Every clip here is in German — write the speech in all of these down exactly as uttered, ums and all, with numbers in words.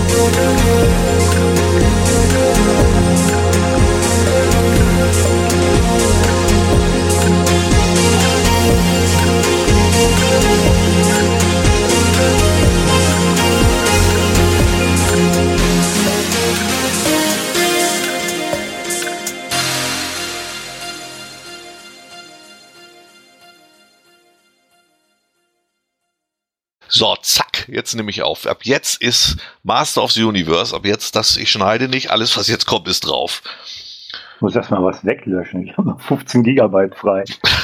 So, zack, jetzt nehme ich auf. Ab jetzt ist Master of the Universe, ab jetzt, das, ich schneide nicht, alles, was jetzt kommt, ist drauf. Ich muss erstmal was weglöschen. Ich habe noch fünfzehn Gigabyte frei.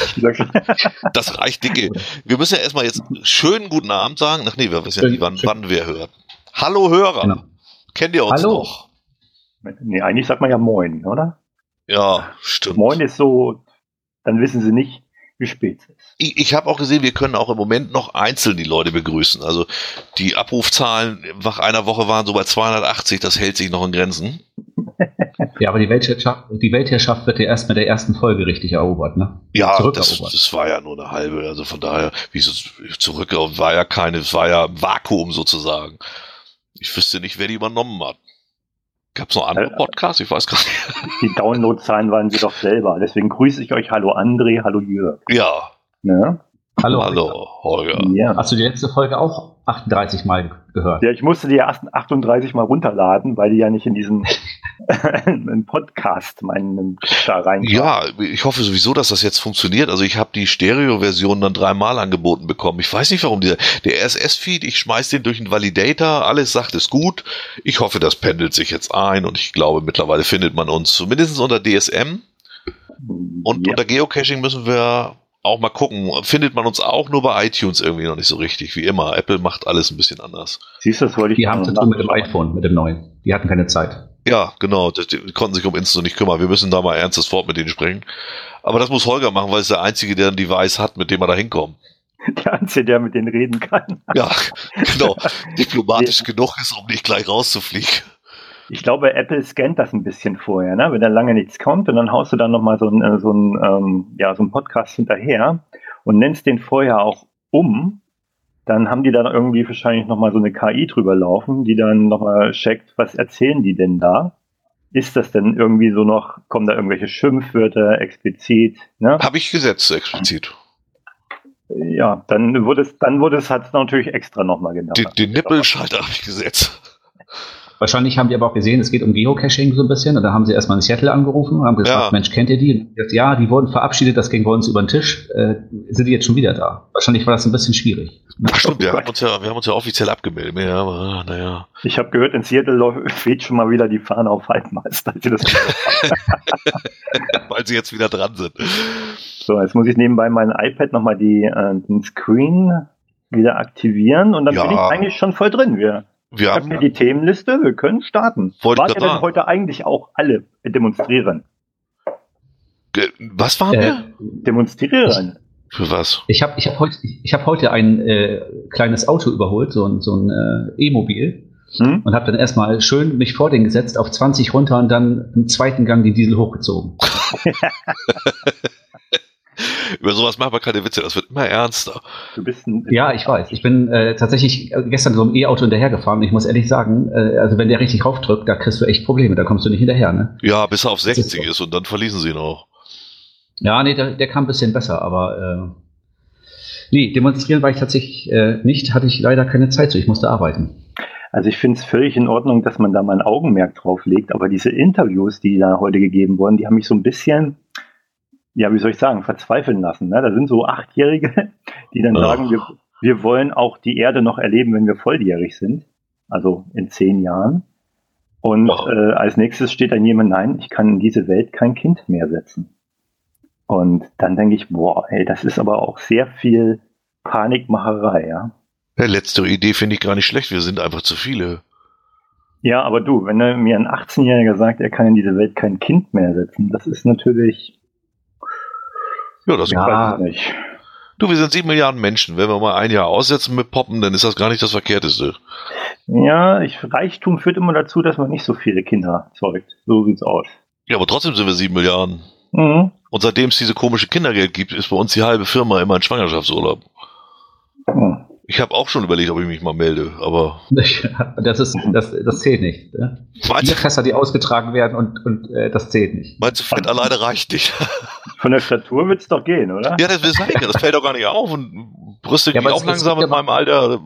Das reicht dicke. Wir müssen ja erstmal jetzt schönen guten Abend sagen. Ach nee, wir wissen ja nicht, wann, wann wer hört. Hallo Hörer. Genau. Kennt ihr uns Hallo. noch? Nee, eigentlich sagt man ja Moin, oder? Ja, stimmt. Moin ist so, dann wissen sie nicht, wie spät es ist. Ich, ich habe auch gesehen, wir können auch im Moment noch einzeln die Leute begrüßen. Also die Abrufzahlen nach einer Woche waren so bei zweihundertachtzig, das hält sich noch in Grenzen. Ja, aber die Weltherrschaft, die Weltherrschaft wird ja erst mit der ersten Folge richtig erobert, ne? Ja, das, das war ja nur eine halbe, also von daher, wie so zurück, war ja keine, es war ja Vakuum sozusagen. Ich wüsste nicht, wer die übernommen hat. Gab es noch andere Podcasts? Ich weiß gar nicht. Die Downloadzahlen waren sie doch selber. Deswegen grüße ich euch. Hallo André, hallo Jörg. Ja. Ne? Hallo, hallo Holger. Ja. Hast du die letzte Folge auch achtunddreißig Mal gehört? Ja, ich musste die ersten achtunddreißig Mal runterladen, weil die ja nicht in diesen Podcast meinen da rein. Ja, ich hoffe sowieso, dass das jetzt funktioniert. Also ich habe die Stereo-Version dann dreimal angeboten bekommen. Ich weiß nicht, warum dieser, der R S S-Feed, ich schmeiß den durch einen Validator, alles sagt es gut. Ich hoffe, das pendelt sich jetzt ein und ich glaube, mittlerweile findet man uns zumindest unter D S M und ja. Unter Geocaching müssen wir auch mal gucken. Findet man uns auch nur bei iTunes irgendwie noch nicht so richtig, wie immer. Apple macht alles ein bisschen anders. Siehst du, das wollte ich. Die haben zu tun mit dem iPhone, mit dem neuen. Die hatten keine Zeit. Ja, genau. Die, die konnten sich um Insta nicht kümmern. Wir müssen da mal ernstes Wort mit denen sprechen. Aber das muss Holger machen, weil es der Einzige, der ein Device hat, mit dem er da hinkommt. Der Einzige, der mit denen reden kann. Ja, genau. Diplomatisch genug ist, um nicht gleich rauszufliegen. Ich glaube, Apple scannt das ein bisschen vorher, ne? Wenn da lange nichts kommt und dann haust du dann nochmal so einen so ein, ähm, ja, so ein Podcast hinterher und nennst den vorher auch um, dann haben die dann irgendwie wahrscheinlich nochmal so eine K I drüber laufen, die dann nochmal checkt, was erzählen die denn da? Ist das denn irgendwie so noch, kommen da irgendwelche Schimpfwörter explizit? Ne? Habe ich gesetzt, explizit. Ja, dann wurde es, dann wurde es halt natürlich extra nochmal genannt. Den, den Nippelschalter habe ich gesetzt. Wahrscheinlich haben die aber auch gesehen, es geht um Geocaching so ein bisschen. Und da haben sie erstmal in Seattle angerufen und haben gesagt, ja. Mensch, kennt ihr die? Und gesagt, ja, die wurden verabschiedet, das ging bei uns über den Tisch. Äh, sind die jetzt schon wieder da? Wahrscheinlich war das ein bisschen schwierig. Ach stimmt, wir haben uns ja, wir haben uns ja offiziell abgemeldet. Ja, aber, naja. Ich habe gehört, in Seattle weht schon mal wieder die Fahne auf Waldmeister. Weil sie jetzt wieder dran sind. So, jetzt muss ich nebenbei mein iPad nochmal die, äh, den Screen wieder aktivieren und dann ja. bin ich eigentlich schon voll drin. Wir Wir ich haben habe hier die Themenliste, wir können starten. Wollt ihr denn heute eigentlich auch alle demonstrieren? Ge- Was waren Äh, wir? Demonstrieren. Für was? Ich habe ich hab heute, ich hab heute ein äh, kleines Auto überholt, so ein, so ein äh, E-Mobil. Hm? Und habe dann erstmal schön mich vor den gesetzt, auf zwanzig runter und dann im zweiten Gang den Diesel hochgezogen. Über sowas macht man keine Witze, das wird immer ernster. Du bist ein Ja, ich weiß. Ich bin äh, tatsächlich gestern so einem E-Auto hinterhergefahren und ich muss ehrlich sagen, äh, also wenn der richtig raufdrückt, da kriegst du echt Probleme, da kommst du nicht hinterher, ne? Ja, bis er auf sechzig ist, ist und dann verließen sie ihn auch. Ja, nee, der, der kam ein bisschen besser, aber äh, nee, demonstrieren war ich tatsächlich äh, nicht, hatte ich leider keine Zeit zu, ich musste arbeiten. Also ich finde es völlig in Ordnung, dass man da mal ein Augenmerk drauf legt, aber diese Interviews, die da heute gegeben wurden, die haben mich so ein bisschen, ja, wie soll ich sagen, verzweifeln lassen. Ne? Da sind so Achtjährige, die dann ja. sagen, wir, wir wollen auch die Erde noch erleben, wenn wir volljährig sind, also in zehn Jahren. Und ja. äh, als nächstes steht dann jemand, nein, ich kann in diese Welt kein Kind mehr setzen. Und dann denke ich, boah, ey, das ist aber auch sehr viel Panikmacherei, ja. Ja, letzte Idee finde ich gar nicht schlecht, wir sind einfach zu viele. Ja, aber du, wenn mir ein achtzehnjähriger sagt, er kann in diese Welt kein Kind mehr setzen, das ist natürlich... Ja, das ja. weiß ich nicht. Du, wir sind sieben Milliarden Menschen. Wenn wir mal ein Jahr aussetzen mit Poppen, dann ist das gar nicht das Verkehrteste. Ja, ich, Reichtum führt immer dazu, dass man nicht so viele Kinder zeugt. So sieht's aus. Ja, aber trotzdem sind wir sieben Milliarden. Mhm. Und seitdem es diese komische Kindergeld gibt, ist bei uns die halbe Firma immer in Schwangerschaftsurlaub. Mhm. Ich habe auch schon überlegt, ob ich mich mal melde, aber... Das ist, das, das zählt nicht. Ne? Bierfässer, die ausgetragen werden und, und äh, das zählt nicht. Meinst du, Fett alleine reicht nicht? Von der Statur wird es doch gehen, oder? Ja, das will sagen, das fällt doch gar nicht auf und Brüste ja, gehen auch langsam in meinem Alter.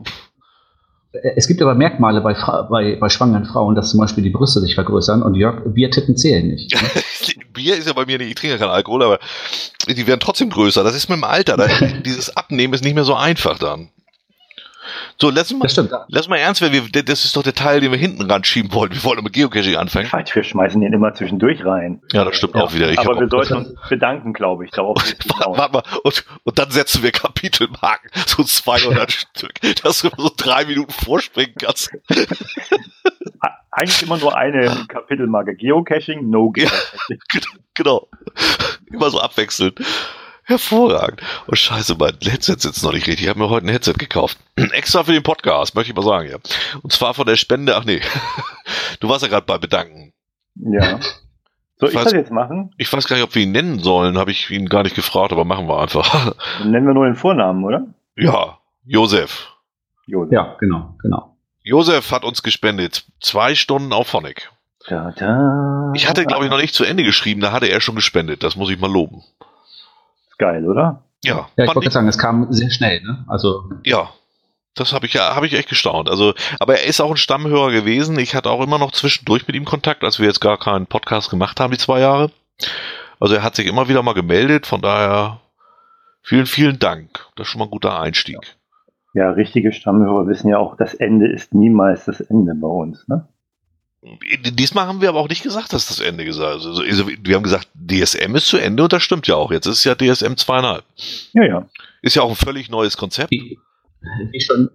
Es gibt aber Merkmale bei, Fra- bei, bei schwangeren Frauen, dass zum Beispiel die Brüste sich vergrößern und Jörg, Biertitten zählen nicht. Ne? Bier ist ja bei mir nicht, ich trinke ja keinen Alkohol, aber die werden trotzdem größer. Das ist mit dem Alter. Da, dieses Abnehmen ist nicht mehr so einfach dann. So, lass mal, lass mal ernst werden. Wir, das ist doch der Teil, den wir hinten ran schieben wollten. Wir wollten mit Geocaching anfangen. Quatsch, wir schmeißen den immer zwischendurch rein. Ja, das stimmt ja. auch wieder. Ich aber wir sollten uns bedanken, glaube ich. Darauf Warte mal, und, und dann setzen wir Kapitelmarken, so zweihundert Stück, dass du so drei Minuten vorspringen kannst. Eigentlich immer nur eine Kapitelmarke. Geocaching, no Geocaching. Ja, genau. Immer so abwechselnd. Hervorragend. Oh scheiße, mein Headset sitzt noch nicht richtig. Ich habe mir heute ein Headset gekauft. Extra für den Podcast, möchte ich mal sagen. Ja. Und zwar von der Spende, ach nee, du warst ja gerade bei Bedanken. Ja. Soll ich, ich weiß, das jetzt machen? Ich weiß gar nicht, ob wir ihn nennen sollen, habe ich ihn gar nicht gefragt, aber machen wir einfach. Dann nennen wir nur den Vornamen, oder? Ja, Josef. Josef. Ja, genau, genau. Josef hat uns gespendet. Zwei Stunden auf Phonic. Da, da. Ich hatte, glaube ich, noch nicht zu Ende geschrieben, da hatte er schon gespendet. Das muss ich mal loben. Geil, oder? Ja. Ja, ich wollte sagen, es kam sehr schnell, ne? Also. Ja. Das habe ich ja, habe ich echt gestaunt. Also, aber er ist auch ein Stammhörer gewesen. Ich hatte auch immer noch zwischendurch mit ihm Kontakt, als wir jetzt gar keinen Podcast gemacht haben, die zwei Jahre. Also er hat sich immer wieder mal gemeldet, von daher vielen, vielen Dank. Das ist schon mal ein guter Einstieg. Ja, richtige Stammhörer wissen ja auch, das Ende ist niemals das Ende bei uns, ne? Diesmal haben wir aber auch nicht gesagt, dass das Ende gesagt ist. Also, wir haben gesagt, D S M ist zu Ende und das stimmt ja auch. Jetzt ist es ja D S M zwei Komma fünf. Ja, ja. Ist ja auch ein völlig neues Konzept. Wie, wie, schon,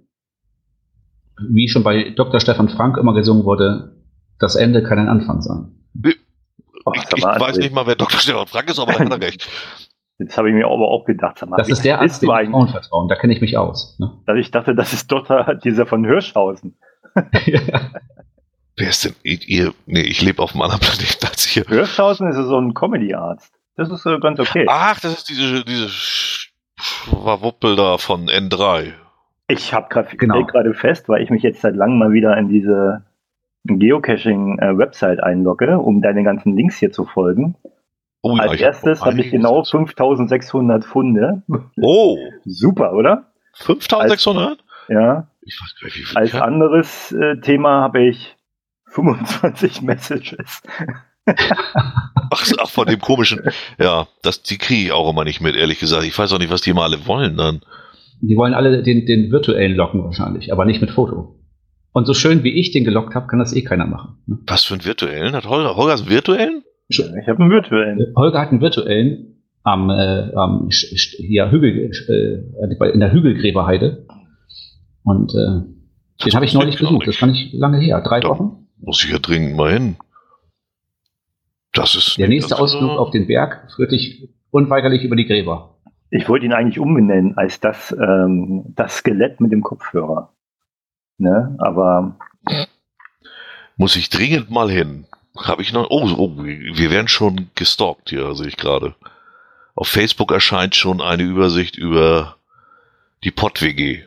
wie schon bei Doktor Stefan Frank immer gesungen wurde, das Ende kann ein Anfang sein. Ich, ich weiß nicht mal, wer Doktor Stefan Frank ist, aber da hat er recht. Jetzt habe ich mir aber auch gedacht, sag mal, das ist der Arzt, dem Frauen vertrauen, da kenne ich mich aus. Ne? Dass ich dachte, das ist Doktor dieser von Hirschhausen. Ja. Wer ist denn ihr? Nee, ich lebe auf einem anderen Planeten als hier. Hirschhausen ist so ein Comedy-Arzt. Das ist äh, ganz okay. Ach, das ist diese, diese Schwawuppel da von N drei. Ich habe gerade genau. fest, weil ich mich jetzt seit langem mal wieder in diese Geocaching-Website einlogge, um deine ganzen Links hier zu folgen. Oh, ja, Als erstes habe ich genau fünftausendsechshundert Funde. Oh! Super, oder? fünftausendsechshundert? Als, ja. Ich weiß gar nicht, wie viel. Als anderes äh, Thema habe ich fünfundzwanzig Messages. Ach, ach, von dem komischen. Ja, das, die kriege ich auch immer nicht mit, ehrlich gesagt. Ich weiß auch nicht, was die mal alle wollen dann. Die wollen alle den, den virtuellen locken wahrscheinlich, aber nicht mit Foto. Und so schön wie ich den gelockt habe, kann das eh keiner machen. Ne? Was für einen virtuellen? Hat Holger, Holger einen virtuellen? Ich habe einen virtuellen. Holger hat einen virtuellen am, äh, am ja, Hügel, äh, in der Hügelgräberheide. Und äh, den habe ich neulich besucht. Das war nicht lange her. Drei da Wochen. Muss ich ja dringend mal hin. Das ist der nächste Ausflug so auf den Berg führt dich unweigerlich über die Gräber. Ich wollte ihn eigentlich umbenennen als das, ähm, das Skelett mit dem Kopfhörer. Ne? Aber muss ich dringend mal hin. Habe ich noch. Oh, oh, wir werden schon gestalkt hier, sehe ich gerade. Auf Facebook erscheint schon eine Übersicht über die Pott-W G.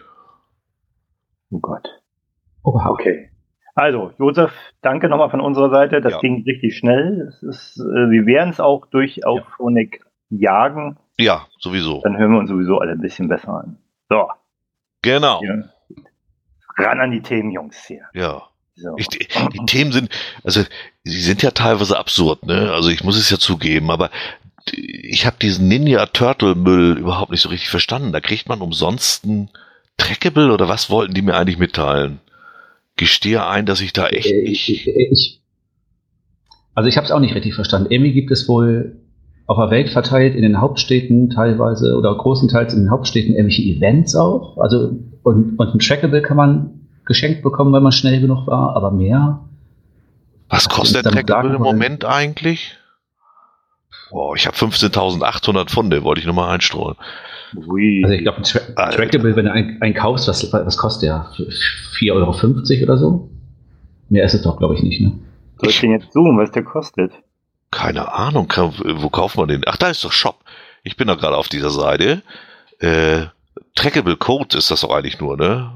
Oh Gott. Oh, okay. Also, Josef, danke nochmal von unserer Seite. Das ja. ging richtig schnell. Es ist, äh, wir werden es auch durch auf Phonic ja. jagen. Ja, sowieso. Dann hören wir uns sowieso alle ein bisschen besser an. So. Genau. Hier. Ran an die Themen, Jungs, hier. Ja. So. Ich, die, die Themen sind, also, sie sind ja teilweise absurd, ne? Also, ich muss es ja zugeben, aber ich habe diesen Ninja Turtle Müll überhaupt nicht so richtig verstanden. Da kriegt man umsonst ein Trackable oder was wollten die mir eigentlich mitteilen? Gestehe ein, dass ich da echt nicht... Ich, ich, also ich habe es auch nicht richtig verstanden. Irgendwie gibt es wohl auf der Welt verteilt in den Hauptstädten teilweise oder großenteils in den Hauptstädten irgendwelche Events auch. Also und, und ein Trackable kann man geschenkt bekommen, wenn man schnell genug war, aber mehr. Was kostet der Trackable im Moment eigentlich? Boah, ich habe fünfzehntausendachthundert Pfunde, wollte ich nochmal einstreuen. Ui. Also ich glaube, ein Tra- Trackable, wenn du einen, einen kaufst, was, was kostet der? vier Euro fünfzig oder so? Mehr ist es doch, glaube ich, nicht, ne? Soll ich den jetzt suchen, was der kostet? Keine Ahnung, kann, wo kauft man den? Ach, da ist doch Shop. Ich bin da gerade auf dieser Seite. Äh, Trackable Code ist das doch eigentlich nur, ne?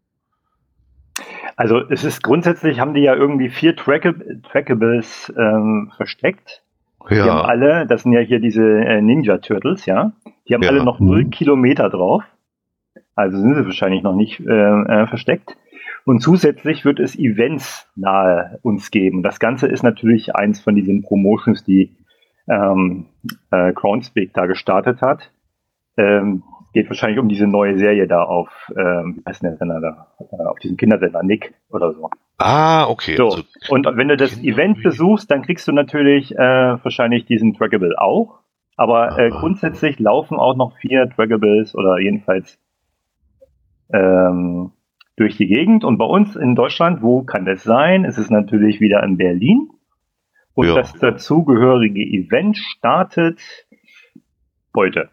Also es ist grundsätzlich, haben die ja irgendwie vier Trackab- Trackables ähm, versteckt. Ja. Die haben alle, das sind ja hier diese äh, Ninja Turtles, ja. Die haben Ja. alle noch null Kilometer drauf. Also sind sie wahrscheinlich noch nicht äh, äh, versteckt. Und zusätzlich wird es Events nahe uns geben. Das Ganze ist natürlich eins von diesen Promotions, die ähm, äh, Groundspeak da gestartet hat. Ähm, geht wahrscheinlich um diese neue Serie da auf, ähm, wie heißt denn der Sender da? Äh, auf diesem Kindersender Nick oder so. Ah, okay. So. Also, Und wenn du das Kinder- Event besuchst, dann kriegst du natürlich äh, wahrscheinlich diesen Trackable auch. Aber äh, Aha. grundsätzlich laufen auch noch vier Trackables oder jedenfalls ähm, durch die Gegend. Und bei uns in Deutschland, wo kann das sein? Es ist natürlich wieder in Berlin. Und Ja. das dazugehörige Event startet heute.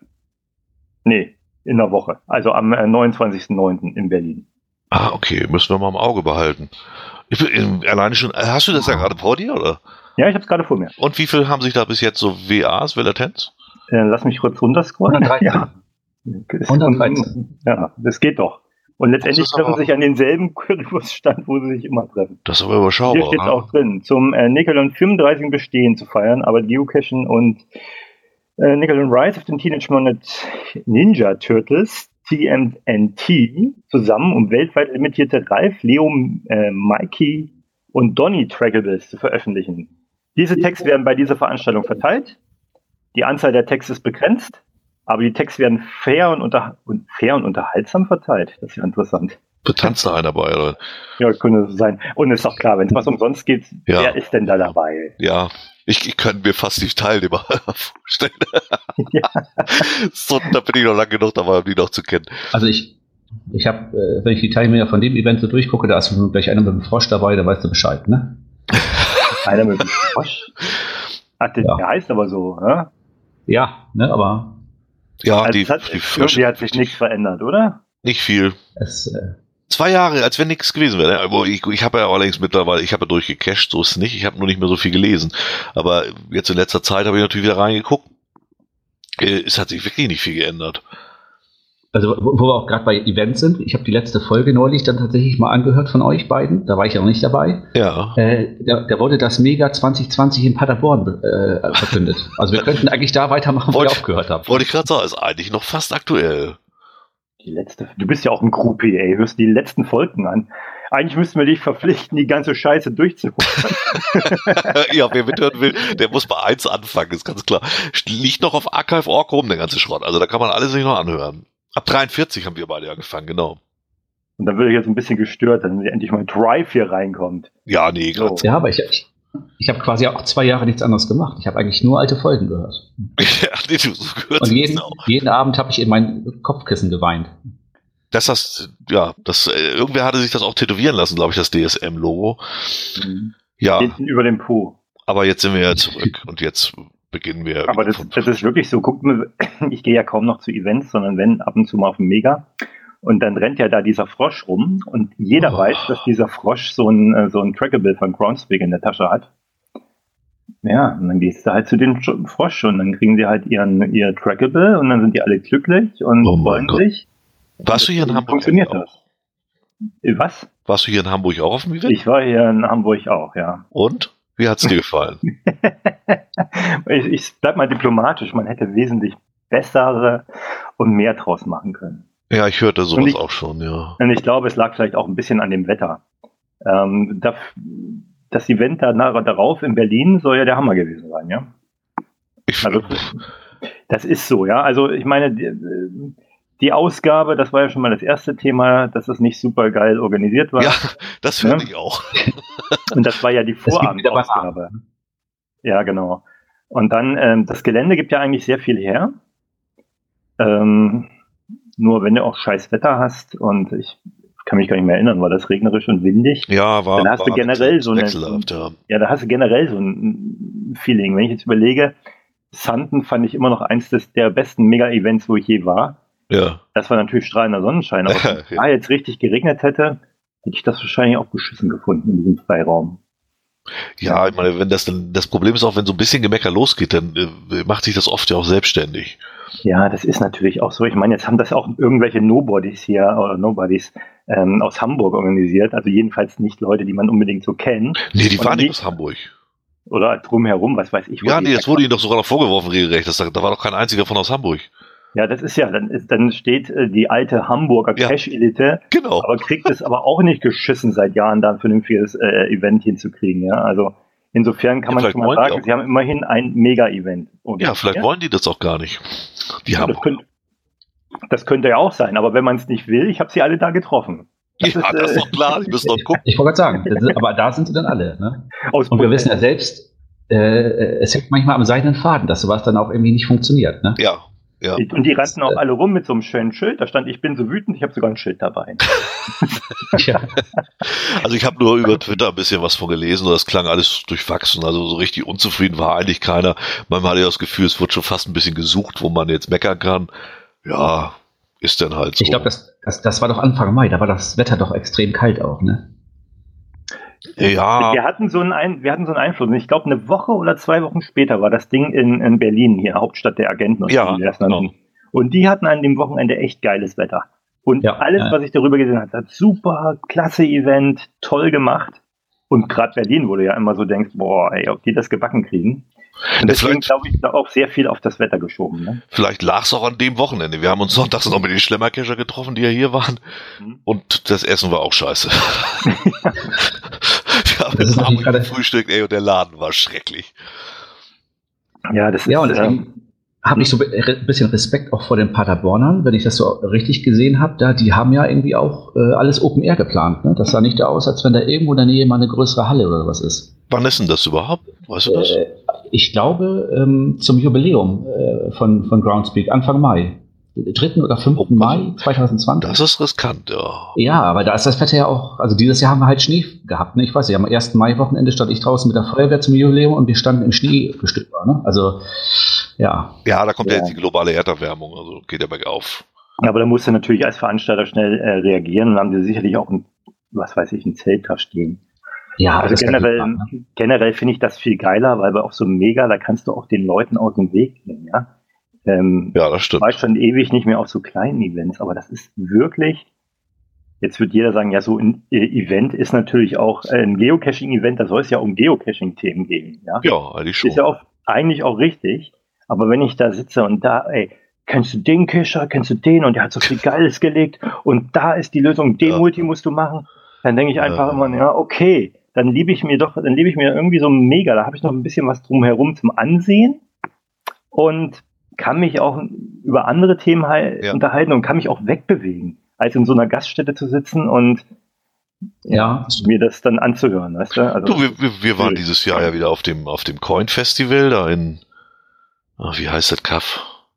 Nee, in der Woche. Also am äh, neunundzwanzigsten neunten in Berlin. ah, okay, müssen wir mal im Auge behalten. Ich bin ähm, alleine schon, äh, hast du das ja gerade vor dir, oder? Ja, ich habe es gerade vor mir. Und wie viel haben sich da bis jetzt so W As, Velatenz? Äh, lass mich kurz runterscrollen. hundertdreizehn. Ja. Das- hundertdreizehn. Ja, das geht doch. Und letztendlich Das ist aber- treffen sich an denselben Currywurststand, wo sie sich immer treffen. Das ist aber Hier überschaubar. steht ne? auch drin, zum äh, Nickelodeon fünfunddreißig Bestehen zu feiern, aber Geocachen und äh, Nickelodeon Rise of the Teenage Mutant Ninja Turtles, T M N T, zusammen, um weltweit limitierte Ralph, Leo, äh, Mikey und Donny Trackables zu veröffentlichen. Diese Tags werden bei dieser Veranstaltung verteilt. Die Anzahl der Tags ist begrenzt, aber die Tags werden fair und, unter und fair und unterhaltsam verteilt. Das ist ja interessant. Betanzt da einer dabei, oder? Ja, könnte so sein. Und ist doch klar, wenn es was umsonst gibt, Ja. wer ist denn da dabei? Ja, ich, ich könnte mir fast die Teilnehmer vorstellen. Ja. So, da bin ich noch lang genug dabei, um die noch zu kennen. Also ich, ich habe, äh, wenn ich die Teilnehmer von dem Event so durchgucke, da ist gleich einer mit dem Frosch dabei, da weißt du Bescheid, ne? Einer mit dem Frosch? Ach, der, Ja. der heißt aber so, ne? Ja, ne, aber Ja, Also die, es hat, die irgendwie Frösche, hat sich nichts verändert, oder? nicht viel. es, äh, Zwei Jahre, als wenn nichts gewesen wäre. Aber ich, ich habe ja allerdings mittlerweile, ich habe ja durchgecached, so ist es nicht. Ich habe nur nicht mehr so viel gelesen. Aber jetzt in letzter Zeit habe ich natürlich wieder reingeguckt. Äh, Es hat sich wirklich nicht viel geändert. also wo wo wir auch gerade bei Events sind, ich habe die letzte Folge neulich dann tatsächlich mal angehört von euch beiden, da war ich ja noch nicht dabei. Ja. Äh, da, da wurde das Mega zwanzig zwanzig in Paderborn äh, verkündet. Also wir könnten eigentlich da weitermachen, wo ihr Wollte- aufgehört habt. Wollte ich gerade sagen, ist eigentlich noch fast aktuell. Die letzte, du bist ja auch ein Groupie, ey, hörst die letzten Folgen an. Eigentlich müssten wir dich verpflichten, die ganze Scheiße durchzuholen. Ja, wer mithören will, der muss bei eins anfangen, ist ganz klar. Liegt noch auf archive punkt org rum, der ganze Schrott. Also da kann man alles sich noch anhören. Ab dreiundvierzig haben wir beide angefangen, genau. Und dann würde ich jetzt ein bisschen gestört, dass endlich mal Drive hier reinkommt. Ja, nee, gerade. So. Ja, aber ich, ich, ich habe quasi auch zwei Jahre nichts anderes gemacht. Ich habe eigentlich nur alte Folgen gehört. Ja, nee, du, so gehört Und sich jeden, das auch. jeden Abend habe ich in mein Kopfkissen geweint. Das hast, ja, das, äh, irgendwer hatte sich das auch tätowieren lassen, glaube ich, das D S M-Logo. Ja, Hinten über dem Po. aber jetzt sind wir ja zurück und jetzt beginnen wir. Aber wieder das, von- das ist wirklich so. Guck mal, ich gehe ja kaum noch zu Events, sondern wenn ab und zu mal auf dem Mega. Und dann rennt ja da dieser Frosch rum und jeder Oh. weiß, dass dieser Frosch so ein, äh, so ein Trackable von Groundspeak in der Tasche hat. Ja, und dann gehst du halt zu dem Sch- Frosch und dann kriegen sie halt ihren, ihr Trackable und dann sind die alle glücklich und Oh mein freuen Gott. sich. Warst du hier in Wie Hamburg? funktioniert auch? das? Äh, Was? Warst du hier in Hamburg auch auf dem Event? Ich war hier in Hamburg auch, ja. Und? Wie hat's dir gefallen? ich, ich bleib mal diplomatisch, man hätte wesentlich bessere und mehr draus machen können. Ja, ich hörte Und sowas ich- auch schon, ja. Und ich glaube, es lag vielleicht auch ein bisschen an dem Wetter. Ähm, das, das Event da, darauf in Berlin soll ja der Hammer gewesen sein, ja. Ich, Also, das ist so, ja. Also ich meine, die, die Ausgabe, das war ja schon mal das erste Thema, dass es nicht super geil organisiert war. ja, das Ja. finde ich auch. Und das war ja die geht wieder bei Vorabendausgabe. Ja, genau. Und dann, ähm, das Gelände gibt ja eigentlich sehr viel her. Ähm, nur wenn du auch scheiß Wetter hast und ich kann mich gar nicht mehr erinnern, war das regnerisch und windig? Ja, war, Dann hast du war generell so eine- wechselhaft, ja. Ja, da hast du generell so ein Feeling. Wenn ich jetzt überlege, Sanden fand ich immer noch eins des, der besten Mega-Events, wo ich je war. Ja. Das war natürlich strahlender Sonnenschein, aber wenn es Ja. da jetzt richtig geregnet hätte, hätte ich das wahrscheinlich auch beschissen gefunden in diesem Freiraum. Ja, ich meine, wenn das dann, das Problem ist auch, wenn so ein bisschen Gemecker losgeht, dann äh, macht sich das oft ja auch selbstständig. Ja, das ist natürlich auch so. Ich meine, jetzt haben das auch irgendwelche Nobodies hier oder Nobodies ähm, aus Hamburg organisiert. Also jedenfalls nicht Leute, die man unbedingt so kennt. Nee, die Und waren die- nicht aus Hamburg. Oder drumherum, was weiß ich. wo Ja, die nee, jetzt wurde ihnen doch sogar noch vorgeworfen, regelrecht. Das, da war doch kein einziger von aus Hamburg. Ja, das ist ja, dann, ist, dann steht äh, die alte Hamburger Ja. Cash-Elite, Genau. aber kriegt es aber auch nicht geschissen, seit Jahren da ein vernünftiges äh, Event hinzukriegen. Ja, also insofern kann Ja, man vielleicht schon mal wollen die sagen, auch. sie haben immerhin ein Mega-Event. Und- Ja, vielleicht wollen die das auch gar nicht. Die Ja, haben. das, könnte, das könnte ja auch sein, aber wenn man es nicht will, ich habe sie alle da getroffen. Das Ja, ist, das ist äh, doch klar. Die müssen doch gucken. Ich wollte gerade sagen, das ist- aber da sind sie dann alle. Ne? Aus Und wir wissen ja selbst, äh, es hängt manchmal am seidenen Faden, dass sowas dann auch irgendwie nicht funktioniert. Ne? Ja, ja. Und die rannten auch alle rum mit so einem schönen Schild. Da stand, ich bin so wütend, ich habe sogar ein Schild dabei. Ja. Also ich habe nur über Twitter ein bisschen was von gelesen und das klang alles durchwachsen. Also so richtig unzufrieden war eigentlich keiner. Manchmal hatte ich das Gefühl, es wird schon fast ein bisschen gesucht, wo man jetzt meckern kann. Ja, ist dann halt so. Ich glaube, das, das, das war doch Anfang Mai, da war das Wetter doch extrem kalt auch. Ne? ja, Wir hatten so einen, Ein wir hatten so einen Einfluss. Und ich glaube, eine Woche oder zwei Wochen später war das Ding in, in Berlin, hier Hauptstadt der Agenten. Und Ja, wie die das nannten. genau. Und die hatten an dem Wochenende echt geiles Wetter. Und Ja, alles, ja. was ich darüber gesehen habe, hat super, klasse Event, toll gemacht. Und gerade Berlin, wo du ja immer so denkst, boah, ey, ob die das gebacken kriegen. Und deswegen vielleicht- glaube ich, da auch sehr viel auf das Wetter geschoben. Ne? vielleicht lag es auch an dem Wochenende. Wir haben uns sonntags noch mit den Schlemmerkescher getroffen, die ja hier waren. Mhm. Und das Essen war auch scheiße. Wir haben Das ist in natürlich Hamburg gerade- gefrühstückt, ey, und der Laden war schrecklich. Ja, das Ja, und ist, ähm, deswegen habe ich so ein bisschen Respekt auch vor den Paderbornern, wenn ich das so richtig gesehen habe. Da, die haben ja irgendwie auch äh, alles Open Air geplant. Ne? Das sah nicht aus, als wenn da irgendwo in der Nähe mal eine größere Halle oder was ist. Wann ist denn das überhaupt? Weißt du das? Äh, ich glaube, ähm, zum Jubiläum äh, von, von Groundspeak, Anfang Mai. dritten oder fünften Mai zwanzig zwanzig. Das ist riskant, ja. Ja, aber da ist das Wetter ja auch, also dieses Jahr haben wir halt Schnee gehabt. Ne? Ich weiß nicht, am ersten Mai-Wochenende stand ich draußen mit der Feuerwehr zum Jubiläum und wir standen im Schnee gestückt. Ne? Also, ja. Ja, da kommt ja Ja. jetzt die globale Erderwärmung, also geht ja bergauf. aber da musste natürlich als Veranstalter schnell äh, reagieren und haben sie sicherlich auch ein, was weiß ich, ein Zelt da stehen. Ja, Also das kann generell, ich machen, ne? generell finde ich das viel geiler, weil bei auch so einem Mega, da kannst du auch den Leuten aus dem Weg gehen, ja. Ähm, Ja, das Ich stimmt. war schon ewig nicht mehr auf so kleinen Events, aber das ist wirklich, jetzt wird jeder sagen, ja, so ein äh, Event ist natürlich auch äh, ein Geocaching-Event, da soll es ja um Geocaching-Themen gehen, ja. Ja, eigentlich schon. Ist ja auch eigentlich auch richtig, aber wenn ich da sitze und da, ey, kennst du den Cacher, kennst du den und der hat so viel Geiles gelegt und da ist die Lösung, den Ja. Multi musst du machen, dann denke ich einfach Ja. immer, ja, okay, dann liebe ich mir doch, dann liebe ich mir irgendwie so ein Mega, da habe ich noch ein bisschen was drumherum zum Ansehen und kann mich auch über andere Themen halt Ja. unterhalten und kann mich auch wegbewegen, als in so einer Gaststätte zu sitzen und Ja, mir das dann anzuhören, weißt du? Also, Du, wir, wir, wir waren schwierig. dieses Jahr ja wieder auf dem, auf dem Coin-Festival da in, ach, wie heißt das Kaff?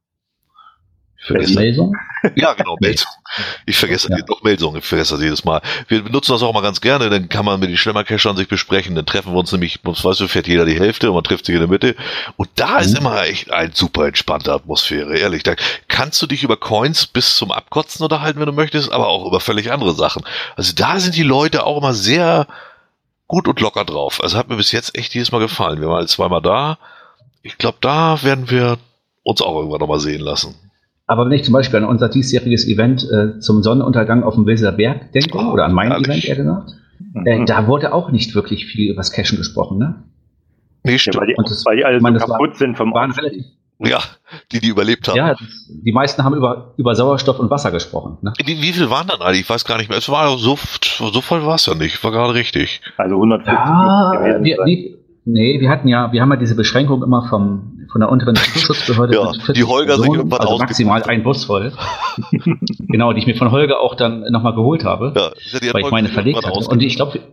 Ich vergesse das. Melsung? Ja, genau, Melsung. Ich vergesse Ja. doch Melsung, ich vergesse das jedes Mal. Wir benutzen das auch mal ganz gerne, dann kann man mit den Schlemmercachern sich besprechen, dann treffen wir uns nämlich, weißt du, fährt jeder die Hälfte und man trifft sich in der Mitte. Und da ist Mhm. immer echt eine super entspannte Atmosphäre, ehrlich. Da kannst du dich über Coins bis zum Abkotzen unterhalten, wenn du möchtest, aber auch über völlig andere Sachen. Also da sind die Leute auch immer sehr gut und locker drauf. Also hat mir bis jetzt echt jedes Mal gefallen. Wir waren jetzt zweimal da. Ich glaube, da werden wir uns auch irgendwann nochmal sehen lassen. Aber wenn ich zum Beispiel an unser diesjähriges Event äh, zum Sonnenuntergang auf dem Weser Berg denke, Oh, oder an mein herrlich. Event eher gesagt, mhm. äh, da wurde auch nicht wirklich viel über das Cashen gesprochen. Ne? Nee, ja, stimmt. weil, die, Und das- weil die alle ich meine, so das war- kaputt sind vom Waren Aufstieg. relativ, Ja, die, die überlebt haben. ja, das, die meisten haben über, über Sauerstoff und Wasser gesprochen. Ne? Wie, wie viel waren dann eigentlich? Ich weiß gar nicht mehr. Es war so, so voll war es ja nicht. War gerade richtig. Also hundertfünfzig Ja, gewesen wir, sein. wir, nee, wir hatten ja, wir haben ja diese Beschränkung immer vom, von der unteren Schutzbehörde. Ja, die Holger sich irgendwann also ausge- maximal ein Bus voll. Genau, die ich mir von Holger auch dann nochmal geholt habe, Ja, ich hatte die weil ich meine verlegt hatte. Und ich glaube,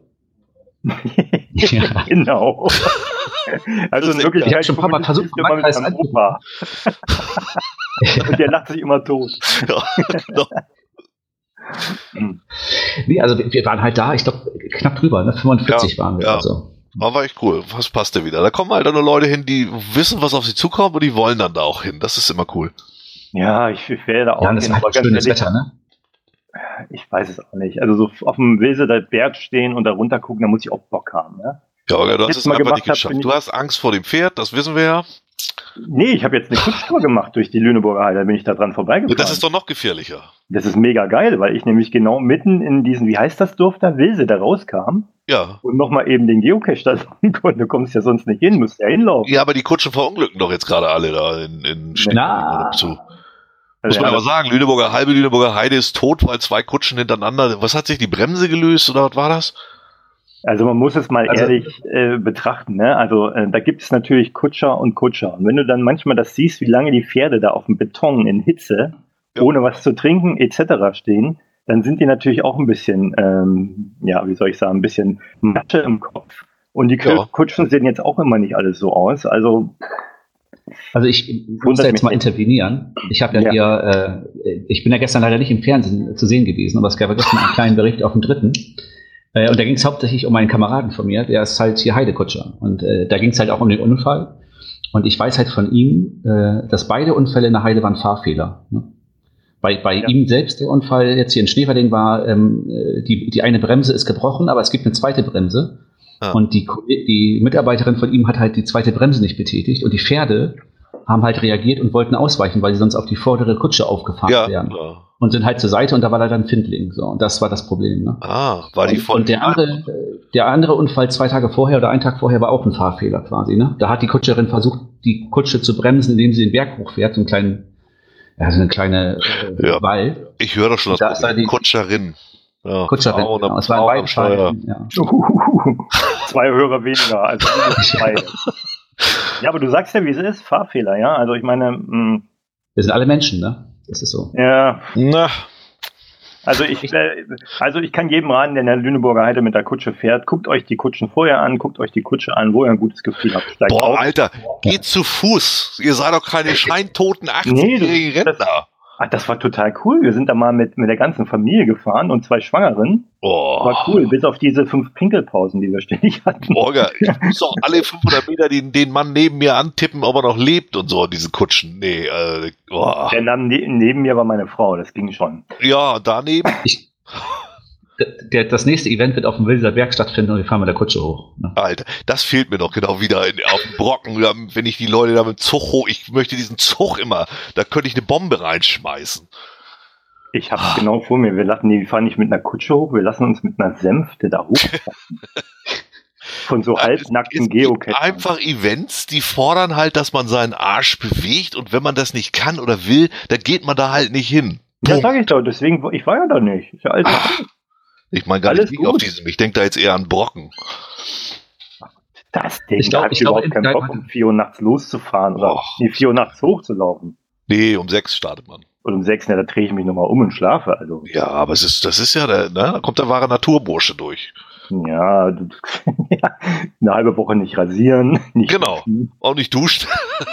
ja. Genau. Also Das in ist Wirklichkeit ich hab schon ein paar Mal versucht, immer mit Landkreis meinem Opa. Und der lacht sich immer tot. ja, genau. Nee, also wir, wir waren halt da, ich glaube, knapp drüber, ne? fünfundvierzig Ja, waren wir. ja. Also. Aber war echt cool. Was passte wieder? Da kommen halt dann nur Leute hin, die wissen, was auf sie zukommt und die wollen dann da auch hin. Das ist immer cool. Ja, ich, ich wäre da auch Ja, und das hin, war aber halt ganz schönes ehrlich, Wetter, ne? ich weiß es auch nicht. Also so auf dem Wilseter Berg stehen und da runter gucken, da muss ich auch Bock haben. Ja? Ja, Olga, du hast Jetzt es mal einfach gemacht nicht hab, geschafft. bin ich- Du hast Angst vor dem Pferd, das wissen wir ja. Nee, ich habe jetzt eine Kutschtour gemacht durch die Lüneburger Heide, da bin ich da dran vorbeigefahren. Das ist doch noch gefährlicher. Das ist mega geil, weil ich nämlich genau mitten in diesen, wie heißt das Dorf da, Wilse, da rauskam. Ja. Und nochmal eben den Geocache da suchen konnte. Du kommst ja sonst nicht hin, musst ja hinlaufen. Ja, aber die Kutschen verunglücken doch jetzt gerade alle da in, in Na. zu. Also Muss man ja, aber sagen, Lüneburger, halbe Lüneburger Heide ist tot, weil zwei Kutschen hintereinander. Was hat sich die Bremse gelöst oder was war das? Also man muss es mal Also, ehrlich äh, betrachten, ne? Also äh, da gibt es natürlich Kutscher und Kutscher. Und wenn du dann manchmal das siehst, wie lange die Pferde da auf dem Beton in Hitze, ja. ohne was zu trinken et cetera stehen, dann sind die natürlich auch ein bisschen, ähm, ja, wie soll ich sagen, ein bisschen Matsche im Kopf. Und die Ja. Kutschen sehen jetzt auch immer nicht alles so aus. Also Also ich muss da jetzt mal intervenieren. Ich habe ja, ja. hier, äh, ich bin ja gestern leider nicht im Fernsehen zu sehen gewesen, aber es gab ja gestern einen kleinen Bericht auf dem Dritten. Äh, und da ging es hauptsächlich um einen Kameraden von mir, der ist halt hier Heidekutscher. Und äh, da ging es halt auch um den Unfall. Und ich weiß halt von ihm, äh, dass beide Unfälle in der Heide waren Fahrfehler. Ne? Bei, bei ja. ihm selbst der Unfall jetzt hier in Schneverding war, ähm, die, die eine Bremse ist gebrochen, aber es gibt eine zweite Bremse. Ja. Und die, die Mitarbeiterin von ihm hat halt die zweite Bremse nicht betätigt. Und die Pferde haben halt reagiert und wollten ausweichen, weil sie sonst auf die vordere Kutsche aufgefahren ja, wären. Ja. Und sind halt zur Seite und da war leider ein Findling. So. Und das war das Problem. Ne? Ah, war die von. Und der andere, der andere Unfall zwei Tage vorher oder einen Tag vorher war auch ein Fahrfehler quasi. Ne? Da hat die Kutscherin versucht, die Kutsche zu bremsen, indem sie den Berg hochfährt, so einen kleinen, ja, so eine kleine äh, ja. Wald. Ich höre doch schon das da die Kutscherin. Ja, Kutscherin, genau. Es war ein Steuer. Ja. Uh, zwei Hörer weniger, also zwei. Ja, aber du sagst ja, wie es ist, Fahrfehler, ja. Also ich meine, mh, wir sind alle Menschen, ne? Das ist so. Ja. Na. Also ich, äh, also ich kann jedem raten, der in der Lüneburger Heide mit der Kutsche fährt, guckt euch die Kutschen vorher an, guckt euch die Kutsche an, wo ihr ein gutes Gefühl habt. Steigt Boah, auf. Alter, geht ja. zu Fuß. Ihr seid doch keine scheintoten achtzigjährigen nee, Rentner. Ach, das war total cool. Wir sind da mal mit, mit der ganzen Familie gefahren und zwei Schwangeren. Oh. War cool, bis auf diese fünf Pinkelpausen, die wir ständig hatten. Borger, ich muss auch alle fünfhundert Meter den, den Mann neben mir antippen, ob er noch lebt und so, diese Kutschen. Nee, äh, oh. Der Mann ne- neben mir war meine Frau, das ging schon. Ja, daneben. Ich, der, das nächste Event wird auf dem Wilser Berg stattfinden und wir fahren mit der Kutsche hoch. Ne? Alter, das fehlt mir doch genau wieder in, auf dem Brocken, wenn ich die Leute da mit dem Zug hoch, ich möchte diesen Zug immer, da könnte ich eine Bombe reinschmeißen. Ich hab's ah. genau vor mir, wir lassen die, wir fahren nicht mit einer Kutsche hoch, wir lassen uns mit einer Sänfte da hochfahren. Von so halbnackten Geocachern. Einfach Events, die fordern halt, dass man seinen Arsch bewegt und wenn man das nicht kann oder will, dann geht man da halt nicht hin. Ja, sag ich doch, deswegen, ich war ja da nicht. Ist ja alles Ach, ich meine gar alles nicht auf diesem, ich denke da jetzt eher an Brocken. Das Ding, ich glaub, da hab ich, ich überhaupt glaub, keinen Bock, um vier Uhr nachts loszufahren oder oh. nee, vier Uhr nachts hochzulaufen. Nee, um sechs startet man. Und um sechs, ne, da drehe ich mich nochmal um und schlafe. Also. Ja, aber es ist, das ist ja, der, ne, da kommt der wahre Naturbursche durch. Ja, du, ja, eine halbe Woche nicht rasieren. Nicht genau, duschen. auch nicht duscht.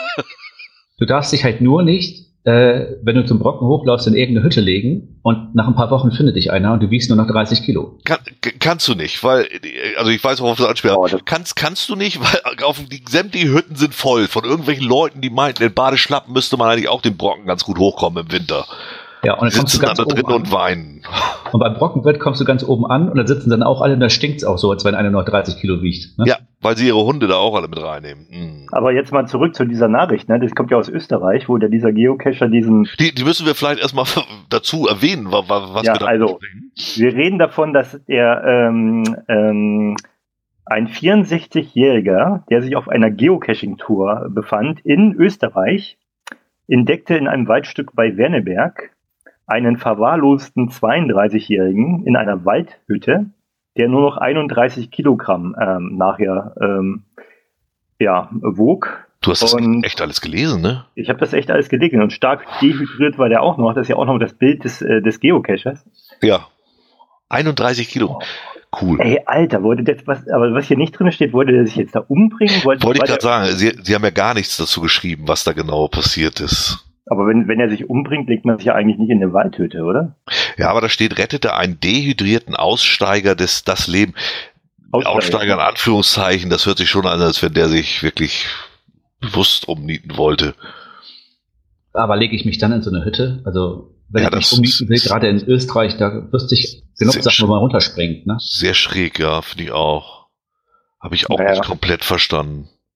Du darfst dich halt nur nicht, äh, wenn du zum Brocken hochläufst, in irgendeine Hütte legen und nach ein paar Wochen findet dich einer und du wiegst nur noch dreißig Kilo. Kann, kannst du nicht, weil, also ich weiß, worauf du anspielst. Oh, kannst, kannst du nicht, weil auf die sämtliche Hütten sind voll von irgendwelchen Leuten, die meinten, in Badeschlappen müsste man eigentlich auch den Brocken ganz gut hochkommen im Winter. Ja, und dann kommst du ganz da drin oben und weinen. Und beim Brockenwirt kommst du ganz oben an und dann sitzen dann auch alle und da stinkt's auch so, als wenn einer noch dreißig Kilo wiegt. Ne? Ja, weil sie ihre Hunde da auch alle mit reinnehmen. Mhm. Aber jetzt mal zurück zu dieser Nachricht, ne? Das kommt ja aus Österreich, wo der dieser Geocacher diesen... Die, die müssen wir vielleicht erstmal dazu erwähnen, was, was ja, wir da also, sprechen. Wir reden davon, dass er ähm, ähm, ein vierundsechzigjähriger, der sich auf einer Geocaching-Tour befand in Österreich, entdeckte in einem Waldstück bei Werneberg einen verwahrlosten zweiunddreißigjährigen in einer Waldhütte, der nur noch einunddreißig Kilogramm ähm, nachher ähm, ja, wog. Du hast das und echt alles gelesen, ne? Ich habe das echt alles gelesen und stark dehydriert war der auch noch. Das ist ja auch noch das Bild des, äh, des Geocachers. Ja, einunddreißig Kilo. Cool. Ey, Alter, wollte der was, aber was hier nicht drin steht, wollte der sich jetzt da umbringen? Wollte, wollte ich gerade sagen, Sie, Sie haben ja gar nichts dazu geschrieben, was da genau passiert ist. Aber wenn, wenn er sich umbringt, legt man sich ja eigentlich nicht in eine Waldhütte, oder? Ja, aber da steht, rettete einen dehydrierten Aussteiger des, das Leben. Aussteiger, Aussteiger in Anführungszeichen, das hört sich schon an, als wenn der sich wirklich bewusst umnieten wollte. Aber lege ich mich dann in so eine Hütte? Also, wenn ja, ich mich umnieten will, gerade in Österreich, da wüsste ich genug Sachen, wo man runterspringt, ne? Sehr schräg, ja, finde ich auch. Habe ich auch naja. nicht komplett verstanden.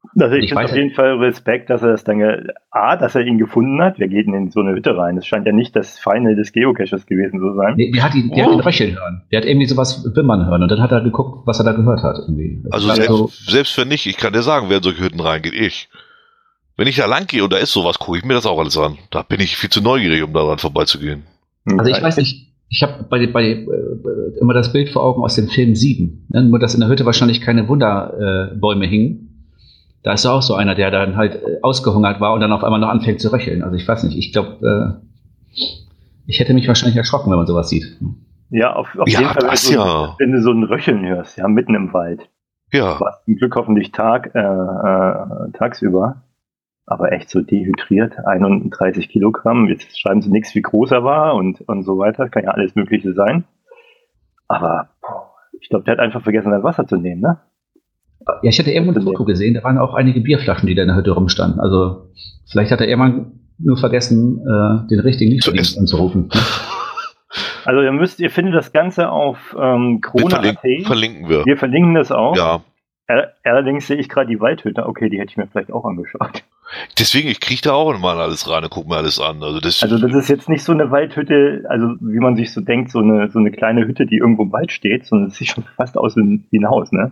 Also ich, ich finde auf jeden Fall Respekt, dass er das dann, A, dass er ihn gefunden hat. Wir gehen in so eine Hütte rein. Das scheint ja nicht das Final des Geocaches gewesen zu sein. Nee, der hat ihn, der oh. hat ihn röcheln hören. Der hat irgendwie sowas wimmern hören und dann hat er geguckt, was er da gehört hat. Irgendwie. Also, also selbst, selbst wenn nicht, ich kann dir sagen, wer in solche Hütten reingeht, ich. Wenn ich da lang gehe und da ist sowas, gucke ich mir das auch alles an. Da bin ich viel zu neugierig, um daran vorbeizugehen. Also ich weiß nicht, ich habe bei, bei äh, immer das Bild vor Augen aus dem Film Sieben, ne? Nur dass in der Hütte wahrscheinlich keine Wunderbäume äh, hingen. Da ist auch so einer, der dann halt äh, ausgehungert war und dann auf einmal noch anfängt zu röcheln. Also ich weiß nicht, ich glaube, äh, ich hätte mich wahrscheinlich erschrocken, wenn man sowas sieht. Ja, auf, auf ja, jeden Fall, wenn, das du, ja. wenn du so ein Röcheln hörst, ja, mitten im Wald. Ja. Du hast zum Glück hoffentlich Tag, äh, äh, tagsüber, aber echt so dehydriert, einunddreißig Kilogramm. Jetzt schreiben sie nichts, wie groß er war und, und so weiter. Kann ja alles Mögliche sein. Aber boah, ich glaube, der hat einfach vergessen, das Wasser zu nehmen, ne? Ja, ich hatte irgendwo ein Foto gesehen, da waren auch einige Bierflaschen, die da in der Hütte rumstanden. Also vielleicht hat er irgendwann nur vergessen, äh, den richtigen Lieferdienst anzurufen. Also ihr müsst, ihr findet das Ganze auf ähm, Krone Punkt at. Verlinken, verlinken wir. Wir verlinken das auch. Ja. Allerdings sehe ich gerade die Waldhütte. Okay, die hätte ich mir vielleicht auch angeschaut. Deswegen, ich kriege da auch mal alles rein und gucke mir alles an. Also das, also das ist jetzt nicht so eine Waldhütte, also wie man sich so denkt, so eine, so eine kleine Hütte, die irgendwo im Wald steht, sondern es sieht schon fast aus wie ein Haus, ne?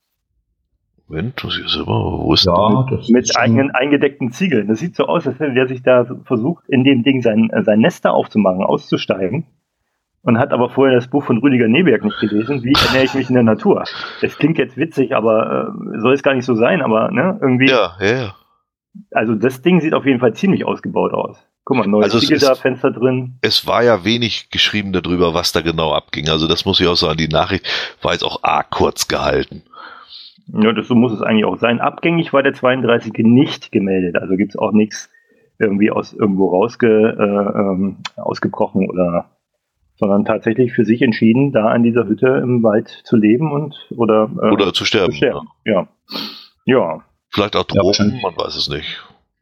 Moment, das ist immer, wo ist ja, das? Mit eigenen eingedeckten Ziegeln. Das sieht so aus, als hätte der sich da versucht, in dem Ding sein, sein Nest da aufzumachen, auszusteigen. Und hat aber vorher das Buch von Rüdiger Neberg nicht gelesen. Wie ernähre ich mich in der Natur? Das klingt jetzt witzig, aber äh, soll es gar nicht so sein, aber ne, irgendwie. Ja, ja, ja. Also das Ding sieht auf jeden Fall ziemlich ausgebaut aus. Guck mal, neues also Ziegel da, Fenster drin. Es war ja wenig geschrieben darüber, was da genau abging. Also das muss ich auch sagen, die Nachricht war jetzt auch arg kurz gehalten. Ja, das so muss es eigentlich auch sein. Abgängig war der zweiunddreißige nicht gemeldet. Also gibt es auch nichts irgendwie aus irgendwo rausge, äh, ähm, ausgebrochen oder, sondern tatsächlich für sich entschieden, da an dieser Hütte im Wald zu leben und oder, äh, oder zu sterben. Zu sterben. Ja. Ja. Vielleicht auch Drogen, ja, man weiß es nicht.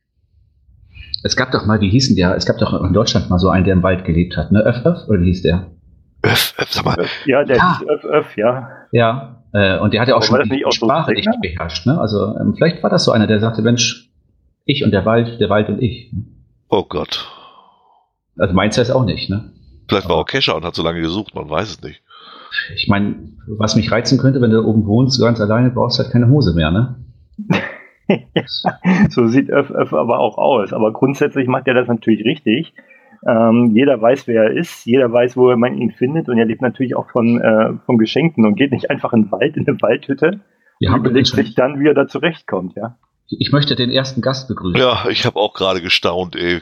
Es gab doch mal, wie hießen der? Es gab doch in Deutschland mal so einen, der im Wald gelebt hat, ne? Öff, Öff, oder wie hieß der? Öff, Öff, sag mal. Ja, der ja. hieß Öff, Öff, ja. Ja, äh, und der hat ja auch aber schon die, die Sprache nicht so beherrscht, ne? Also ähm, vielleicht war das so einer, der sagte, Mensch, ich und der Wald, der Wald und ich. Oh Gott. Also meins heißt auch nicht, ne? Vielleicht war auch Kescher und hat so lange gesucht, man weiß es nicht. Ich meine, was mich reizen könnte, wenn du oben wohnst, ganz alleine, brauchst du halt keine Hose mehr, ne? So sieht Öff, Öff aber auch aus. Aber grundsätzlich macht er das natürlich richtig. Ähm, jeder weiß, wer er ist, jeder weiß, wo man ihn findet und er lebt natürlich auch von, äh, von Geschenken und geht nicht einfach in den Wald, in eine Waldhütte ja, und überlegt sich dann, wie er da zurechtkommt, ja. Ich möchte den ersten Gast begrüßen. Ja, ich habe auch gerade gestaunt, ey.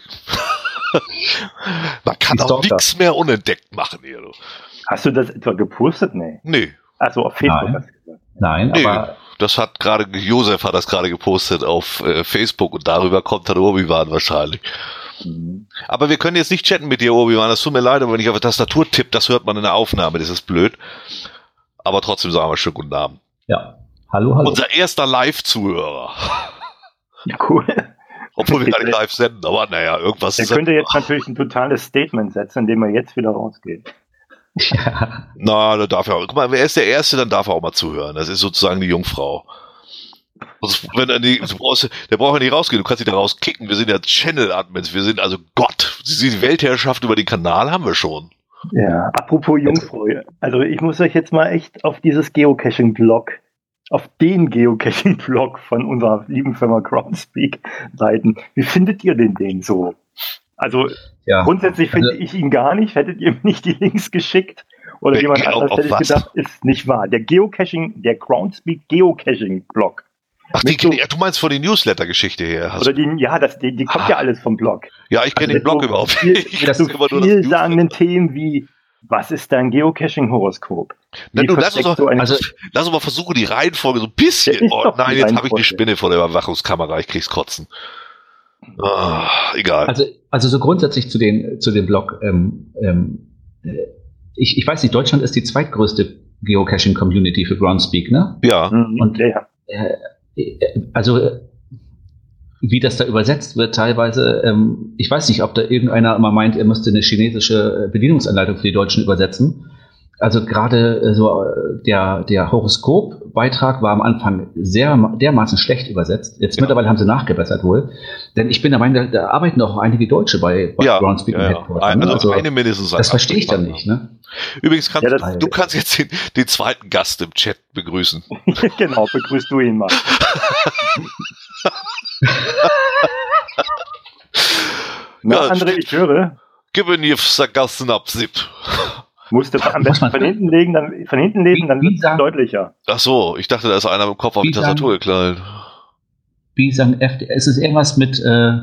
Man kann auch nichts mehr unentdeckt machen hier. Du. Hast du das etwa gepostet? Nee. Nee. Achso, auf Facebook Nein. hast du gesagt. Nein, nee, aber... Das hat gerade, Josef hat das gerade gepostet auf äh, Facebook und darüber kommt dann Obi-Wan wahrscheinlich. Mhm. Aber wir können jetzt nicht chatten mit dir, Obi-Wan, das tut mir leid, aber wenn ich auf die Tastatur tippe, das hört man in der Aufnahme, das ist blöd. Aber trotzdem sagen wir schönen guten Abend. Ja, hallo, hallo. Unser erster Live-Zuhörer. Ja, cool. Obwohl wir gar nicht live senden, aber naja, irgendwas. Der könnte jetzt natürlich ein totales Statement setzen, indem er jetzt wieder rausgeht. Ja. Na, da darf er auch. Guck mal, wer ist der Erste, dann darf er auch mal zuhören. Das ist sozusagen die Jungfrau. Also, wenn er nicht, du brauchst, der braucht ja nicht rausgehen, du kannst ihn da rauskicken. Wir sind ja Channel-Admins, wir sind also Gott. Die Weltherrschaft über den Kanal haben wir schon. Ja, apropos Jungfrau. Also ich muss euch jetzt mal echt auf dieses Geocaching-Blog, auf den Geocaching-Blog von unserer lieben Firma Groundspeak leiten. Wie findet ihr den Ding so? Also ja. Grundsätzlich finde also, ich ihn gar nicht. Hättet ihr mir nicht die Links geschickt? Oder jemand anderes hätte ich gedacht, ist nicht wahr. Der Geocaching, der Groundspeak Geocaching-Blog. Ach, die, so, du meinst von der Newsletter-Geschichte her? Oder die, ja, das, die, die kommt ah. ja alles vom Blog. Ja, ich kenne also den Blog so überhaupt nicht. Ich das so vielsagenden Themen wie, was ist dein Geocaching-Horoskop? Na, du, lass, uns doch, also, lass uns mal versuchen, die Reihenfolge so ein bisschen... Oh, nein, jetzt habe ich die Spinne vor der Überwachungskamera, ich krieg's kotzen. Ah, egal. Also, also so grundsätzlich zu den, zu dem Blog. Ähm, ähm, ich, ich weiß nicht, Deutschland ist die zweitgrößte Geocaching-Community für Groundspeak, ne? Ja. Und ja. Äh, also wie das da übersetzt wird teilweise, ähm, ich weiß nicht, ob da irgendeiner immer meint, er müsste eine chinesische Bedienungsanleitung für die Deutschen übersetzen, also gerade äh, so äh, der, der Horoskop-Beitrag war am Anfang sehr dermaßen schlecht übersetzt. Jetzt ja. mittlerweile haben sie nachgebessert wohl. Denn ich bin der Meinung, da, da arbeiten auch einige Deutsche bei, bei ja, Groundspeak ja, ja. Headquarter. Ein, Ne? also, also eine mindestens. Das verstehe ich dann nicht. Ne? Übrigens, kannst, ja, das, du kannst jetzt den, den zweiten Gast im Chat begrüßen. Genau, begrüßt du ihn mal. Na, ja, André, ich höre. Gib mir vergessen ab, Sip. Musst du am besten von hinten legen, dann von hinten lesen, dann wird es deutlicher. Ach so, ich dachte, da ist einer im Kopf auf die Tastatur geknallt. Bisang F D, es ist irgendwas mit äh,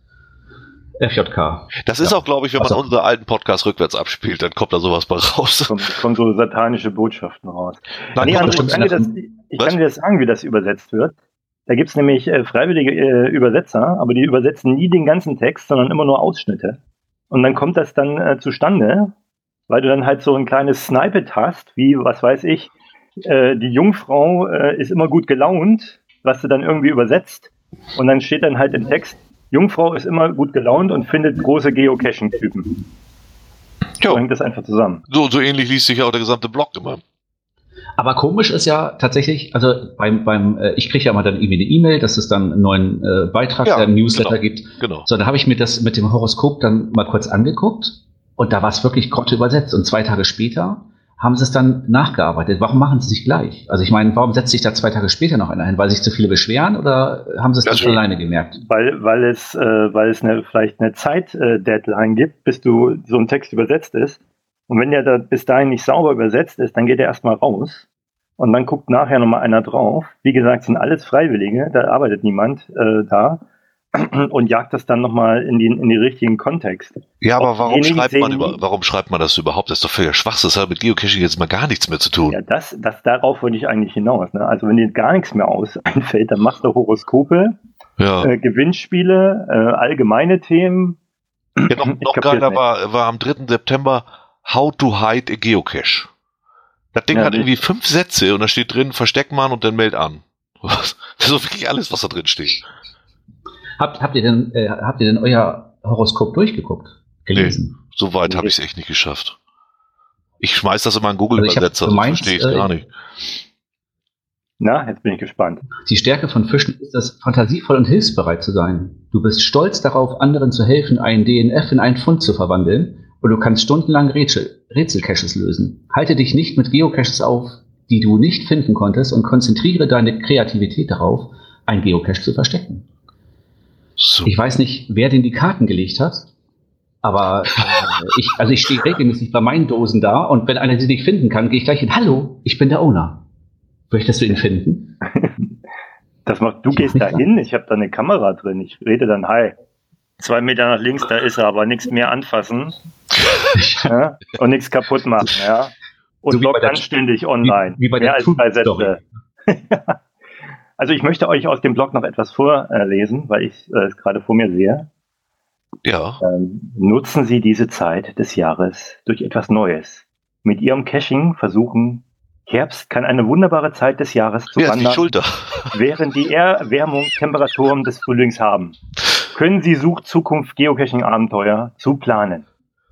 F J K. Das ist ja. auch, glaube ich, wenn man also, unseren alten Podcast rückwärts abspielt, dann kommt da sowas bei raus. Kommen, kommen so satanische Botschaften raus. Nein, nee, André, ich kann, dir das, ich kann dir das sagen, wie das übersetzt wird. Da gibt es nämlich äh, freiwillige äh, Übersetzer, aber die übersetzen nie den ganzen Text, sondern immer nur Ausschnitte. Und dann kommt das dann äh, zustande, weil du dann halt so ein kleines Snippet hast, wie, was weiß ich, äh, die Jungfrau äh, ist immer gut gelaunt, was du dann irgendwie übersetzt. Und dann steht dann halt im Text, Jungfrau ist immer gut gelaunt und findet große Geocaching-Typen. So hängt das einfach zusammen. So, so ähnlich liest sich ja auch der gesamte Blog immer. Aber komisch ist ja tatsächlich, also beim, beim äh, ich kriege ja mal dann irgendwie eine E-Mail, dass es dann einen neuen äh, Beitrag ja, im Newsletter genau, gibt. Genau. So, da habe ich mir das mit dem Horoskop dann mal kurz angeguckt und da war es wirklich konnte übersetzt. Und zwei Tage später haben sie es dann nachgearbeitet. Warum machen sie sich gleich? Also ich meine, warum setzt sich da zwei Tage später noch einer hin? Weil sich zu viele beschweren oder haben sie es dann schon alleine gemerkt? Weil, weil es, äh, weil es eine, vielleicht eine Zeit-Deadline gibt, bis du so ein Text übersetzt ist. Und wenn der da bis dahin nicht sauber übersetzt ist, dann geht er erstmal raus und dann guckt nachher nochmal einer drauf. Wie gesagt, sind alles Freiwillige, da arbeitet niemand äh, da und jagt das dann nochmal in den in den richtigen Kontext. Ja, aber warum schreibt, man über, warum schreibt man das überhaupt? Das ist doch völlig Schwachsinn. Das hat mit Geocaching jetzt mal gar nichts mehr zu tun. Ja, das, das darauf wollte ich eigentlich hinaus. Ne? Also wenn dir gar nichts mehr aus einfällt, dann machst du Horoskope, ja. äh, Gewinnspiele, äh, allgemeine Themen. Ja, noch noch geiler war, war am dritten September How to hide a Geocache. Das Ding ja, hat irgendwie fünf Sätze und da steht drin, versteck mal und dann meld an. Das ist so wirklich alles, was da drin steht. Habt, habt ihr denn, äh, habt ihr denn euer Horoskop durchgeguckt? Gelesen? Nee, so weit habe ich es echt nicht geschafft. Ich schmeiß das immer in Google-Übersetzer, also das verstehe ich äh, gar nicht. Na, jetzt bin ich gespannt. Die Stärke von Fischen ist es, fantasievoll und hilfsbereit zu sein. Du bist stolz darauf, anderen zu helfen, einen D N F in einen Pfund zu verwandeln. Und du kannst stundenlang Rätsel, Rätselcaches lösen. Halte dich nicht mit Geocaches auf, die du nicht finden konntest und konzentriere deine Kreativität darauf, ein Geocache zu verstecken. So. Ich weiß nicht, wer den die Karten gelegt hat, aber äh, ich, also ich stehe regelmäßig bei meinen Dosen da und wenn einer sie nicht finden kann, gehe ich gleich hin. Hallo, ich bin der Owner. Möchtest du ihn finden? Das macht, du ich gehst da hin, ich habe da eine Kamera drin, ich rede dann, hi. Zwei Meter nach links, da ist er, aber nichts mehr anfassen ja, und nichts kaputt machen. Ja. Und so bloggt anständig online. Wie, wie bei mehr der als drei Sätze. Also ich möchte euch aus dem Blog noch etwas vorlesen, weil ich es äh, gerade vor mir sehe. Ja. Ähm, nutzen Sie diese Zeit des Jahres durch etwas Neues. Mit Ihrem Caching versuchen, Herbst kann eine wunderbare Zeit des Jahres zu ja, wandern, die Schulter. während die Erwärmung Temperaturen des Frühlings haben. Können Sie Such-Zukunft Geocaching-Abenteuer zu planen?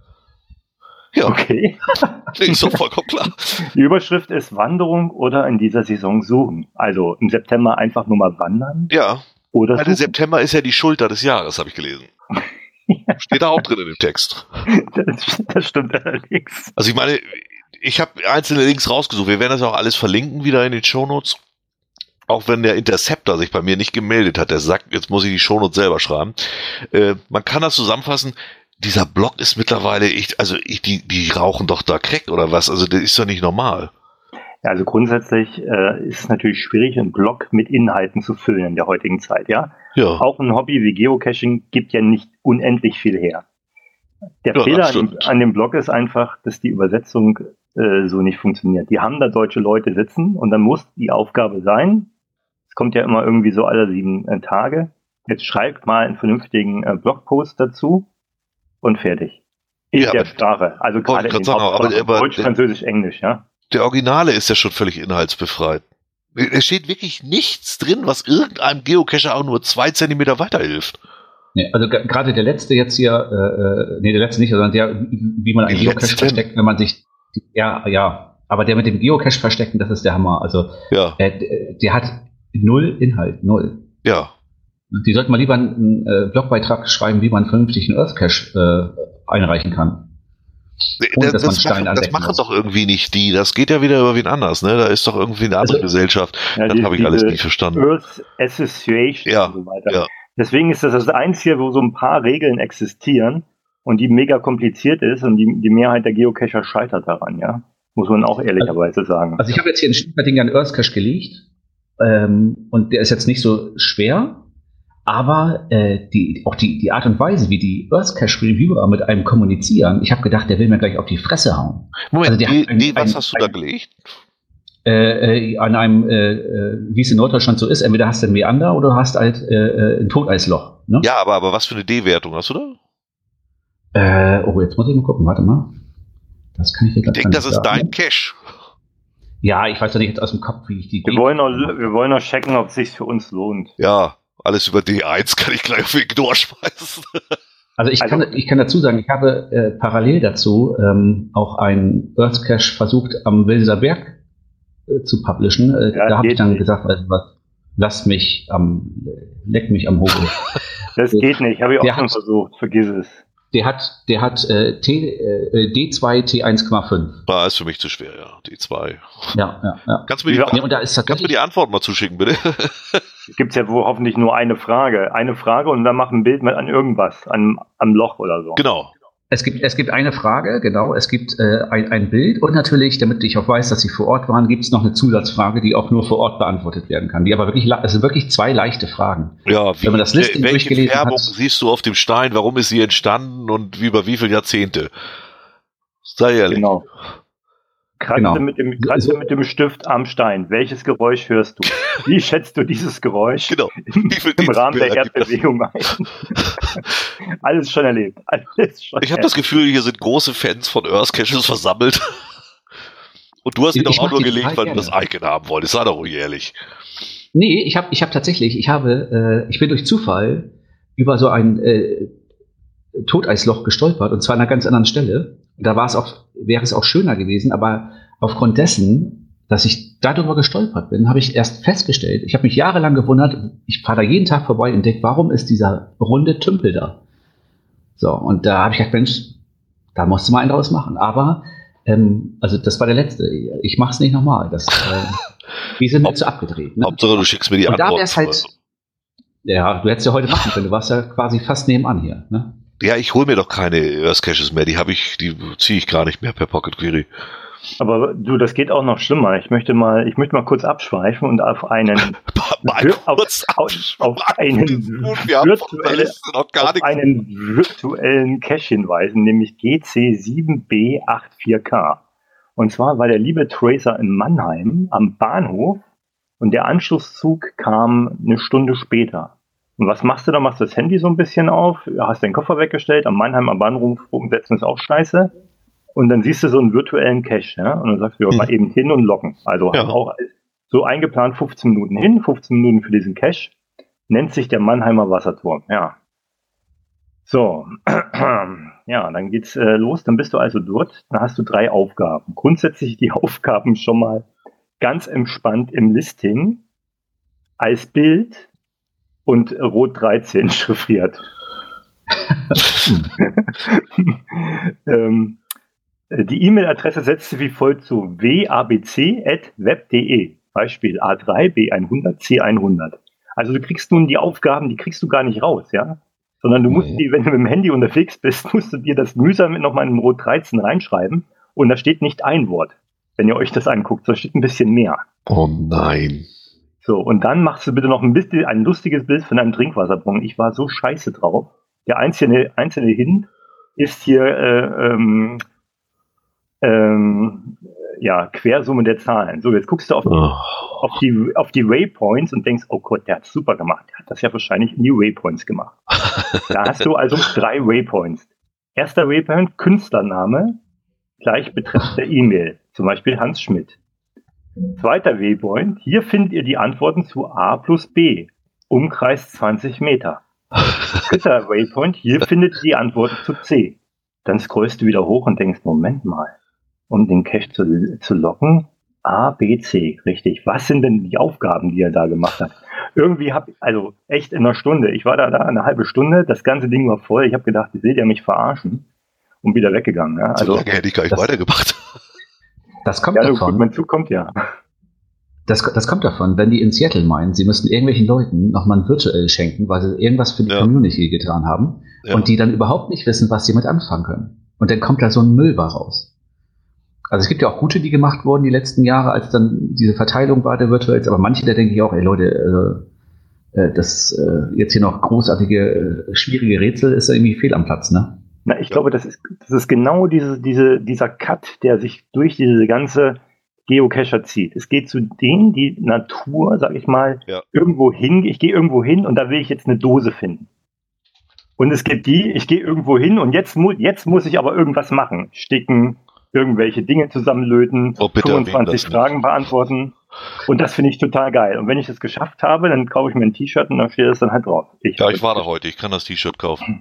Ja, okay. Ist doch vollkommen klar. Die Überschrift ist Wanderung oder in dieser Saison suchen. Also im September einfach nur mal wandern. Ja, oder weil der September ist ja die Schulter des Jahres, habe ich gelesen. Ja. Steht da auch drin in dem Text. Das, das stimmt allerdings. Also ich meine, ich habe einzelne Links rausgesucht. Wir werden das auch alles verlinken wieder in den Shownotes. Auch wenn der Interceptor sich bei mir nicht gemeldet hat, der sagt, jetzt muss ich die Shownotes selber schreiben. Äh, man kann das zusammenfassen, dieser Blog ist mittlerweile, ich, also ich, die, die rauchen doch da Crack oder was, also das ist doch nicht normal. Ja, also grundsätzlich äh, ist es natürlich schwierig, einen Blog mit Inhalten zu füllen in der heutigen Zeit, ja. Ja. Auch ein Hobby wie Geocaching gibt ja nicht unendlich viel her. Der ja, Fehler an, an dem Blog ist einfach, dass die Übersetzung äh, so nicht funktioniert. Die haben da deutsche Leute sitzen und dann muss die Aufgabe sein, es kommt ja immer irgendwie so alle sieben äh, Tage, jetzt schreibt mal einen vernünftigen äh, Blogpost dazu und fertig. In ja, der Sprache, also gerade in den sagen, aber, aber Deutsch, der, Französisch, Englisch, ja. Der Originale ist ja schon völlig inhaltsbefreit. Es steht wirklich nichts drin, was irgendeinem Geocacher auch nur zwei Zentimeter weiterhilft. Nee, also g- gerade der letzte jetzt hier, äh, nee, der letzte nicht, sondern der, wie man einen Geocache versteckt, wenn man sich Ja, ja. Aber der mit dem Geocache verstecken, das ist der Hammer. Also, ja. äh, der hat null Inhalt, null. Ja. Die sollten mal lieber einen äh, Blogbeitrag schreiben, wie man vernünftig einen Earth Cache äh, einreichen kann. Ohne, das, das, machen, das machen doch irgendwie nicht die. Das geht ja wieder über wen anders. Ne? Da ist doch irgendwie eine andere also, Gesellschaft. Ja, das habe ich alles nicht verstanden. Earth Association ja, und so weiter. Ja. Deswegen ist das das Einzige, wo so ein paar Regeln existieren und die mega kompliziert ist und die, die Mehrheit der Geocacher scheitert daran, ja. Muss man auch ehrlicherweise sagen. Also ich habe jetzt hier einen Stieferding an Earth Cache gelegt ähm, und der ist jetzt nicht so schwer. Aber äh, die, auch die, die Art und Weise, wie die Earth Cache Reviewer mit einem kommunizieren, ich habe gedacht, der will mir gleich auf die Fresse hauen. Moment, also der die, ein, die, was ein, hast du ein, da gelegt? Äh, äh, an einem, äh, wie es in Norddeutschland so ist, entweder hast du ein Meander oder du hast halt äh, ein Toteisloch. Ne? Ja, aber, aber was für eine D-Wertung hast du da? Äh, oh, jetzt muss ich mal gucken, warte mal. Das kann ich dir gleich Ich denke, das ist dein Cache. Ja, ich weiß doch nicht jetzt aus dem Kopf, wie ich die... Wir wollen noch, wir wollen noch checken, ob es sich für uns lohnt. Ja. Alles über D eins kann ich gleich auf Ignore schmeißen. Also ich kann, ich kann dazu sagen, ich habe äh, parallel dazu ähm, auch einen Earth Cache versucht, am Wilser Berg äh, zu publishen. Äh, ja, da habe ich dann nicht. gesagt, also, was, lasst mich am, leck mich am Hobel. Das geht nicht, habe ich auch der schon hat, versucht, vergiss es. Der hat, der hat äh, T, äh, D zwei T eins Komma fünf. War ist für mich zu schwer, ja. D zwei. Ja, ja, ja. Kannst du mir die, ja, und da ist kannst mir die Antwort mal zuschicken, bitte? Gibt es ja wohl hoffentlich nur eine Frage. Eine Frage und dann mach ein Bild mit an irgendwas, an, am Loch oder so. Genau. Es gibt, es gibt eine Frage, genau, es gibt äh, ein, ein Bild und natürlich, damit ich auch weiß, dass Sie vor Ort waren, gibt es noch eine Zusatzfrage, die auch nur vor Ort beantwortet werden kann. Die aber wirklich, es sind wirklich zwei leichte Fragen. Ja, wie, wenn man das Listing welche durchgelesen Färbung hat, siehst du auf dem Stein, warum ist sie entstanden und wie, über wie viele Jahrzehnte? Sei ehrlich. Genau. Kratze, genau. mit dem, kratze mit dem Stift am Stein. Welches Geräusch hörst du? Wie schätzt du dieses Geräusch genau. im, im Rahmen der Erdbewegung ein? Alles schon erlebt. Alles schon ich habe das Gefühl, hier sind große Fans von Earth Caches versammelt. Und du hast ihn doch auch nur gelegt, weil du das Icon haben wolltest. Sei doch ruhig ehrlich. Nee, ich habe ich hab tatsächlich, ich habe, äh, ich bin durch Zufall über so ein äh, Toteisloch gestolpert und zwar an einer ganz anderen Stelle. Da war es auch, wäre es auch schöner gewesen, aber aufgrund dessen, dass ich darüber gestolpert bin, habe ich erst festgestellt, ich habe mich jahrelang gewundert, ich fahre da jeden Tag vorbei und entdecke, warum ist dieser runde Tümpel da? So, und da habe ich gedacht, Mensch, da musst du mal einen draus machen. Aber, ähm, also das war der letzte. Ich mache es nicht nochmal. Das, äh, die sind nicht so abgedreht. Ne? Hauptsache, du schickst mir die und Antwort. Da wär's halt, ja, du hättest ja heute machen können. Du warst ja quasi fast nebenan hier. Ne? Ja, ich hole mir doch keine Earth Caches mehr. Die habe ich, die ziehe ich gar nicht mehr per Pocket Query. Aber du, das geht auch noch schlimmer. Ich möchte mal, ich möchte mal kurz abschweifen und auf einen, auf, auf, auf einen, virtuelle, auf einen virtuellen Cache hinweisen, nämlich G C sieben B vierundachtzig K. Und zwar war der liebe Tracer in Mannheim am Bahnhof und der Anschlusszug kam eine Stunde später. Und was machst du da? Machst du das Handy so ein bisschen auf, hast deinen Koffer weggestellt, am Mannheim am Bahnhof umsetzen ist auch scheiße. Und dann siehst du so einen virtuellen Cache, ja, und dann sagst du, ja, mal eben hin und locken. Also ja. Auch so eingeplant fünfzehn Minuten hin, fünfzehn Minuten für diesen Cache, nennt sich der Mannheimer Wasserturm, ja. So, ja, dann geht's äh, los, dann bist du also dort, dann hast du drei Aufgaben. Grundsätzlich die Aufgaben schon mal ganz entspannt im Listing, als Bild und rot dreizehn chiffriert. ähm, Die E-Mail-Adresse setzt sie wie folgt zu: w a b c at web punkt de. Beispiel A drei, B hundert, C hundert. Also du kriegst nun die Aufgaben, die kriegst du gar nicht raus, ja? Sondern du musst die, wenn du mit dem Handy unterwegs bist, musst du dir das mühsam mit nochmal in Rot dreizehn reinschreiben und da steht nicht ein Wort. Wenn ihr euch das anguckt, da steht ein bisschen mehr. Oh nein. So, und dann machst du bitte noch ein bisschen ein lustiges Bild von einem Trinkwasserbrunnen. Ich war so scheiße drauf. Der einzelne, einzelne Hint ist hier, äh, ähm, Ähm, ja, Quersumme der Zahlen. So, jetzt guckst du auf, oh. auf, die, auf die Waypoints und denkst, oh Gott, der hat super gemacht. Der hat das ja wahrscheinlich in die Waypoints gemacht. Da hast du also drei Waypoints. Erster Waypoint, Künstlername, gleich Betreff der E-Mail. Zum Beispiel Hans Schmidt. Zweiter Waypoint, hier findet ihr die Antworten zu A plus B. Umkreis zwanzig Meter. Dritter Waypoint, hier findet ihr die Antworten zu C. Dann scrollst du wieder hoch und denkst, Moment mal. um den Cache zu, zu locken. A, B, C, richtig. Was sind denn die Aufgaben, die er da gemacht hat? Irgendwie habe ich, also echt in einer Stunde, ich war da, da eine halbe Stunde, das ganze Ding war voll, ich habe gedacht, seht ihr mich verarschen und wieder weggegangen. Ja? Also, so lange hätte ich gar nicht das, weitergemacht. Das kommt ja, davon. Gut, mein Zug kommt ja. Das, das kommt davon, wenn die in Seattle meinen, sie müssten irgendwelchen Leuten nochmal ein virtuell schenken, weil sie irgendwas für die ja. Community getan haben ja. und die dann überhaupt nicht wissen, was sie mit anfangen können. Und dann kommt da so ein Müll raus. Also es gibt ja auch gute, die gemacht wurden die letzten Jahre, als dann diese Verteilung war der Virtuals, aber manche, da denke ich auch, ey Leute, äh, das äh, jetzt hier noch großartige, äh, schwierige Rätsel ist ja irgendwie fehl am Platz, ne? Na, ich ja. glaube, das ist, das ist genau diese, diese, dieser Cut, der sich durch diese ganze Geocacher zieht. Es geht zu denen, die Natur, sag ich mal, ja. irgendwo hin, ich gehe irgendwo hin und da will ich jetzt eine Dose finden. Und es gibt die, ich gehe irgendwo hin und jetzt, mu- jetzt muss ich aber irgendwas machen. Sticken, irgendwelche Dinge zusammenlöten, oh, bitte, fünfundzwanzig Fragen beantworten. Und das finde ich total geil. Und wenn ich das geschafft habe, dann kaufe ich mir ein T-Shirt und dann steht das dann halt drauf. Ich ja, ich war da heute, ich kann das T-Shirt kaufen.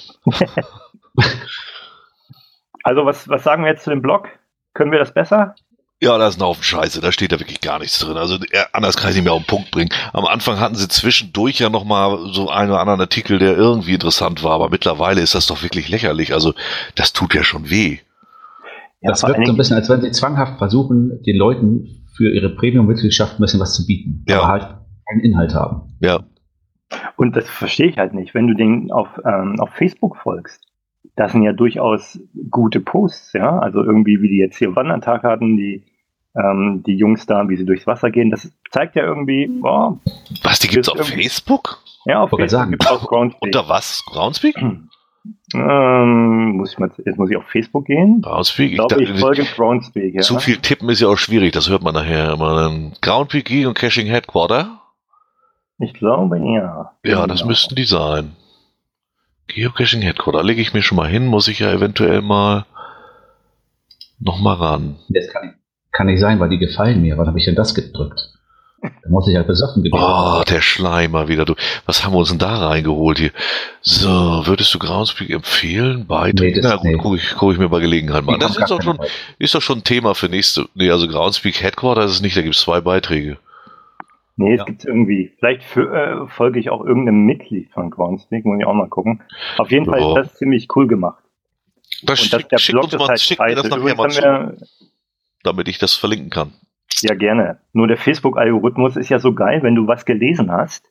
Also was, was sagen wir jetzt zu dem Blog? Können wir das besser? Ja, da ist ein Haufen Scheiße, da steht da wirklich gar nichts drin. Also anders kann ich nicht mehr auf den Punkt bringen. Am Anfang hatten sie zwischendurch ja nochmal so einen oder anderen Artikel, der irgendwie interessant war, aber mittlerweile ist das doch wirklich lächerlich. Also das tut ja schon weh. Ja, das wirkt so ein bisschen, als wenn sie zwanghaft versuchen, den Leuten für ihre Premium-Mitgliedschaft ein bisschen was zu bieten, ja. aber halt keinen Inhalt haben. Ja. Und das verstehe ich halt nicht. Wenn du den auf, ähm, auf Facebook folgst, das sind ja durchaus gute Posts, ja, also irgendwie, wie die jetzt hier Wandertag hatten, die ähm, die Jungs da, wie sie durchs Wasser gehen, das zeigt ja irgendwie, boah. Was, die gibt's auf Facebook? Ja, auf Facebook sagen. gibt's auch Groundspeak. Unter was? Groundspeak? Ähm, muss ich mal, jetzt muss ich auf Facebook gehen. Groundspeak? Ich glaube, ich, ich folge Groundspeak, ja. Zu viel tippen ist ja auch schwierig, das hört man nachher immer. Groundspeak und Caching Headquarter? Ich glaube, ja. Ja, genau. Das müssten die sein. Geocaching Headquarter, lege ich mir schon mal hin, muss ich ja eventuell mal noch mal ran. Das kann, kann nicht sein, weil die gefallen mir. Wann habe ich denn das gedrückt? Da muss ich halt besoffen gewesen. Oh, der Schleimer wieder. Du, was haben wir uns denn da reingeholt hier? So, würdest du Groundspeak empfehlen? Beiträge? Nee, Na gut, nee. gucke ich, guck ich mir bei Gelegenheit mal. Das ist doch, schon, ist doch schon ein Thema für nächste. Nee, also Groundspeak Headquarter ist es nicht, da gibt es zwei Beiträge. Nee, es ja. gibt irgendwie, vielleicht für, äh, folge ich auch irgendeinem Mitglied von Groundspeak, muss ich auch mal gucken. Auf jeden ja. Fall ist das ziemlich cool gemacht. Das und schick, das, der schick Blog uns ist mal, halt schick mir das nachher mal zu, wir, damit ich das verlinken kann. Ja, gerne. Nur der Facebook-Algorithmus ist ja so geil, wenn du was gelesen hast,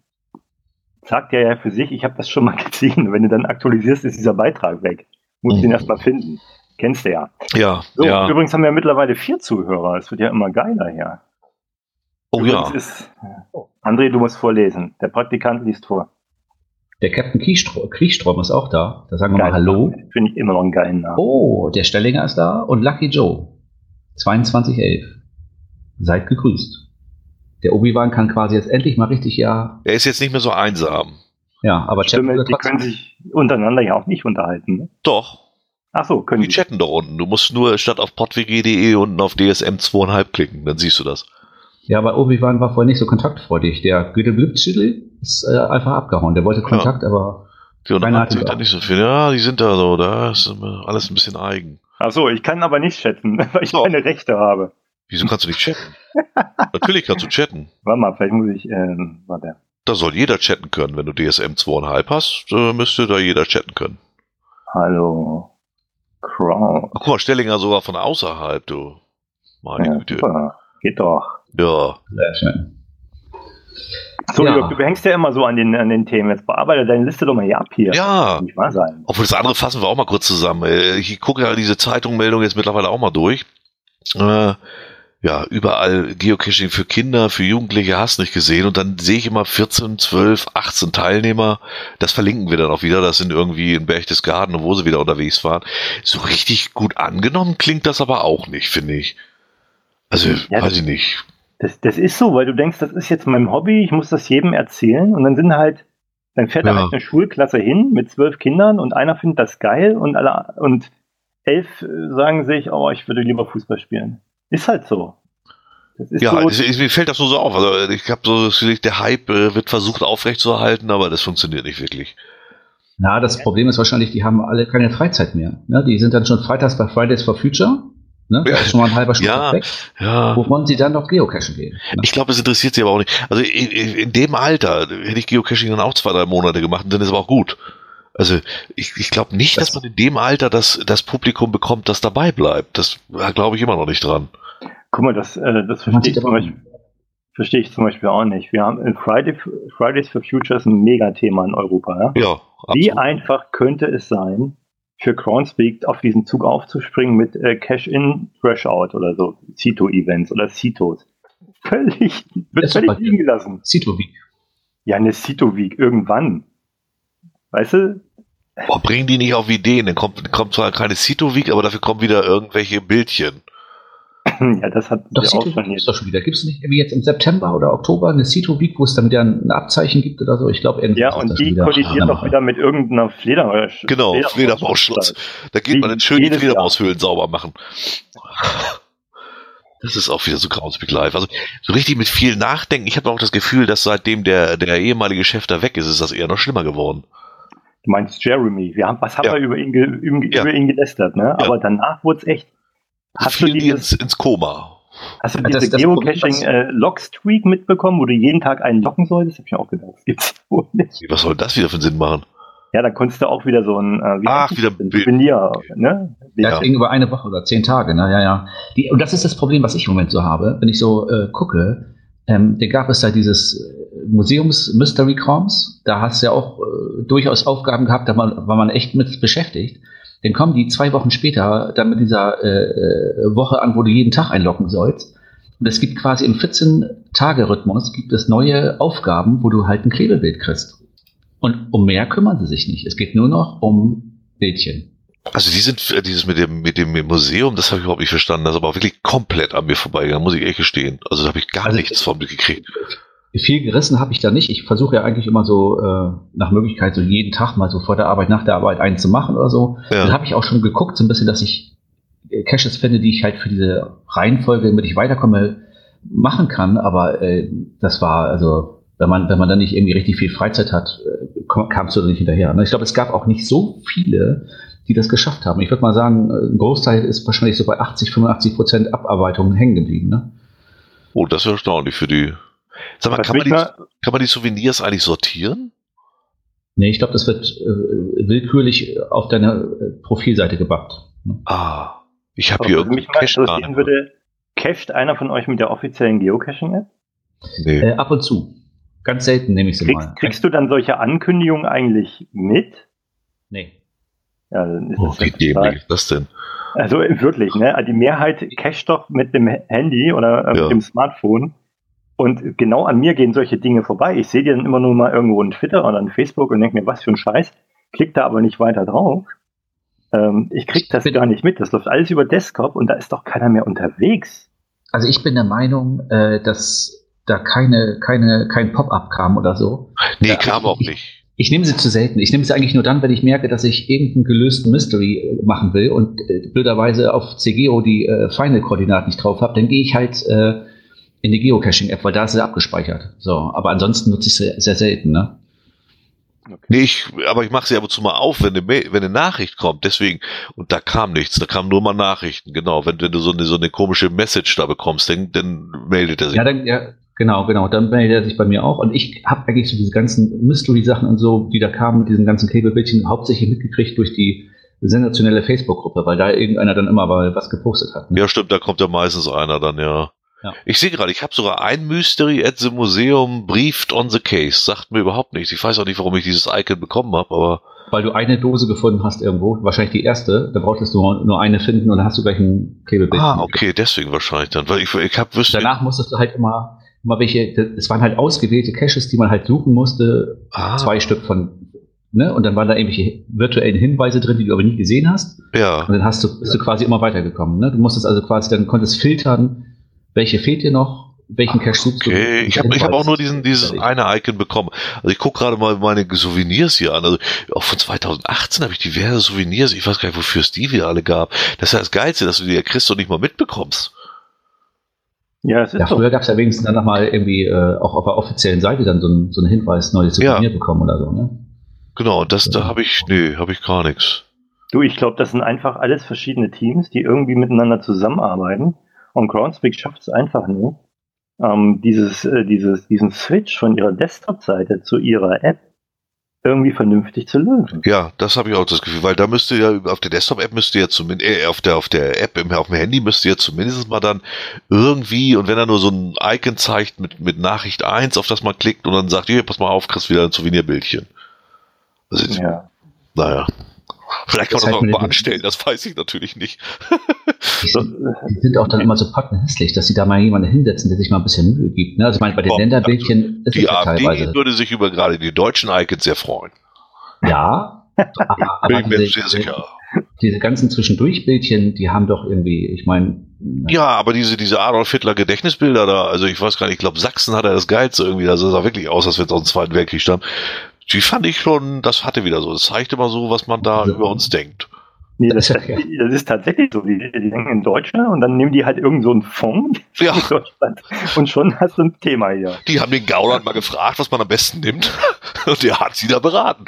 sagt er ja für sich, ich habe das schon mal gesehen. Wenn du dann aktualisierst, ist dieser Beitrag weg. Musst mhm. den erst mal finden. Kennst du ja. Ja, so, ja. Übrigens haben wir mittlerweile vier Zuhörer. Es wird ja immer geiler hier. Oh übrigens ja. Ist, André, du musst vorlesen. Der Praktikant liest vor. Der Captain Kriechstrom, Kriechstrom ist auch da. Da sagen wir Geil, mal Hallo. Finde ich immer noch einen geilen Namen. Oh, der Stellinger ist da und Lucky Joe. zweiundzwanzig elf. Seid gegrüßt. Der Obi-Wan kann quasi jetzt endlich mal richtig ja... Er ist jetzt nicht mehr so einsam. Ja, aber Stimme, chatten die können sich untereinander ja auch nicht unterhalten. Ne? Doch. Ach so, können die. Die chatten doch unten. Du musst nur statt auf podwg punkt de unten auf D S M zwei Komma fünf klicken, dann siehst du das. Ja, aber Obi-Wan war vorher nicht so kontaktfreudig. Der Güteblübschüttel ist äh, einfach abgehauen. Der wollte Kontakt, ja. aber die unterhalten sich da nicht so viel. Ja, die sind da so, da ist alles ein bisschen eigen. Ach so, ich kann aber nicht chatten, weil ich doch. keine Rechte habe. Wieso kannst du nicht chatten? Natürlich kannst du chatten. Warte mal, vielleicht muss ich, ähm, warte. Da soll jeder chatten können. Wenn du D S M zwei Komma fünf hast, äh, müsste da jeder chatten können. Hallo. Crowd. Ach, guck mal, Stellinger sogar von außerhalb, du. Meine ja, Güte. Super. Geht doch. Ja. Sehr schön. So, ja. du hängst ja immer so an den, an den Themen. Jetzt bearbeite deine Liste doch mal hier ab hier. Ja. Nicht wahr sein. Obwohl das andere fassen wir auch mal kurz zusammen. Ich gucke ja diese Zeitungsmeldung jetzt mittlerweile auch mal durch. Äh, ja, überall Geocaching für Kinder, für Jugendliche hast nicht gesehen. Und dann sehe ich immer vierzehn, zwölf, achtzehn Teilnehmer. Das verlinken wir dann auch wieder. Das sind irgendwie in Berchtesgaden, wo sie wieder unterwegs waren. So richtig gut angenommen klingt das aber auch nicht, finde ich. Also, ja, weiß ich nicht. Das, das ist so, weil du denkst, das ist jetzt mein Hobby, ich muss das jedem erzählen. Und dann sind halt, dann fährt ja. da halt eine Schulklasse hin mit zwölf Kindern und einer findet das geil und alle und elf sagen sich, oh, ich würde lieber Fußball spielen. Ist halt so. Das ist ja, so, es, mir fällt das nur so auf. Also ich habe so das Gefühl, der Hype äh, wird versucht aufrechtzuerhalten, aber das funktioniert nicht wirklich. Na, das Problem ist wahrscheinlich, die haben alle keine Freizeit mehr. Ne? Die sind dann schon freitags bei Fridays for Future. Ne? Das ist schon mal ein halber Stunde ja, weg. Ja. Wo wollen Sie dann noch geocachen gehen? Ne? Ich glaube, es interessiert Sie aber auch nicht. Also in, in dem Alter hätte ich Geocaching dann auch zwei, drei Monate gemacht und dann ist aber auch gut. Also ich, ich glaube nicht, das dass man in dem Alter das, das Publikum bekommt, das dabei bleibt. Das da glaube ich immer noch nicht dran. Guck mal, das, äh, das verstehe ich, zum Beispiel, verstehe ich zum Beispiel auch nicht. Wir haben in Friday, Fridays for Future ein Megathema in Europa. Ja? Ja, absolut. Wie einfach könnte es sein, für Groundspeak auf diesen Zug aufzuspringen mit äh, Cash-In, Fresh-Out oder so, Cito-Events oder Citos. Völlig, wird völlig liegen gelassen. Cito-Week. Ja, eine Cito-Week, irgendwann. Weißt du? Boah, bringen die nicht auf Ideen, dann kommt, kommt zwar keine Cito-Week, aber dafür kommen wieder irgendwelche Bildchen. Ja, das hat doch, Cito Week ist doch schon wieder. Gibt es nicht irgendwie jetzt im September oder Oktober eine Cito Week, wo es dann wieder ein Abzeichen gibt oder so? Ich glaube, irgendwie. Ja, und die kollidiert doch wieder mit irgendeiner Fleder. Genau, Fledermausschutz. Da geht man dann schön die Fledermaushöhlen sauber machen. Das ist auch wieder so Groundspeak Live. Also so richtig mit viel Nachdenken. Ich habe auch das Gefühl, dass seitdem der, der ehemalige Chef da weg ist, ist das eher noch schlimmer geworden. Du meinst Jeremy. Wir haben, was haben ja. wir über ihn, ge, über, ja. über ihn gelästert, ne? Ja. Aber danach wurde es echt. Hast fielen die ins, ins Koma. Hast du diese Geocaching-Log-Streak äh, mitbekommen, wo du jeden Tag einen locken solltest? Das hab ich auch gedacht. Das gibt's wohl nicht. Was soll das wieder für einen Sinn machen? Ja, da konntest du auch wieder so ein äh, wie Ach, wieder Souvenir, ne? Ja, das ging über eine Woche oder zehn Tage, ne? Ja, ja. Die, und das ist das Problem, was ich im Moment so habe, wenn ich so äh, gucke. Ähm, da gab es da dieses Museums-Mystery-Crams. Da hast du ja auch äh, durchaus Aufgaben gehabt, da war, war man echt mit beschäftigt. Dann kommen die zwei Wochen später dann mit dieser äh, Woche an, wo du jeden Tag einloggen sollst. Und es gibt quasi im vierzehn-Tage-Rhythmus gibt es neue Aufgaben, wo du halt ein Klebebild kriegst. Und um mehr kümmern sie sich nicht. Es geht nur noch um Bildchen. Also die sind dieses mit dem mit dem Museum, das habe ich überhaupt nicht verstanden. Das ist aber auch wirklich komplett an mir vorbeigegangen, muss ich echt gestehen. Also da habe ich gar also nichts von mitgekriegt. Viel gerissen habe ich da nicht. Ich versuche ja eigentlich immer so äh, nach Möglichkeit so jeden Tag mal so vor der Arbeit, nach der Arbeit einen zu machen oder so. Ja. Dann habe ich auch schon geguckt, so ein bisschen, dass ich äh, Caches finde, die ich halt für diese Reihenfolge, damit ich weiterkomme, machen kann. Aber äh, das war, also wenn man wenn man dann nicht irgendwie richtig viel Freizeit hat, äh, kamst du da nicht hinterher. Ne? Ich glaube, es gab auch nicht so viele, die das geschafft haben. Ich würde mal sagen, ein Großteil ist wahrscheinlich so bei achtzig, fünfundachtzig Prozent Abarbeitungen hängen geblieben. Ne? Oh, das ist ja erstaunlich für die. Sag mal, kann man, die, kann man die Souvenirs eigentlich sortieren? Nee, ich glaube, das wird äh, willkürlich auf deine äh, Profilseite gebackt. Ne? Ah, ich habe hier irgendwie Cache interessieren würde, cached einer von euch mit der offiziellen Geocaching-App? Nee. Äh, ab und zu. Ganz selten nehme ich sie kriegst, mal. Kriegst du dann solche Ankündigungen eigentlich mit? Nee. Ja, dann ist oh, das wie dämlich ist das denn? Also wirklich, ne? Die Mehrheit cached doch mit dem Handy oder äh, ja. mit dem Smartphone. Und genau an mir gehen solche Dinge vorbei. Ich sehe die dann immer nur mal irgendwo in Twitter oder in Facebook und denke mir, was für ein Scheiß. Klick da aber nicht weiter drauf. Ähm, ich krieg das gar nicht mit. Das läuft alles über Desktop und da ist doch keiner mehr unterwegs. Also ich bin der Meinung, äh, dass da keine, keine, kein Pop-up kam oder so. Nee, da, kam ich, auch nicht. Ich, ich nehme sie zu selten. Ich nehme sie eigentlich nur dann, wenn ich merke, dass ich irgendeinen gelösten Mystery machen will und äh, blöderweise auf C G O die äh, Final-Koordinaten nicht drauf habe. Dann gehe ich halt äh, in die Geocaching-App, weil da ist sie abgespeichert. So, aber ansonsten nutze ich sie sehr selten, ne? Okay. Nee, ich, aber ich mache sie ab und zu mal auf, wenn eine, wenn eine Nachricht kommt, deswegen, und da kam nichts, da kamen nur mal Nachrichten, genau, wenn, wenn du so eine, so eine komische Message da bekommst, dann, dann meldet er sich. Ja, dann, ja, genau, genau, dann meldet er sich bei mir auch und ich habe eigentlich so diese ganzen Mystery-Sachen und so, die da kamen mit diesen ganzen Klebebildchen, hauptsächlich mitgekriegt durch die sensationelle Facebook-Gruppe, weil da irgendeiner dann immer mal was gepostet hat. Ne? Ja, stimmt, da kommt ja meistens einer dann, ja. Ja. Ich sehe gerade, ich habe sogar ein Mystery at the Museum briefed on the case. Sagt mir überhaupt nichts. Ich weiß auch nicht, warum ich dieses Icon bekommen habe, aber... Weil du eine Dose gefunden hast irgendwo, wahrscheinlich die erste, da brauchtest du nur eine finden und dann hast du gleich ein Klebebild. Ah, okay, deswegen wahrscheinlich dann. Weil ich, ich hab wüsste... Danach musstest du halt immer, immer welche, es waren halt ausgewählte Caches, die man halt suchen musste, ah. zwei Stück von... Ne? Und dann waren da irgendwelche virtuellen Hinweise drin, die du aber nie gesehen hast. Ja. Und dann hast du, bist du quasi immer weitergekommen. Ne? Du musstest also quasi, dann konntest filtern, welche fehlt dir noch? Welchen Cache suchst du? Okay, ich habe ich hab auch nur diesen dieses eine Icon bekommen. Also ich gucke gerade mal meine Souvenirs hier an. Also auch von zweitausendachtzehn habe ich diverse Souvenirs. Ich weiß gar nicht, wofür es die wieder alle gab. Das ist ja das Geilste, dass du die ja kriegst und nicht mal mitbekommst. Ja, das ist ja, früher gab es ja wenigstens dann nochmal irgendwie äh, auch auf der offiziellen Seite dann so ein, so ein Hinweis, neues Souvenir ja. bekommen oder so, ne? Genau, und das, da habe ich, nee, habe ich gar nichts. Du, ich glaube, das sind einfach alles verschiedene Teams, die irgendwie miteinander zusammenarbeiten. Und Groundspeak schafft es einfach nicht, ähm, dieses, äh, dieses, diesen Switch von ihrer Desktop-Seite zu ihrer App irgendwie vernünftig zu lösen. Ja, das habe ich auch das Gefühl, weil da müsste ja auf der Desktop-App müsste ja zumindest, äh, auf der auf der App im, auf dem Handy müsste ja zumindest mal dann irgendwie, und wenn er nur so ein Icon zeigt mit mit Nachricht eins, auf das man klickt und dann sagt, hier, pass mal auf, kriegst wieder ein Souvenirbildchen. Das ist, Ja. Naja. Vielleicht kann Das man das halt auch mal mit- anstellen, das weiß ich natürlich nicht. Die sind, die sind auch dann immer so hässlich, dass sie da mal jemanden hinsetzen, der sich mal ein bisschen Mühe gibt. Ne? Also ich meine, bei den Boah, Länderbildchen ist es Die ja A f D teilweise. würde sich über gerade die deutschen Icons sehr freuen. Ja, aber, Bin aber ich mir diese, sehr sicher. diese ganzen Zwischendurchbildchen, die haben doch irgendwie, ich meine, Ja, aber diese, diese Adolf Hitler Gedächtnisbilder da, also ich weiß gar nicht, ich glaube Sachsen hat er das geilste irgendwie, also sah wirklich aus, als wenn es aus dem Zweiten Weltkrieg stammt. Die fand ich schon, das hatte wieder so, das zeigte mal so, was man da Ja. über uns denkt. Nee, das, Das das, ist ja- das ist tatsächlich so. Die, die denken in Deutschland und dann nehmen die halt irgend so einen Fonds Ja. in Deutschland und schon hast du ein Thema hier. Die haben den Gauland mal gefragt, was man am besten nimmt, und der hat sie da beraten.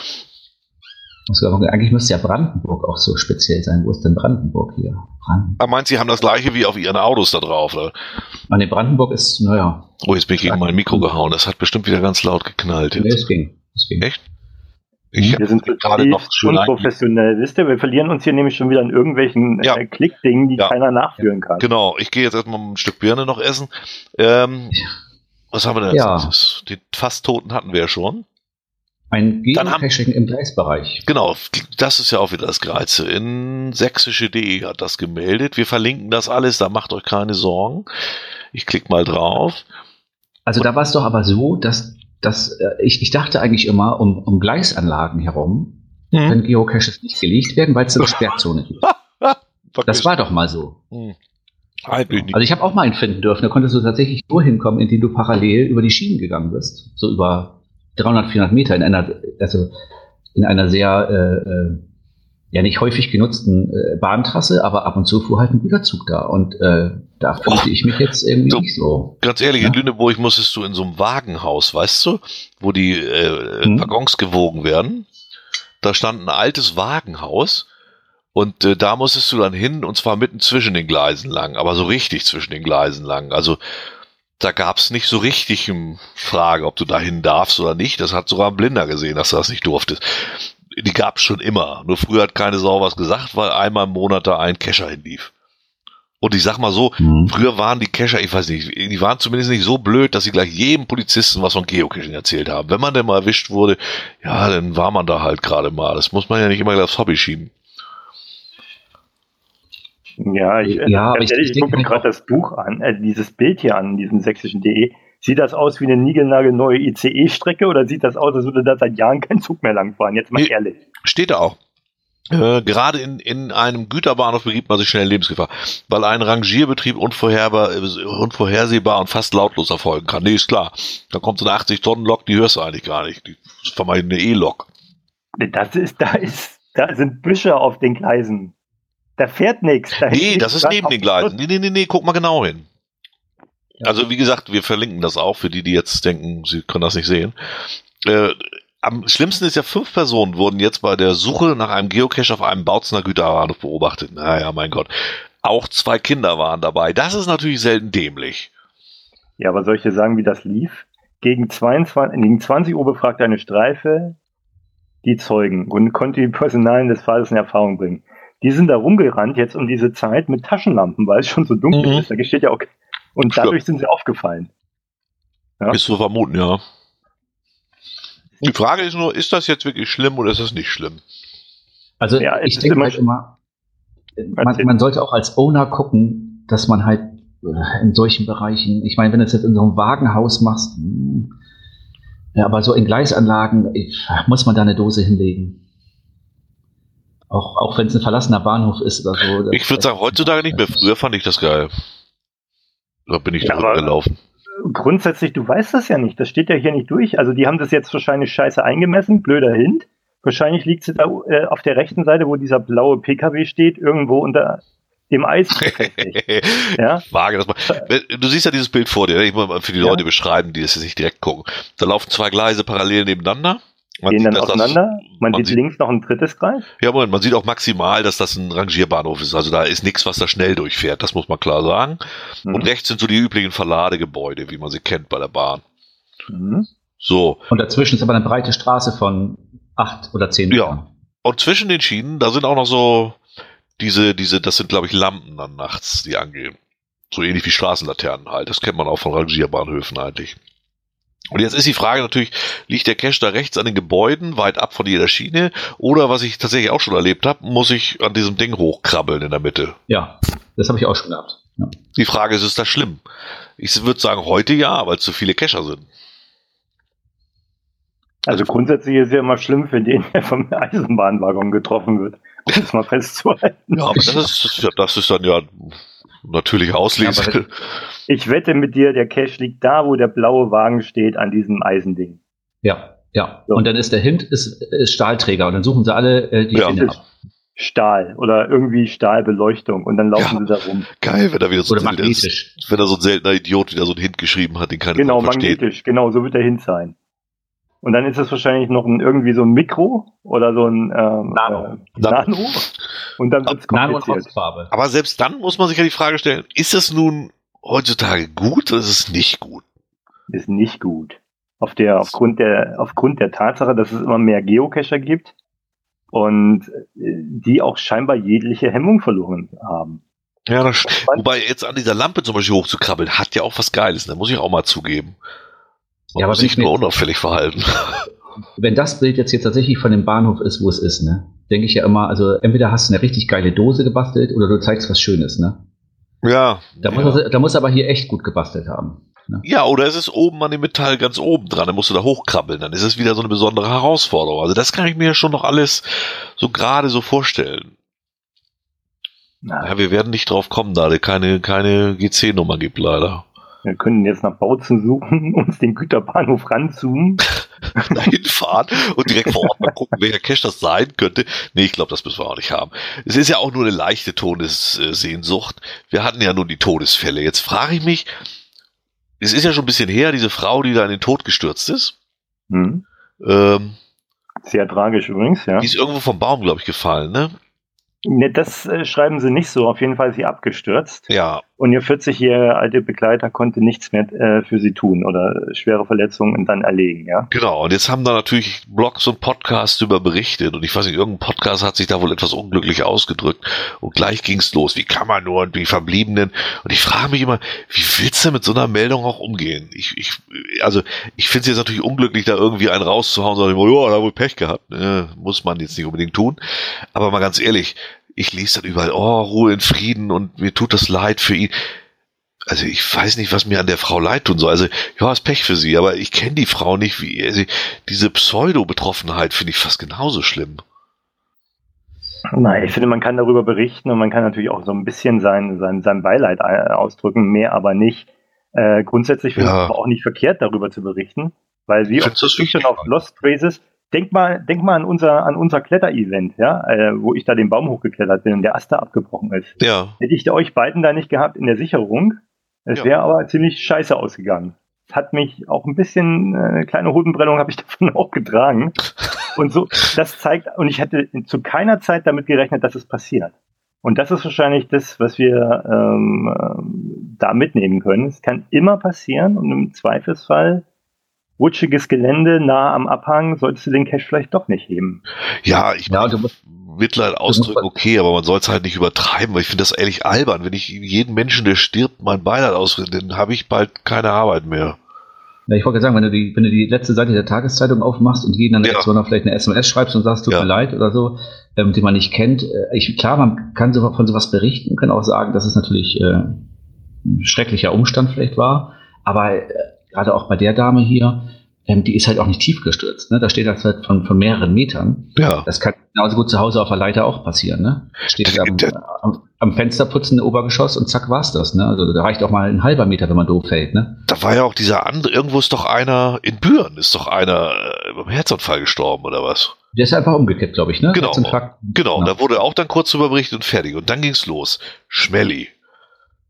muss ich sagen, eigentlich müsste ja Brandenburg auch so speziell sein. Wo ist denn Brandenburg hier? Brandenburg. Er meint, sie haben das gleiche wie auf ihren Autos da drauf. Oder? Ah, nee, Brandenburg ist, naja, Oh, jetzt bin ich gegen mein Mikro gehauen, das hat bestimmt wieder ganz laut geknallt. nee, Jetzt. es ging. Es ging. Echt? Ich Wir sind gerade total noch schön unprofessionell. Wisst ihr, wir verlieren uns hier nämlich schon wieder in irgendwelchen Ja. äh, Klickdingen, die Ja. keiner nachführen kann. Genau, ich gehe jetzt erstmal ein Stück Birne noch essen. Ähm, was haben wir denn jetzt? Ja. Das- Den fast Toten hatten wir ja schon. Ein Dann haben- Geocaching im Gleisbereich. Genau, das ist ja auch wieder das Geilste. In sächsische punkt de hat das gemeldet. Wir verlinken das alles, da macht euch keine Sorgen. Ich klicke mal drauf. Also da war es doch aber so, dass, dass äh, ich, ich dachte eigentlich immer, um, um Gleisanlagen herum können Geocaches nicht gelegt werden, weil es eine Sperrzone gibt. Das war doch mal so. Hm. Eigentlich nicht. Also ich habe auch mal einen finden dürfen, da konntest du tatsächlich nur hinkommen, indem du parallel über die Schienen gegangen bist. So über dreihundert, vierhundert Meter in einer, also in einer sehr, äh, äh, ja nicht häufig genutzten äh, Bahntrasse, aber ab und zu fuhr halt ein Güterzug da. Und äh, da fühlte ich mich jetzt irgendwie So. nicht so. Ganz ehrlich, Ja? in Lüneburg musstest du in so einem Wagenhaus, weißt du, wo die äh, Hm. Waggons gewogen werden. Da stand ein altes Wagenhaus und äh, da musstest du dann hin, und zwar mitten zwischen den Gleisen lang, aber so richtig zwischen den Gleisen lang. Also da gab es nicht so richtig eine Frage, ob du da hin darfst oder nicht. Das hat sogar ein Blinder gesehen, dass du das nicht durftest. Die gab es schon immer. Nur früher hat keine Sau was gesagt, weil einmal im Monat da ein Kescher hinlief. Und ich sag mal so, Hm. früher waren die Kescher, ich weiß nicht, die waren zumindest nicht so blöd, dass sie gleich jedem Polizisten was von Geocaching erzählt haben. Wenn man denn mal erwischt wurde, ja, dann war man da halt gerade mal. Das muss man ja nicht immer gleich aufs Hobby schieben. Ja, ich, äh, Ja, aber ganz ich- ehrlich, ich ich gucke mir denke gerade das Buch an, äh, dieses Bild hier an, diesem sächsischen punkt de. Sieht das aus wie eine niegelnagelneue I C E-Strecke oder sieht das aus, als würde da seit Jahren kein Zug mehr langfahren? Jetzt mal Nee. ehrlich. Steht da auch. Äh, gerade in, in einem Güterbahnhof begibt man sich schnell in Lebensgefahr, weil ein Rangierbetrieb unvorherbar, äh, unvorhersehbar und fast lautlos erfolgen kann. Nee, ist klar. Da kommt so eine achtzig-Tonnen-Lok, die hörst du eigentlich gar nicht. Die ist vermeintlich eine E-Lok. Das ist, da ist, da sind Büsche auf den Gleisen. Da fährt nichts. Da Nee, hinten das ist dran neben auf den dem Schluss. Gleisen. Nee, nee, nee, nee, guck mal genau hin. Ja. Also wie gesagt, wir verlinken das auch für die, die jetzt denken, sie können das nicht sehen. Äh, am schlimmsten ist ja, fünf Personen wurden jetzt bei der Suche nach einem Geocache auf einem Bautzener Güterbahnhof beobachtet. Naja, mein Gott. Auch zwei Kinder waren dabei. Das ist natürlich selten dämlich. Ja, aber soll ich dir sagen, wie das lief? Gegen zweiundzwanzig, gegen zwanzig Uhr befragte eine Streife die Zeugen und konnte die Personalien des Falles in Erfahrung bringen. Die sind da rumgerannt jetzt um diese Zeit mit Taschenlampen, weil es schon so dunkel Mhm. ist. Da steht ja auch. Und dadurch sind sie aufgefallen. Ja. Ist zu vermuten, ja. Die Frage ist nur, ist das jetzt wirklich schlimm oder ist das nicht schlimm? Also Ja, es ich ist denke immer halt sch- immer, man, man sollte auch als Owner gucken, dass man halt äh, in solchen Bereichen, ich meine, wenn du es jetzt in so einem Wagenhaus machst, hm, ja, aber so in Gleisanlagen ich, muss man da eine Dose hinlegen. Auch, auch wenn es ein verlassener Bahnhof ist oder so. Ich würde sagen, heutzutage nicht mehr. Früher fand ich das geil. Da bin ich Ja, drüber aber- gelaufen. Grundsätzlich, du weißt das ja nicht. Das steht ja hier nicht durch. Also die haben das jetzt wahrscheinlich scheiße eingemessen. Blöder Hint. Wahrscheinlich liegt sie da äh, auf der rechten Seite, wo dieser blaue P K W steht, irgendwo unter dem Eis befestigt. Ja? Wage das mal. Du siehst ja dieses Bild vor dir. Ich muss mal für die Ja. Leute beschreiben, die das jetzt nicht direkt gucken. Da laufen zwei Gleise parallel nebeneinander. Man gehen dann auseinander. Das, man, man sieht links noch ein drittes Gleis. Ja, Moment, man sieht auch maximal, dass das ein Rangierbahnhof ist. Also da ist nichts, was da schnell durchfährt. Das muss man klar sagen. Mhm. Und rechts sind so die üblichen Verladegebäude, wie man sie kennt bei der Bahn. Mhm. So. Und dazwischen ist aber eine breite Straße von acht oder zehn Metern. Ja. Und zwischen den Schienen, da sind auch noch so diese, diese, das sind, glaube ich, Lampen dann nachts, die angehen. So ähnlich wie Straßenlaternen halt. Das kennt man auch von Rangierbahnhöfen eigentlich. Und jetzt ist die Frage natürlich, liegt der Cache da rechts an den Gebäuden, weit ab von jeder Schiene, oder was ich tatsächlich auch schon erlebt habe, muss ich an diesem Ding hochkrabbeln in der Mitte? Ja, das habe ich auch schon gehabt. Ja. Die Frage ist, ist das schlimm? Ich würde sagen, heute ja, weil es zu viele Cacher sind. Also grundsätzlich ist es ja immer schlimm für den, der vom Eisenbahnwaggon getroffen wird, um es mal festzuhalten. Ja, aber das ist, das ist dann ja natürlich Auslese. Ja, ich wette mit dir, der Cache liegt da, wo der blaue Wagen steht, an diesem Eisending. Ja, ja. So. Und dann ist der Hint ist, ist Stahlträger und dann suchen sie alle äh, die ja. Hinne ab. Stahl oder irgendwie Stahlbeleuchtung und dann laufen ja. sie da rum. Geil, wenn da wieder so oder ein magnetisch. Ist, wenn da so ein seltener Idiot wieder so einen Hint geschrieben hat, den keiner genau, versteht. Magnetisch, genau, so wird der Hint sein. Und dann ist es wahrscheinlich noch ein, irgendwie so ein Mikro oder so ein ähm, Nano. Äh, Nano. Und dann wird es kompliziert. Nano Aber selbst dann muss man sich ja die Frage stellen, ist es nun heutzutage gut oder ist es nicht gut? Ist nicht gut. Auf der, aufgrund, der, aufgrund der Tatsache, dass es immer mehr Geocacher gibt und die auch scheinbar jegliche Hemmung verloren haben. Ja, das, wobei jetzt an dieser Lampe zum Beispiel hochzukrabbeln, hat ja auch was Geiles, ne? Muss ich auch mal zugeben. Man ja, muss sich nur unauffällig verhalten. Wenn das Bild jetzt hier tatsächlich von dem Bahnhof ist, wo es ist, ne, denke ich ja immer, also entweder hast du eine richtig geile Dose gebastelt oder du zeigst was Schönes, ne? Ja. Da, ja. Muss, da muss aber hier echt gut gebastelt haben. Ne? Ja, oder es ist oben an dem Metall ganz oben dran, dann musst du da hochkrabbeln, dann ist es wieder so eine besondere Herausforderung. Also das kann ich mir schon noch alles so gerade so vorstellen. Na. Ja, wir werden nicht drauf kommen, da es keine, keine G C-Nummer gibt, leider. Wir können jetzt nach Bautzen suchen, uns den Güterbahnhof ranzoomen. Dahin fahren und direkt vor Ort mal gucken, welcher Cache das sein könnte. Nee, ich glaube, das müssen wir auch nicht haben. Es ist ja auch nur eine leichte Todessehnsucht. Wir hatten ja nun die Todesfälle. Jetzt frage ich mich, es ist ja schon ein bisschen her, diese Frau, die da in den Tod gestürzt ist. Hm. Ähm, Sehr tragisch übrigens, ja. Die ist irgendwo vom Baum, glaube ich, gefallen, ne? Ne, das äh, schreiben sie nicht so. Auf jeden Fall ist sie abgestürzt. Ja. Und ihr vierzigjähriger alte Begleiter konnte nichts mehr äh, für sie tun oder schwere Verletzungen dann erlegen, ja. Genau. Und jetzt haben da natürlich Blogs und Podcasts über berichtet. Und ich weiß nicht, irgendein Podcast hat sich da wohl etwas unglücklich ausgedrückt. Und gleich ging's los. Wie kann man nur und die Verbliebenen? Und ich frage mich immer, wie willst du mit so einer Meldung auch umgehen? Ich, ich, also, ich finde es jetzt natürlich unglücklich, da irgendwie einen rauszuhauen und sagen, ja, da wohl Pech gehabt. Äh, muss man jetzt nicht unbedingt tun. Aber mal ganz ehrlich, ich lese dann überall, oh, Ruhe in Frieden und mir tut das leid für ihn. Also ich weiß nicht, was mir an der Frau leid tun soll. Also ja, ist Pech für sie, aber ich kenne die Frau nicht. Wie also, diese Pseudo-Betroffenheit finde ich fast genauso schlimm. Nein, ich finde, man kann darüber berichten und man kann natürlich auch so ein bisschen sein, sein, sein Beileid ausdrücken, mehr aber nicht. Äh, grundsätzlich finde ich es aber auch nicht verkehrt, darüber zu berichten, weil wie oft ich schon auf Lost Traces. Denk mal, denk mal an unser, an unser Kletter-Event, ja, äh, wo ich da den Baum hochgeklettert bin und der Ast da abgebrochen ist. Ja. Hätte ich euch beiden da nicht gehabt in der Sicherung, es ja. wäre aber ziemlich scheiße ausgegangen. Es hat mich auch ein bisschen, äh, eine kleine Hodenprellung habe ich davon auch getragen. Und so, das zeigt, und ich hätte zu keiner Zeit damit gerechnet, dass es passiert. Und das ist wahrscheinlich das, was wir ähm, da mitnehmen können. Es kann immer passieren und im Zweifelsfall rutschiges Gelände nah am Abhang, solltest du den Cache vielleicht doch nicht heben. Ja, ich ja, meine, Mitleid ausdrücken, okay, aber man soll es halt nicht übertreiben, weil ich finde das ehrlich albern. Wenn ich jeden Menschen, der stirbt, mein Beileid ausdrücke, dann habe ich bald keine Arbeit mehr. Ja, ich wollte sagen, wenn du die, wenn du die letzte Seite der Tageszeitung aufmachst und jeden dann ja. noch vielleicht eine S M S schreibst und sagst, tut ja. mir leid oder so, ähm, den man nicht kennt, äh, ich, klar, man kann so, von sowas berichten, kann auch sagen, dass es natürlich äh, ein schrecklicher Umstand vielleicht war, aber äh, gerade auch bei der Dame hier, ähm, die ist halt auch nicht tief gestürzt. Ne? Da steht das halt von, von mehreren Metern. Ja. Das kann genauso gut zu Hause auf der Leiter auch passieren. Ne? Steht am, am, am Fensterputzen Obergeschoss und zack war's das. Ne? Also da reicht auch mal ein halber Meter, wenn man doof fällt. Ne? Da war ja auch dieser andere, irgendwo ist doch einer, in Büren ist doch einer äh, beim Herzanfall gestorben oder was? Der ist einfach umgekippt, glaube ich. Ne? Genau, genau, genau, da wurde auch dann kurz drüber berichtet und fertig. Und dann ging's los. Schmelly.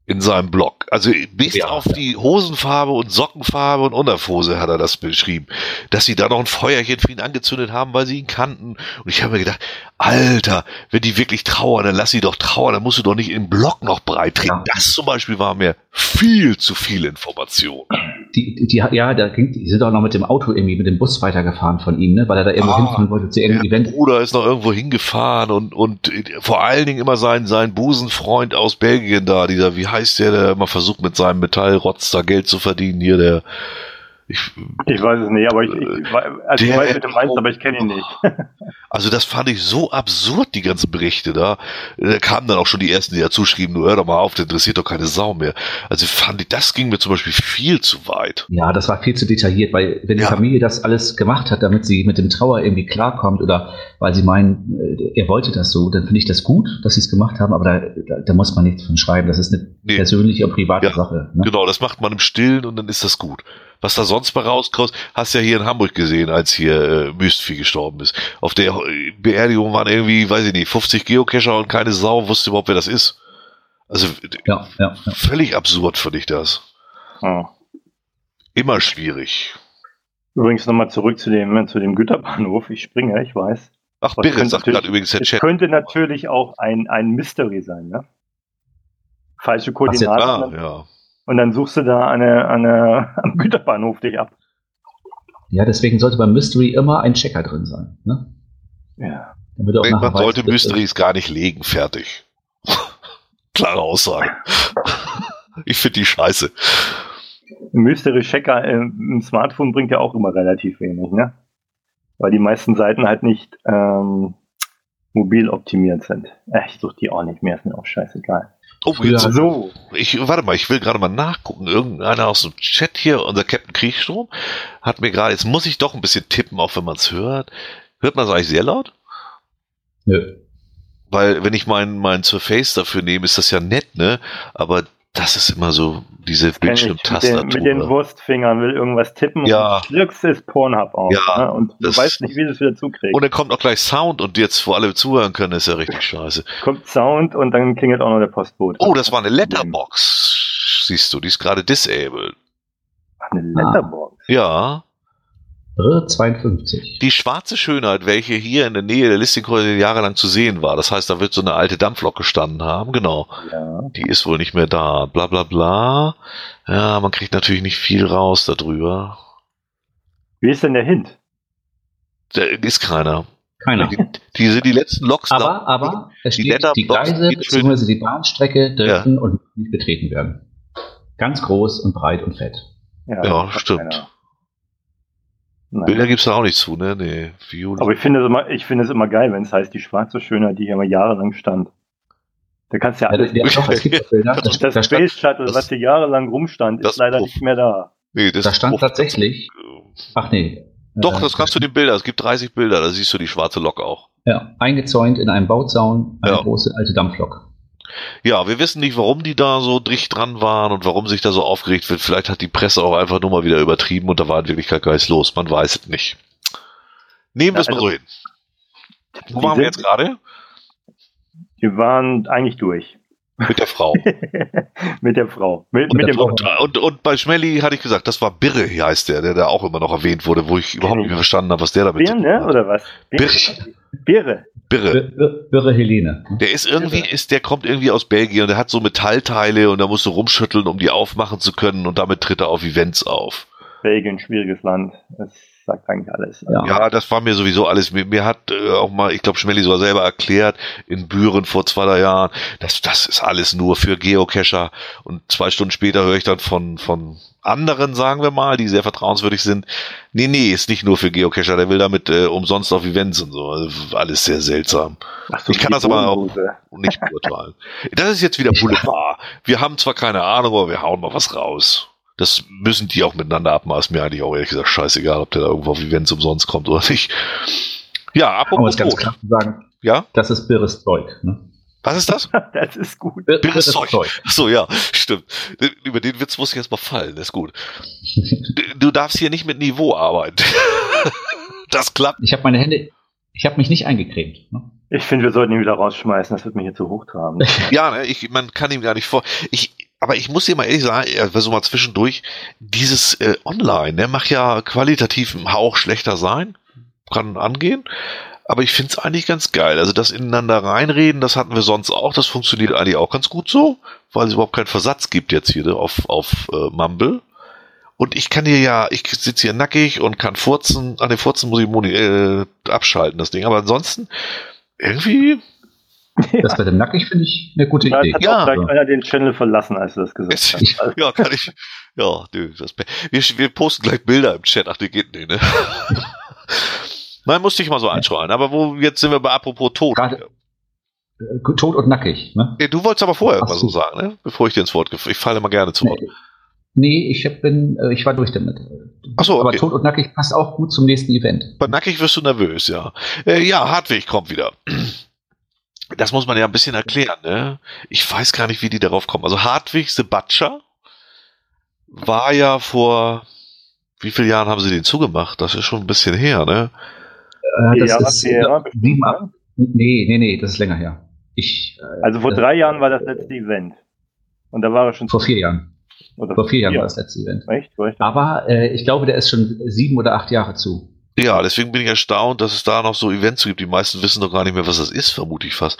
in seinem Blog. Also bis ja, auf ja. die Hosenfarbe und Sockenfarbe und Unterhose hat er das beschrieben, dass sie da noch ein Feuerchen für ihn angezündet haben, weil sie ihn kannten. Und ich habe mir gedacht, Alter, wenn die wirklich trauern, dann lass sie doch trauern, dann musst du doch nicht im Blog noch breit treten. Ja. Das zum Beispiel war mir viel zu viel Information. Die, die, die, ja, da ging, die sind auch noch mit dem Auto irgendwie, mit dem Bus weitergefahren von ihm, ne? Weil er da irgendwo ah, hinfahren wollte zu irgendeinem Event. Der Bruder ist noch irgendwo hingefahren und, und vor allen Dingen immer sein, sein Busenfreund aus Belgien da, dieser, wie heißt der, der immer versucht mit seinem Metallrotz da Geld zu verdienen, hier der Ich, ich weiß es nicht, aber ich, ich, also ich weiß, was du meinst, aber ich kenne ihn nicht. Also das fand ich so absurd, die ganzen Berichte da. Da kamen dann auch schon die ersten, die dazu schrieben, du hör doch mal auf, das interessiert doch keine Sau mehr. Also fand ich, das ging mir zum Beispiel viel zu weit. Ja, das war viel zu detailliert, weil wenn die ja. Familie das alles gemacht hat, damit sie mit dem Trauer irgendwie klarkommt oder weil sie meinen, er wollte das so, dann finde ich das gut, dass sie es gemacht haben, aber da, da, da muss man nichts von schreiben. Das ist eine nee. persönliche und private ja, Sache. Ne? Genau, das macht man im Stillen und dann ist das gut. Was da sonst mal rauskommt, hast du ja hier in Hamburg gesehen, als hier äh, Müstvieh gestorben ist. Auf der Beerdigung waren irgendwie, weiß ich nicht, fünfzig Geocacher und keine Sau wusste überhaupt, wer das ist. Also ja, ja, ja. völlig absurd finde ich das. Hm. Immer schwierig. Übrigens nochmal zurück zu dem, zu dem Güterbahnhof. Ich springe, ich weiß. Ach, Birre sagt gerade übrigens der Chat. Es könnte natürlich auch ein, ein Mystery sein, ne? Falsche Koordinaten. Ah, ja. Und dann suchst du da eine, eine, am Güterbahnhof dich ab. Ja, deswegen sollte beim Mystery immer ein Checker drin sein. Ne? Ja. Man sollte weiß, Mysteries gar nicht legen, fertig. Klare Aussage. Ich finde die scheiße. Ein Mystery-Checker im Smartphone bringt ja auch immer relativ wenig, ne? Weil die meisten Seiten halt nicht ähm, mobil optimiert sind. Äh, ich suche die auch nicht mehr, ist mir auch scheißegal. Oh, jetzt, so. Ich, warte mal, ich will gerade mal nachgucken. Irgendeiner aus dem Chat hier, unser Captain Kriegstrom, hat mir gerade, jetzt muss ich doch ein bisschen tippen, auch wenn man es hört. Hört man es eigentlich sehr laut? Nö. Weil, wenn ich mein, mein Surface dafür nehme, ist das ja nett, ne? Aber das ist immer so, diese Bildschirmtastatur. Mit, mit den Wurstfingern will irgendwas tippen ja. und schluckst es Pornhub auf. Ja, ne? Und du weißt nicht, wie du es wieder zukriegst. Und dann kommt auch gleich Sound und jetzt, wo alle zuhören können, ist ja richtig scheiße. Kommt Sound und dann klingelt auch noch der Postbote. Oh, das war eine Letterbox. Siehst du, die ist gerade disabled. Eine Letterbox? Ah. Ja. zweiundfünfzig. Die schwarze Schönheit, welche hier in der Nähe der Listing-Korridore jahrelang zu sehen war. Das heißt, da wird so eine alte Dampflok gestanden haben. Genau. Ja. Die ist wohl nicht mehr da. Bla bla bla. Ja, man kriegt natürlich nicht viel raus darüber. Wie ist denn der Hint? Da ist keiner. Keiner. Die, die sind die letzten Loks. Aber, da, aber es die, steht, die Gleise bzw. die Bahnstrecke dürfen ja. und nicht betreten werden. Ganz groß und breit und fett. Ja, ja stimmt. Keiner. Bilder gibt es da auch nicht zu, ne? Nee, Viola. Aber ich finde es immer, ich finde es immer geil, wenn es heißt, die schwarze Schönheit, die hier mal jahrelang stand. Da kannst du ja alles. Ja, doch, es gibt Bilder. Das, das, das Space Shuttle, was hier jahrelang rumstand, ist leider nicht mehr da. Nee, das da stand tatsächlich. Ach nee. Doch, das kannst du den Bilder. Es gibt dreißig Bilder, da siehst du die schwarze Lok auch. Ja, eingezäunt in einem Bauzaun, eine ja. große alte Dampflok. Ja, wir wissen nicht, warum die da so dicht dran waren und warum sich da so aufgeregt wird. Vielleicht hat die Presse auch einfach nur mal wieder übertrieben und da war in Wirklichkeit gar nichts los. Man weiß es nicht. Nehmen wir es ja, also, mal so hin. Wo waren wir jetzt gerade? Wir waren eigentlich durch. Mit der Frau. mit der Frau. Mit, und, mit dem und, und, und bei Schmelly hatte ich gesagt, das war Birre, hier heißt der, der da auch immer noch erwähnt wurde, wo ich überhaupt nicht mehr verstanden habe, was der damit Birne, zu tun hat. Oder was? Birre. Birre. Birre. Birre Helene. Der ist irgendwie, ist, der kommt irgendwie aus Belgien und der hat so Metallteile und da musst du rumschütteln, um die aufmachen zu können und damit tritt er auf Events auf. Belgien, schwieriges Land. Das sagt eigentlich alles. Ja, ja das war mir sowieso alles. Mir, mir hat äh, auch mal, ich glaube, Schmelly sogar selber erklärt, in Büren vor zwei, drei Jahren, das, das ist alles nur für Geocacher. Und zwei Stunden später höre ich dann von, von anderen, sagen wir mal, die sehr vertrauenswürdig sind, nee, nee, ist nicht nur für Geocacher, der will damit äh, umsonst auf Events und so. Also alles sehr seltsam. Ach so, ich kann das aber auch nicht beurteilen. Das ist jetzt wieder Boulevard. Wir haben zwar keine Ahnung, aber wir hauen mal was raus. Das müssen die auch miteinander abmaßen. Mir eigentlich auch ehrlich gesagt scheißegal, ob der da irgendwo auf Events umsonst kommt oder nicht. Ja, apropos um ganz klar zu sagen, ja? Das ist Birres Zeug. Ne? Was ist das? Das ist gut. Birres Zeug. Zeug. Achso, ja, stimmt. Über den Witz muss ich jetzt mal fallen. Das ist gut. Du, du darfst hier nicht mit Niveau arbeiten. Das klappt. Ich habe meine Hände, ich habe mich nicht eingecremt. Ne? Ich finde, wir sollten ihn wieder rausschmeißen. Das wird mich hier zu hoch tragen. Ja, ne, ich, man kann ihm gar nicht vor. Ich aber ich muss dir mal ehrlich sagen, also mal zwischendurch, dieses äh, Online, der macht ja qualitativ einen Hauch schlechter sein, kann angehen, aber ich finde es eigentlich ganz geil. Also das ineinander reinreden, das hatten wir sonst auch, das funktioniert eigentlich auch ganz gut so, weil es überhaupt keinen Versatz gibt jetzt hier auf, auf äh, Mumble. Und ich kann hier ja, ich sitze hier nackig und kann furzen, an den Furzen muss ich moni- äh, abschalten, das Ding, aber ansonsten irgendwie... Das bei dem Nackig finde ich eine gute ja, Idee. hat Ja, auch gleich einer den Channel verlassen, als du das gesagt hast. Also, ja, kann ich. Ja, nö, das, wir, wir posten gleich Bilder im Chat. Ach, die geht nicht, ne? Nein, musste ich mal so einschreien. Aber wo, jetzt sind wir bei apropos Tod. Gerade, äh, tot und nackig, ne? Ja, du wolltest aber vorher Ach irgendwas so so. sagen, ne? Bevor ich dir ins Wort gefallen. Ich falle immer gerne zu Wort. Nee, nee ich hab, bin, äh, ich war durch damit. Ach so, okay. Aber tot und nackig passt auch gut zum nächsten Event. Bei nackig wirst du nervös, ja. Äh, ja, Hartwig kommt wieder. Das muss man ja ein bisschen erklären, ne? Ich weiß gar nicht, wie die darauf kommen. Also Hartwig the Butcher war ja vor, wie vielen Jahren haben sie den zugemacht? Das ist schon ein bisschen her, ne? Äh, das ja, ist vier Jahre äh, bestimmt, sieben, ne? acht- nee, nee, nee, das ist länger her. Ich, äh, Also vor äh, drei Jahren war das letzte Event. Und da war er schon... Vor vier Jahren. Oder Vor vier Jahren vier. war das letzte Event. Echt? War ich da? Aber äh, ich glaube, der ist schon sieben oder acht Jahre zu. Ja, deswegen bin ich erstaunt, dass es da noch so Events gibt. Die meisten wissen doch gar nicht mehr, was das ist, vermute ich fast.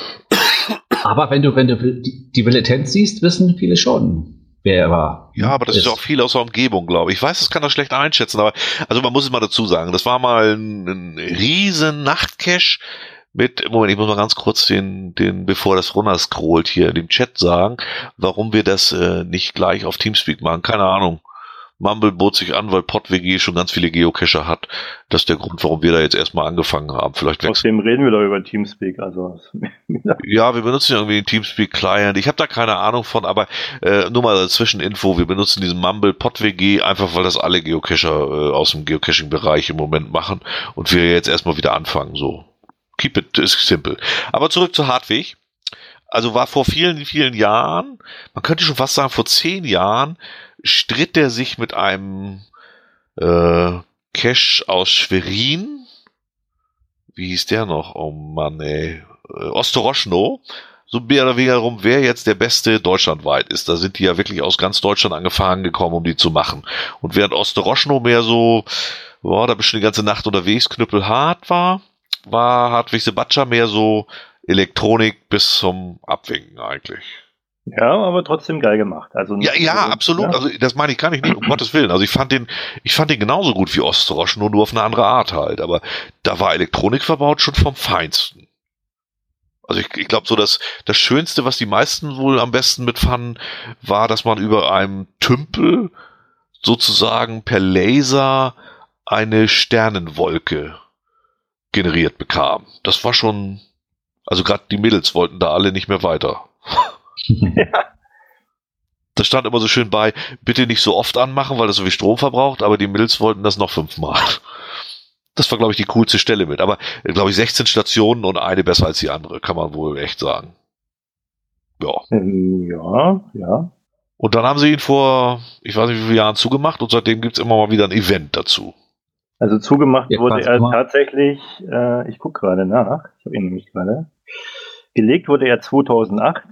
Aber wenn du, wenn du die, die Villetenz siehst, wissen viele schon, wer er war. Ja, aber das ist ja auch viel aus der Umgebung, glaube ich. Ich weiß, das kann das schlecht einschätzen, aber also man muss es mal dazu sagen, das war mal ein, ein riesen Nachtcache mit, Moment, ich muss mal ganz kurz den, den, bevor das runterscrollt hier in dem Chat sagen, warum wir das äh, nicht gleich auf Teamspeak machen. Keine Ahnung. Mumble bot sich an, weil PodWG schon ganz viele Geocacher hat. Das ist der Grund, warum wir da jetzt erstmal angefangen haben. Vielleicht Außerdem reden wir doch über Teamspeak. Also ja, wir benutzen irgendwie den Teamspeak Client. Ich habe da keine Ahnung von, aber äh, nur mal als Zwischeninfo, wir benutzen diesen Mumble PodWG einfach, weil das alle Geocacher äh, aus dem Geocaching-Bereich im Moment machen und wir jetzt erstmal wieder anfangen. So, keep it is simple. Aber zurück zu Hartwig. Also war vor vielen, vielen Jahren, man könnte schon fast sagen vor zehn Jahren, stritt er sich mit einem äh, Cache aus Schwerin. Wie hieß der noch? Oh Mann, ey. Äh, Ostoroschno. So mehr oder weniger darum, wer jetzt der Beste deutschlandweit ist. Da sind die ja wirklich aus ganz Deutschland angefangen gekommen, um die zu machen. Und während Ostoroschno mehr so, boah, da bist du die ganze Nacht unterwegs, knüppelhart war, war Hartwig the Butcher mehr so Elektronik bis zum Abwinken eigentlich. ja, aber trotzdem geil gemacht. Also Ja, ja, absolut. Ja. Also das meine ich gar nicht, nicht um Gottes Willen. Also ich fand den, ich fand den genauso gut wie Ostorosch, nur nur auf eine andere Art halt. Aber da war Elektronik verbaut schon vom Feinsten. Also ich, ich glaube so, dass das Schönste, was die meisten wohl am besten mitfanden, war, dass man über einem Tümpel sozusagen per Laser eine Sternenwolke generiert bekam. Das war schon, also gerade die Mädels wollten da alle nicht mehr weiter. Ja. Das stand immer so schön bei, bitte nicht so oft anmachen, weil das so viel Strom verbraucht, aber die Mädels wollten das noch fünfmal. Das war, glaube ich, die coolste Stelle mit. Aber, glaube ich, sechzehn Stationen und eine besser als die andere, kann man wohl echt sagen. Ja. Ähm, ja, ja. Und dann haben sie ihn vor, ich weiß nicht wie viele Jahren zugemacht und seitdem gibt es immer mal wieder ein Event dazu. Also zugemacht Ja, wurde quasi er immer. tatsächlich, äh, ich gucke gerade nach, ich habe ihn nämlich gerade, gelegt wurde er zweitausendacht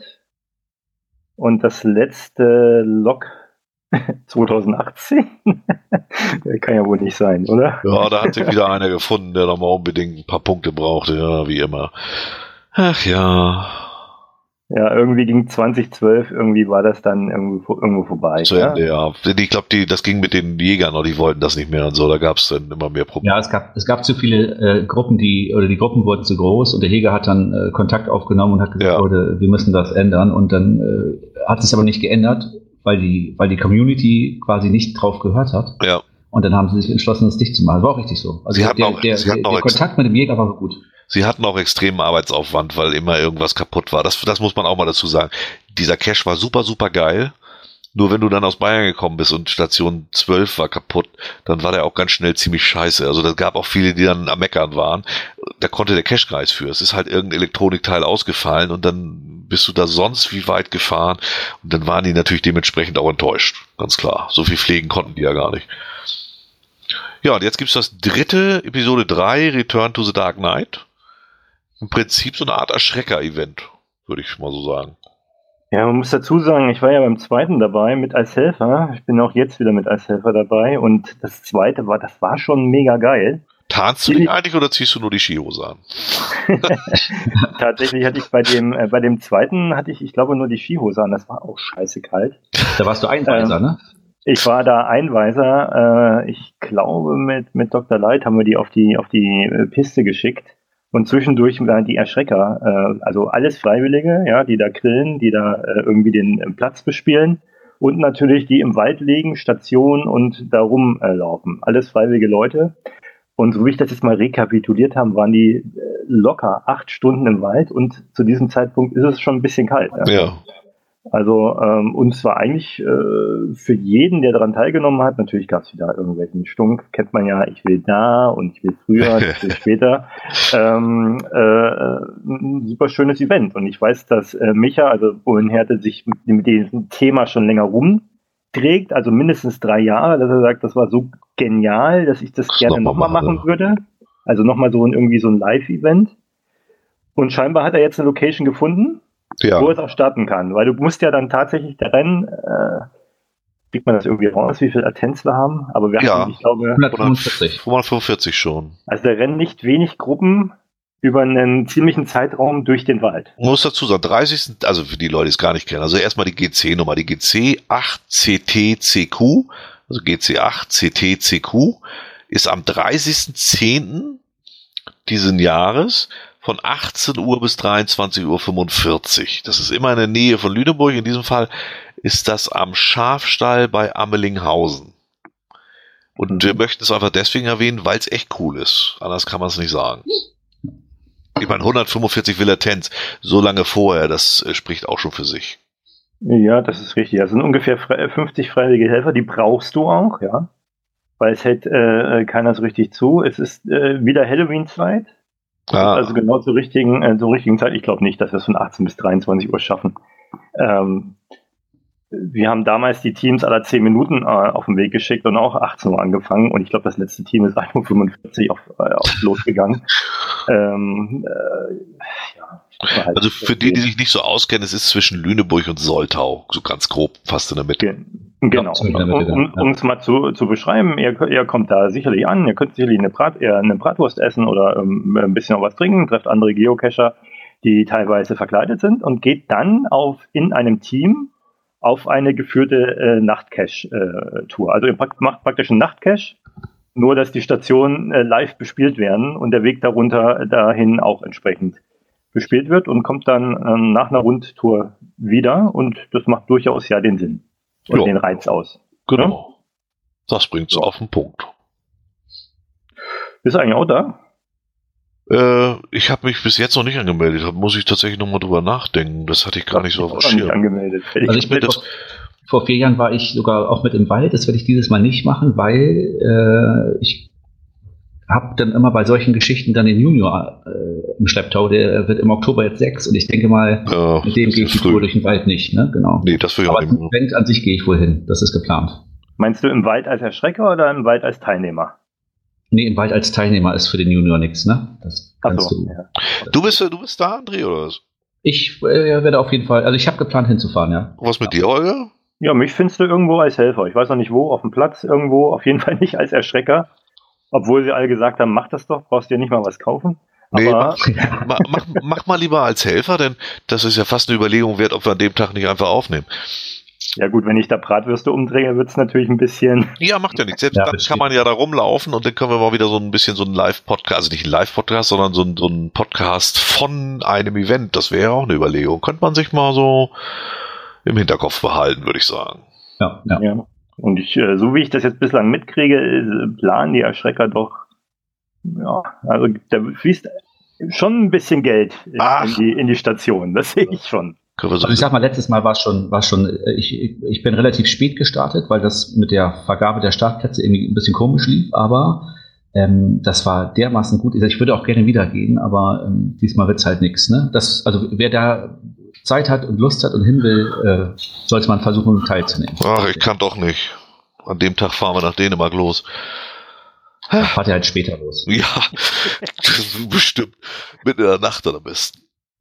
und das letzte Log zweitausendachtzehn? Kann ja wohl nicht sein, oder? Ja, da hat sich wieder einer gefunden, der nochmal unbedingt ein paar Punkte brauchte, ja, wie immer. Ach ja. Ja, irgendwie ging zweitausendzwölf, irgendwie war das dann irgendwo, irgendwo vorbei. Zu ja? Ende, ja. Ich glaube, die, das ging mit den Jägern noch, die wollten das nicht mehr und so, da gab es dann immer mehr Probleme. Ja, es gab, es gab zu viele äh, Gruppen, die, oder die Gruppen wurden zu groß und der Jäger hat dann äh, Kontakt aufgenommen und hat gesagt, Ja. Leute, wir müssen das ändern und dann äh, hat es aber nicht geändert, weil die, weil die Community quasi nicht drauf gehört hat. Ja. Und dann haben sie sich entschlossen, das dicht zu machen. Das war auch richtig so. Also Sie hatten der, auch- der, sie der, hatten der auch Kontakt mit dem Jäger war gut. Sie hatten auch extremen Arbeitsaufwand, weil immer irgendwas kaputt war. Das, das muss man auch mal dazu sagen. Dieser Cache war super, super geil. Nur wenn du dann aus Bayern gekommen bist und Station zwölf war kaputt, dann war der auch ganz schnell ziemlich scheiße. Also da gab auch viele, die dann am Meckern waren. Da konnte der Cache gar nichts für. Es ist halt irgendein Elektronikteil ausgefallen und dann bist du da sonst wie weit gefahren. Und dann waren die natürlich dementsprechend auch enttäuscht. Ganz klar. So viel pflegen konnten die ja gar nicht. Ja, und jetzt gibt's das dritte, Episode drei, Return to the Dark Knight. Im Prinzip so eine Art Erschrecker-Event, würde ich mal so sagen. Ja, man muss dazu sagen, ich war ja beim zweiten dabei mit als Helfer. Ich bin auch jetzt wieder mit als Helfer dabei. Und das zweite war, das war schon mega geil. Tarnst du dich eigentlich oder ziehst du nur die Skihose an? Tatsächlich hatte ich bei dem, äh, bei dem zweiten hatte ich, ich glaube, nur die Skihose an. Das war auch scheiße kalt. Da warst du Einweiser, ähm, ne? Ich war da Einweiser. Äh, ich glaube, mit, mit Doktor Light haben wir die auf die, auf die Piste geschickt. Und zwischendurch die Erschrecker, äh, also alles Freiwillige, ja, die da grillen, die da äh, irgendwie den äh, Platz bespielen und natürlich die im Wald liegen, Station und da rumlaufen. Äh, alles freiwillige Leute. Und so wie ich das jetzt mal rekapituliert habe, waren die äh, locker acht Stunden im Wald und zu diesem Zeitpunkt ist es schon ein bisschen kalt. Ja. ja. Also ähm, und zwar eigentlich äh, für jeden, der daran teilgenommen hat, natürlich gab es wieder irgendwelchen Stunk, kennt man ja, ich will da und ich will früher, ich will später. Ähm, äh, ein super schönes Event und ich weiß, dass äh, Micha, also Bullenhärte, sich mit, mit diesem Thema schon länger rumträgt, also mindestens drei Jahre, dass er sagt, das war so genial, dass ich das, das gerne nochmal noch machen würde. Also nochmal so ein irgendwie so ein Live-Event. Und scheinbar hat er jetzt eine Location gefunden. Ja. Wo es auch starten kann, weil du musst ja dann tatsächlich der Rennen, äh, kriegt man das irgendwie raus, wie viel Latenz wir haben, aber wir ja. haben, ich glaube, hundertfünfundvierzig. hundertfünfundvierzig schon. Also der Rennen nicht wenig Gruppen über einen ziemlichen Zeitraum durch den Wald. Ich muss dazu sagen, dreißigsten also für die Leute, die es gar nicht kennen, also erstmal die G C-Nummer, die G C acht C T C Q, also G C acht C T C Q, ist am dreißigsten zehnten diesen Jahres von achtzehn Uhr bis dreiundzwanzig Uhr fünfundvierzig. Das ist immer in der Nähe von Lüneburg. In diesem Fall ist das am Schafstall bei Ammelinghausen. Und mhm. wir möchten es einfach deswegen erwähnen, weil es echt cool ist. Anders kann man es nicht sagen. Ich meine, hundertfünfundvierzig will Latenz, so lange vorher, das äh, spricht auch schon für sich. Ja, das ist richtig. Das sind ungefähr fünfzig freiwillige Helfer, die brauchst du auch, ja. Weil es hält äh, keiner so richtig zu. Es ist äh, wieder Halloween-Zeit. Ah. Also genau zur richtigen, äh, zur richtigen Zeit. Ich glaube nicht, dass wir es von achtzehn bis dreiundzwanzig Uhr schaffen. Ähm, wir haben damals die Teams aller zehn Minuten äh, auf den Weg geschickt und auch achtzehn Uhr angefangen. Und ich glaube, das letzte Team ist ein Uhr fünfundvierzig auf, äh, auf losgegangen. ähm, äh, ja, halt also für die, die sich nicht so auskennen, es ist zwischen Lüneburg und Soltau, so ganz grob, fast in der Mitte. Genau, um, um es mal zu, zu beschreiben, ihr, ihr kommt da sicherlich an, ihr könnt sicherlich eine, Brat, eine Bratwurst essen oder ähm, ein bisschen noch was trinken, trefft andere Geocacher, die teilweise verkleidet sind und geht dann auf in einem Team auf eine geführte äh, Nachtcache-Tour. Also ihr macht praktisch einen Nachtcache, nur dass die Stationen äh, live bespielt werden und der Weg darunter dahin auch entsprechend bespielt wird und kommt dann ähm, nach einer Rundtour wieder und das macht durchaus ja den Sinn. Und jo. den Reiz aus. Genau. Ja? Das bringt's ja. auf den Punkt. Bist du eigentlich auch da? Äh, ich habe mich bis jetzt noch nicht angemeldet. Da muss ich tatsächlich nochmal drüber nachdenken. Das hatte ich gar nicht so auf dem Schirm. Nicht angemeldet. Also ich bin vor, vor vier Jahren war ich sogar auch mit im Wald. Das werde ich dieses Mal nicht machen, weil äh, ich habe dann immer bei solchen Geschichten dann den Junior äh, im Schlepptau, der wird im Oktober jetzt sechs und ich denke mal, ja, mit dem gehe ich die Tour durch den Wald nicht, ne? Genau. Nee, das will ich Aber auch nicht. Aber Event an sich gehe ich wohl hin, das ist geplant. Meinst du im Wald als Erschrecker oder im Wald als Teilnehmer? Nee, im Wald als Teilnehmer ist für den Junior nichts, ne? Das kannst so, du. Ja. Du bist, du bist da, André, oder was? Ich äh, werde auf jeden Fall, also ich habe geplant hinzufahren, ja. Und was mit dir, Olga? Ja, mich findest du irgendwo als Helfer. Ich weiß noch nicht wo, auf dem Platz irgendwo, auf jeden Fall nicht als Erschrecker. Obwohl sie alle gesagt haben, mach das doch, brauchst dir nicht mal was kaufen. Nee, aber mach, mach, mach mal lieber als Helfer, denn das ist ja fast eine Überlegung wert, ob wir an dem Tag nicht einfach aufnehmen. Ja gut, wenn ich da Bratwürste umdrehe, wird es natürlich ein bisschen... Ja, macht ja nichts. Selbst ja, dann kann man ja da rumlaufen und dann können wir mal wieder so ein bisschen so ein Live-Podcast, also nicht ein Live-Podcast, sondern so ein, so ein Podcast von einem Event. Das wäre auch eine Überlegung. Könnte man sich mal so im Hinterkopf behalten, würde ich sagen. Ja, ja. ja. Und ich, so wie ich das jetzt bislang mitkriege, planen die Erschrecker doch, ja, also da fließt schon ein bisschen Geld in, in, die, in die Station, das sehe ich schon. Also ich sag mal, letztes Mal war es schon, war schon, ich, ich bin relativ spät gestartet, weil das mit der Vergabe der Startplätze irgendwie ein bisschen komisch lief, aber ähm, das war dermaßen gut. Ich würde auch gerne wieder gehen, aber ähm, diesmal wird es halt nichts. Ne? Das, also wer da Zeit hat und Lust hat und hin will, äh, sollte man versuchen, teilzunehmen. Ach, ich kann doch nicht. An dem Tag fahren wir nach Dänemark los. Dann fahrt ihr halt später los. Ja, bestimmt. Mitten in der Nacht dann am besten.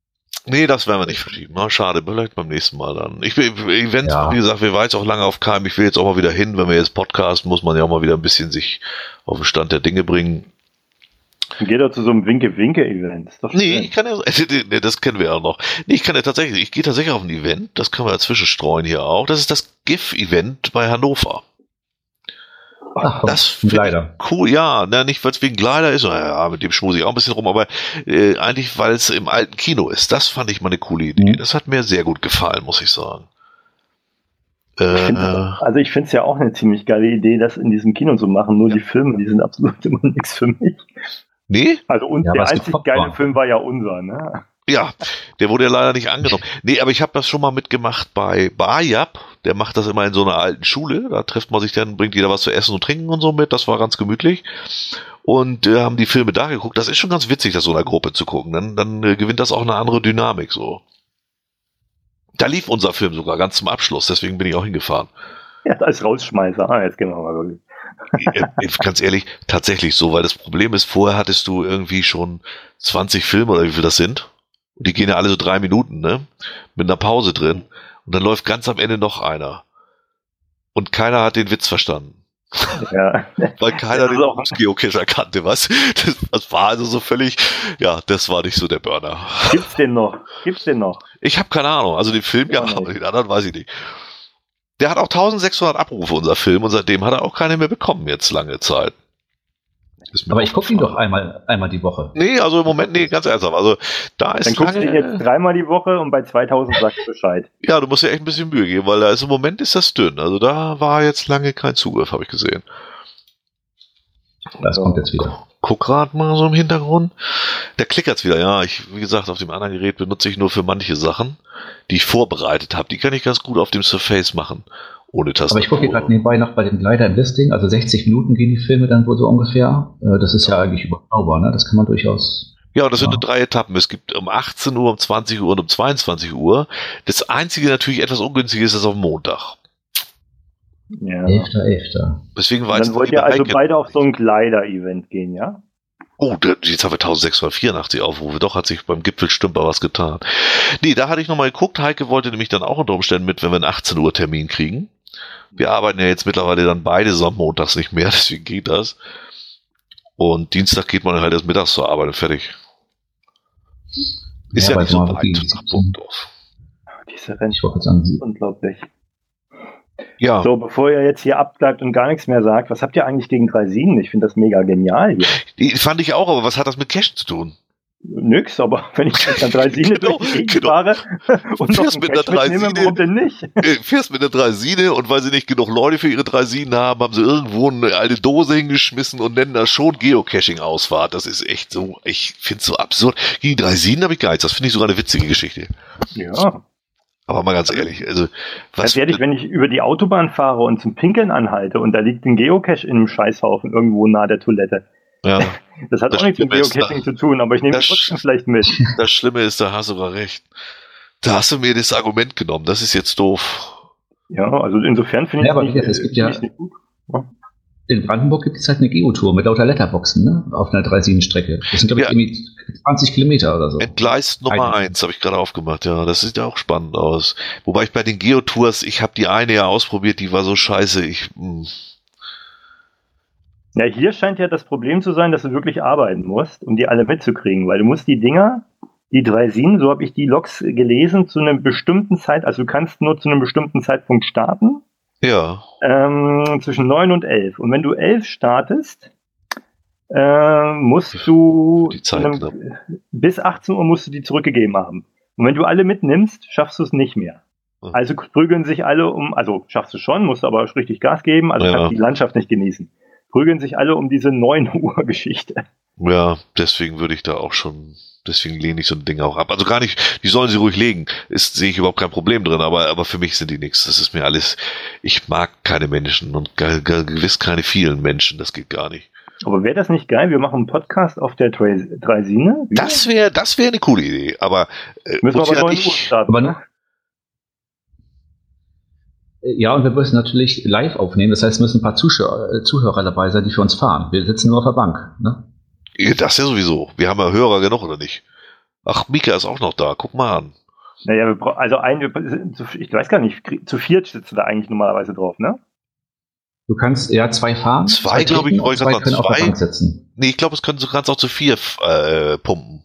Nee, das werden wir nicht verschieben. Na, schade, vielleicht beim nächsten Mal dann. Ich will, Events, ja. Wie gesagt, wir waren jetzt auch lange auf Keim. Ich will jetzt auch mal wieder hin. Wenn wir jetzt podcasten, muss man ja auch mal wieder ein bisschen sich auf den Stand der Dinge bringen. Geh doch zu so einem Winke-Winke-Event. Nee, ich kann ja, nee, das kennen wir ja noch. Nee, ich kann ja tatsächlich, ich gehe tatsächlich auf ein Event, das können wir dazwischen streuen hier auch. Das ist das GIF-Event bei Hannover. Ach, das finde ich cool, ja, ne, nicht weil es wegen Kleider ist, ja, mit dem schmuse ich auch ein bisschen rum, aber äh, eigentlich, weil es im alten Kino ist. Das fand ich mal eine coole Idee. Mhm. Das hat mir sehr gut gefallen, muss ich sagen. Äh, ich also ich finde es ja auch eine ziemlich geile Idee, das in diesem Kino zu machen, nur ja. Die Filme, die sind absolut immer nichts für mich. Nee? Also und ja, der einzig geile Film war ja unser, ne? Ja, der wurde ja leider nicht angenommen. Nee, aber ich habe das schon mal mitgemacht bei Barjab. Der macht das immer in so einer alten Schule. Da trifft man sich dann, bringt jeder was zu essen und trinken und so mit. Das war ganz gemütlich. Und äh, haben die Filme da geguckt. Das ist schon ganz witzig, das so einer Gruppe zu gucken. Dann, dann äh, gewinnt das auch eine andere Dynamik so. Da lief unser Film sogar ganz zum Abschluss. Deswegen bin ich auch hingefahren. Ja, als Rausschmeißer. Ah, jetzt gehen wir mal wirklich. Ganz ehrlich, tatsächlich so. Weil das Problem ist, vorher hattest du irgendwie schon zwanzig Filme oder wie viel das sind. Und die gehen ja alle so drei Minuten, ne? Mit einer Pause drin. Und dann läuft ganz am Ende noch einer. Und keiner hat den Witz verstanden. Ja. Weil keiner den Geocacher kannte, was? Das, das war also so völlig, ja, das war nicht so der Burner. Gibt's den noch? Gibt's den noch? Ich habe keine Ahnung. Also den Film, ja, ja aber den anderen weiß ich nicht. Der hat auch eintausendsechshundert Abrufe, unser Film. Und seitdem hat er auch keine mehr bekommen, jetzt lange Zeit. Aber ich gucke ihn doch einmal, einmal die Woche. Nee, also im Moment, nee, ganz ernsthaft. Also da ist Dann guckst du ihn jetzt dreimal die Woche und bei zweitausend sagst du Bescheid. Ja, du musst dir echt ein bisschen Mühe geben, weil da ist im Moment ist das dünn. Also da war jetzt lange kein Zugriff, habe ich gesehen. Das kommt jetzt wieder. Guck gerade mal so im Hintergrund. Der klickert's wieder, ja. Ich, wie gesagt, auf dem anderen Gerät benutze ich nur für manche Sachen, die ich vorbereitet habe. Die kann ich ganz gut auf dem Surface machen. Ohne Tastatur. Aber ich gucke hier gerade nebenbei noch bei dem Gleiter im Listing, also sechzig Minuten gehen die Filme dann wohl so ungefähr. Das ist ja eigentlich überschaubar, ne? Das kann man durchaus. Ja, das sind ja. drei Etappen. Es gibt um achtzehn Uhr, um zwanzig Uhr und um zweiundzwanzig Uhr. Das einzige natürlich etwas ungünstige ist, ist auf Montag. Ja. Elfter, Elfter. Deswegen war dann wollt ihr also beide auf so ein Gleiter-Event gehen, ja? Oh, jetzt haben wir eintausendsechshundertvierundachtzig Aufrufe. Doch, hat sich beim Gipfelstümper was getan. Nee, da hatte ich nochmal geguckt. Heike wollte nämlich dann auch unter Umständen mit, wenn wir einen achtzehn Uhr Termin kriegen. Wir arbeiten ja jetzt mittlerweile dann beide montags nicht mehr, deswegen geht das. Und Dienstag geht man halt erst mittags zur Arbeit und fertig. Ist ja, ja nicht so weit nach Burgdorf. Diese Rennsport ist unglaublich. Ja. So, bevor ihr jetzt hier abbleibt und gar nichts mehr sagt, was habt ihr eigentlich gegen drei Sieben? Ich finde das mega genial hier. Die fand ich auch, aber was hat das mit Cash zu tun? Nix, aber wenn ich jetzt dann drei Siene genau, durch die Gegend genau. fahre und fährst noch mit einer mitnehme, warum denn nicht? Fährst mit einer Draisine und weil sie nicht genug Leute für ihre Draisinen haben, haben sie irgendwo eine alte Dose hingeschmissen und nennen das schon Geocaching-Ausfahrt. Das ist echt so, ich finde es so absurd. Gegen die Draisinen habe ich gar nichts. Das finde ich sogar eine witzige Geschichte. Ja. Aber mal ganz ehrlich, also was. Ganz ehrlich, wenn ich über die Autobahn fahre und zum Pinkeln anhalte und da liegt ein Geocache in einem Scheißhaufen irgendwo nahe der Toilette. Ja. Das hat das auch nichts mit Geocaching zu tun, aber ich nehme es trotzdem vielleicht mit. Das Schlimme ist, da hast du sogar recht. Da hast du mir das Argument genommen, das ist jetzt doof. Ja, also insofern finde ja, ich aber nicht, es gibt ja, nicht gut. Ja. In Brandenburg gibt es halt eine Geotour mit lauter Letterboxen, ne? Auf einer Draisinen-Strecke. Das sind, glaube ich, ja. irgendwie zwanzig Kilometer oder so. Entgleist Nummer eins habe ich gerade aufgemacht, ja. Das sieht ja auch spannend aus. Wobei ich bei den Geotours, ich habe die eine ja ausprobiert, die war so scheiße, ich... Mh. Ja, hier scheint ja das Problem zu sein, dass du wirklich arbeiten musst, um die alle mitzukriegen, weil du musst die Dinger, die Draisinen, so habe ich die Logs gelesen, zu einer bestimmten Zeit, also du kannst nur zu einem bestimmten Zeitpunkt starten. Ja. Ähm, zwischen neun und elf. Und wenn du elf startest, äh, musst du die Zeit, einem, bis achtzehn Uhr musst du die zurückgegeben haben. Und wenn du alle mitnimmst, schaffst du es nicht mehr. Hm. Also prügeln sich alle um, also schaffst du schon, musst aber richtig Gas geben, also ja. kannst die Landschaft nicht genießen. Prügeln sich alle um diese neun Uhr Geschichte. Ja, deswegen würde ich da auch schon, deswegen lehne ich so ein Ding auch ab. Also gar nicht, die sollen sie ruhig legen, ist, sehe ich überhaupt kein Problem drin, aber, aber für mich sind die nichts. Das ist mir alles, ich mag keine Menschen und ge- ge- gewiss keine vielen Menschen, das geht gar nicht. Aber wäre das nicht geil? Wir machen einen Podcast auf der Draisine? Das wäre, das wäre eine coole Idee, aber äh, müssen wir aber neun Uhr starten, aber, ne? Ja, und wir müssen natürlich live aufnehmen. Das heißt, es müssen ein paar Zuschauer, Zuhörer dabei sein, die für uns fahren. Wir sitzen nur auf der Bank. Ne? Das ja sowieso. Wir haben ja Hörer genug, oder nicht? Ach, Mika ist auch noch da. Guck mal an. Naja, wir bra- also ein, ich weiß gar nicht, zu viert sitzt du da eigentlich normalerweise drauf, ne? Du kannst ja zwei fahren. Zwei, glaube ich, treten und wollte ich zwei grad können sagen, auf der zwei? Bank sitzen. Nee, ich glaube, es können, du kannst auch zu vier äh, pumpen.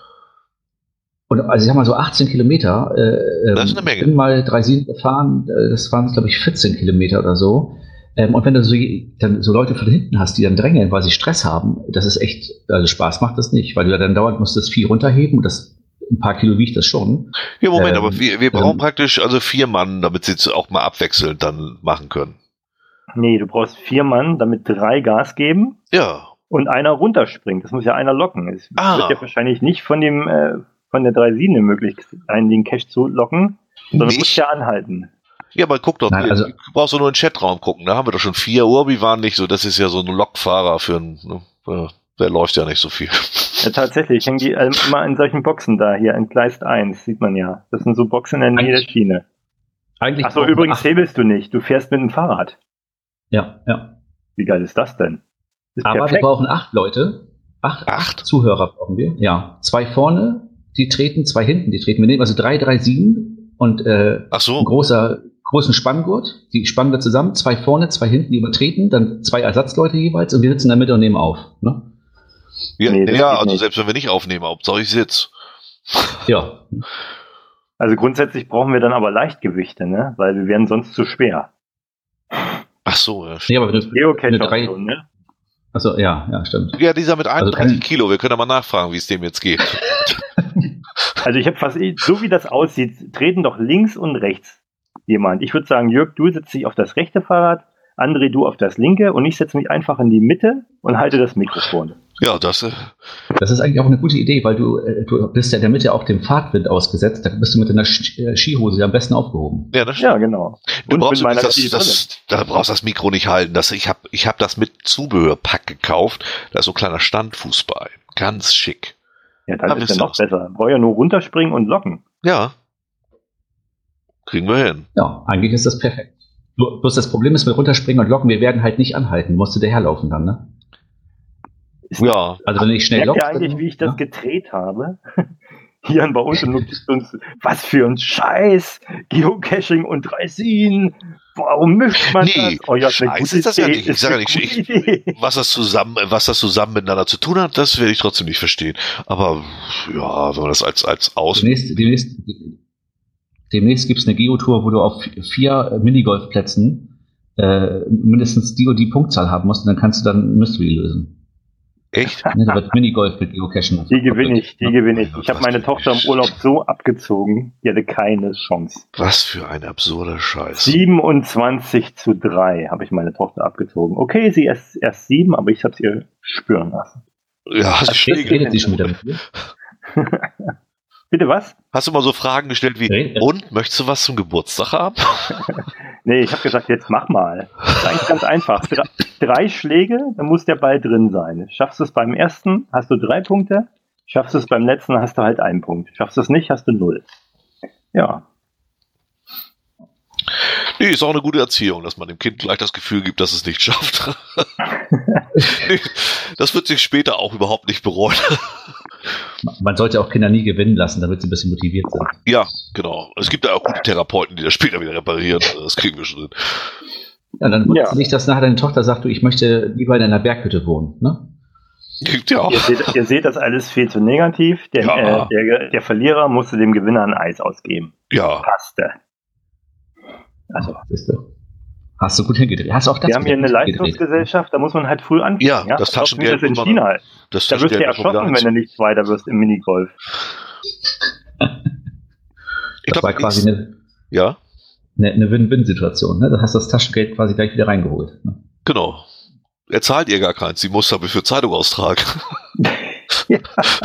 Und also ich sag mal so achtzehn Kilometer. Äh, Das ist eine Menge. Ich bin mal drei Sieben gefahren, äh, das waren glaube ich vierzehn Kilometer oder so. Ähm, und wenn du so, dann so Leute von hinten hast, die dann drängeln, weil sie Stress haben, das ist echt, also Spaß macht das nicht, weil du ja dann dauernd musst das Vieh runterheben und das ein paar Kilo wiegt das schon. Ja, Moment, Ähm, aber wir, wir brauchen ähm, praktisch also vier Mann, damit sie es auch mal abwechselnd dann machen können. Nee, du brauchst vier Mann, damit drei Gas geben Ja. und einer runterspringt. Das muss ja einer locken. Es Ah. wird ja wahrscheinlich nicht von dem äh, von der drei Sieben möglich sein, den Cache zu locken, sondern Nicht? muss ja anhalten. Ja, man guckt doch, Nein, also- du brauchst doch nur in den Chatraum gucken, da haben wir doch schon vier. Urbi waren nicht so, das ist ja so ein Lokfahrer für einen, ne, äh, der läuft ja nicht so viel. Ja, tatsächlich, hängen die äh, immer in solchen Boxen da, hier in Gleis eins, sieht man ja. Das sind so Boxen in der Nähe der Schiene. Eigentlich Achso, brauchen wir übrigens acht- hebelst du nicht, du fährst mit dem Fahrrad. Ja, ja. Wie geil ist das denn? Ist Aber wir brauchen acht Leute. Acht, Acht? Zuhörer brauchen wir. Ja. Zwei vorne, die treten, zwei hinten, die treten. Wir nehmen also drei, drei, sieben und äh, Ach so. ein großer, großen Spanngurt. Die spannen wir zusammen. Zwei vorne, zwei hinten, die übertreten. Dann zwei Ersatzleute jeweils und wir sitzen in der Mitte und nehmen auf. Ne? Ja, Nee, das ja geht also nicht. selbst wenn wir nicht aufnehmen, Hauptsache ich sitz. Ja. Also grundsätzlich brauchen wir dann aber Leichtgewichte, ne? Weil wir wären sonst zu schwer. Ach so, ja. Nee, aber wenn du, Geocache Eine drei- auch so, ne? also, ja, ja, stimmt. Ja, dieser mit einunddreißig kann- Kilo, wir können ja mal nachfragen, wie es dem jetzt geht. Also ich habe fast, so wie das aussieht, treten doch links und rechts jemand. Ich würde sagen, Jörg, du setzt dich auf das rechte Fahrrad, André, du auf das linke und ich setze mich einfach in die Mitte und halte das Mikrofon. Ja, das, äh, Das ist eigentlich auch eine gute Idee, weil du, äh, du bist ja in der Mitte auch dem Fahrtwind ausgesetzt. Da bist du mit deiner Sch äh, Skihose ja am besten aufgehoben. ja, das stimmt. Ja, genau. Du Und brauchst mit meiner das, Zielbrille. das, da brauchst das Mikro nicht halten. Das, ich habe ich hab das mit Zubehörpack gekauft. Da ist so ein kleiner Standfuß bei. Ganz schick. Ja, dann Da ist bist ja du noch aus. besser. Brauch ja nur runterspringen und locken. Ja. Kriegen wir hin. Ja, eigentlich ist das perfekt. Nur, bloß das Problem ist mit runterspringen und locken, wir werden halt nicht anhalten. Musst du daherlaufen dann, ne? Ist Ja. Also wenn du nicht schnell Merkt lockst. ihr eigentlich, dann- wie ich das ja? gedreht habe? Hier bei uns und nutzt uns, was für ein Scheiß, Geocaching und Dreisin. Warum mischt man Nee, das? Oh ja, ist eine Scheiß gute ist das ja Idee, nicht. Ich ist sag ja eine nicht, gute ich- Idee. Was das zusammen, was das zusammen miteinander zu tun hat, das werde ich trotzdem nicht verstehen. Aber ja, wenn man das als, als Aus. Demnächst, demnächst, demnächst gibt es eine Geotour, wo du auf vier Minigolfplätzen äh, mindestens die und die Punktzahl haben musst und dann kannst du dann ein Mystery lösen. Echt? Ne, da wird Minigolf mit Geocachen. Die gewinne ich, die Ja. gewinne ich. Ich habe Was meine für Tochter im Scheiße. Urlaub so abgezogen, die hatte keine Chance. Was für ein absurder Scheiß. siebenundzwanzig zu drei habe ich meine Tochter abgezogen. Okay, sie ist erst sieben, aber ich habe es ihr spüren lassen. Ja, hast du, Jetzt Schläge. redet sie schon wieder mit dir. Bitte was? Hast du mal so Fragen gestellt wie, Red- und, möchtest du was zum Geburtstag haben? Nee, ich habe gesagt, jetzt mach mal. Das ist eigentlich ganz einfach. Drei, drei Schläge, dann muss der Ball drin sein. Schaffst du es beim ersten, hast du drei Punkte. Schaffst du es beim letzten, hast du halt einen Punkt. Schaffst du es nicht, hast du null. Ja. Nee, ist auch eine gute Erziehung, dass man dem Kind gleich das Gefühl gibt, dass es nicht schafft. Nee, das wird sich später auch überhaupt nicht bereuen. Man sollte auch Kinder nie gewinnen lassen, damit sie ein bisschen motiviert sind. Ja, genau. Es gibt da auch gute Therapeuten, die das später wieder reparieren. Das kriegen wir schon hin. Ja, dann wundert Ja. ja. nicht, dass nachher deine Tochter sagt, du, ich möchte lieber in einer Berghütte wohnen. Ne? Ja, Ihr seht, ihr seht das alles viel zu negativ. Der, Ja. äh, der, der Verlierer musste dem Gewinner ein Eis ausgeben. ja. Passte. Also, Siehst du? Hast du gut hingedreht. Hast auch das wir haben hier eine gut hingedreht. Leistungsgesellschaft, da muss man halt früh anfangen. Ja, das Glaubst du, wie Taschengeld das in muss man- China ist. Das Da wirst du ja Taschengeld erschossen, wenn du nicht Zweiter wirst im Minigolf. Ich Das war glaub, quasi eine, Ja, eine, eine Win-Win-Situation. Ne? Da hast du das Taschengeld quasi gleich wieder reingeholt. Ne? genau. Er zahlt ihr gar keins. Sie muss aber für Zeitung austragen. Ja.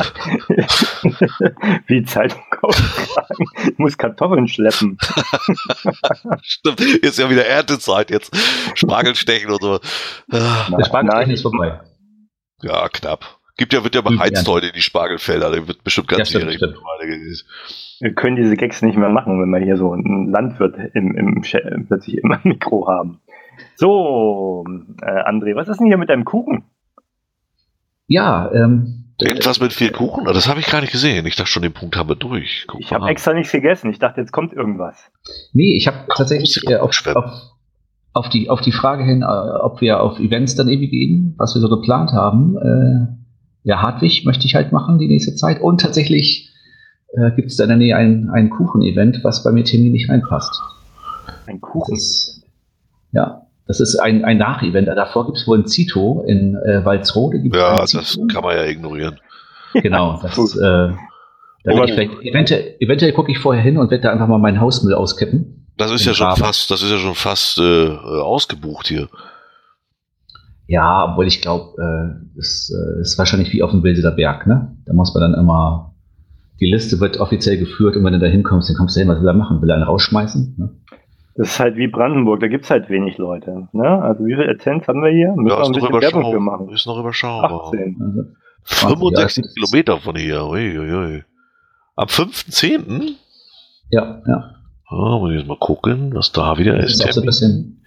Wie Zeitung austragen. Ich muss Kartoffeln schleppen. Stimmt. Ist ja wieder Erntezeit jetzt. Spargel stechen und so. Ah, Der Spargel Nein. ist vorbei. Ja, knapp. Gibt ja, wird ja Hm, beheizt ja. heute in die Spargelfelder. Der wird bestimmt ganz Ja, stimmt, jährig. stimmt. Wir können diese Gags nicht mehr machen, wenn wir hier so einen Landwirt im, im, Sch- plötzlich im Mikro haben. So, äh, André, was ist denn hier mit deinem Kuchen? Ja, ähm, Irgendwas mit viel Kuchen? Das habe ich gar nicht gesehen. Ich dachte schon, den Punkt haben wir durch. Guck ich habe extra nichts gegessen. Ich dachte, jetzt kommt irgendwas. Nee, ich habe tatsächlich äh, auf, auf, auf, die, auf die Frage hin, äh, ob wir auf Events dann irgendwie gehen, was wir so geplant haben. Äh, ja, Hartwig möchte ich halt machen die nächste Zeit. Und tatsächlich äh, gibt es da in der Nähe ein, ein Kuchen-Event, was bei mir terminlich reinpasst. Ein Kuchen? Das ist, ja. Das ist ein, ein Nach-Event. Davor gibt es wohl ein Zito in äh, Walsrode. Ja, das kann man ja ignorieren. Genau. Das, äh, da oh, ich vielleicht, eventuell, eventuell gucke ich vorher hin und werde da einfach mal meinen Hausmüll auskippen. Das ist ja schon Graben. fast, das ist ja schon fast äh, ausgebucht hier. Ja, obwohl ich glaube, äh, das äh, ist wahrscheinlich wie auf dem Wilderer Berg, ne? Da muss man dann immer, die Liste wird offiziell geführt und wenn du da hinkommst, dann kommst du hin, was will er machen? Will er einen rausschmeißen? Ne? Das ist halt wie Brandenburg, da gibt es halt wenig Leute. Ne? Also wie viel Adzenz haben wir hier? Müssen ja, wir ein bisschen Werbung für machen. Ist noch überschaubar. achtzehn. Also, fünfundsechzig ja, Kilometer von hier. Ui, ui, ui. Am fünften zehnten Ja, ja. Oh, muss ich jetzt mal gucken, was da wieder das ist. ist auch so ein bisschen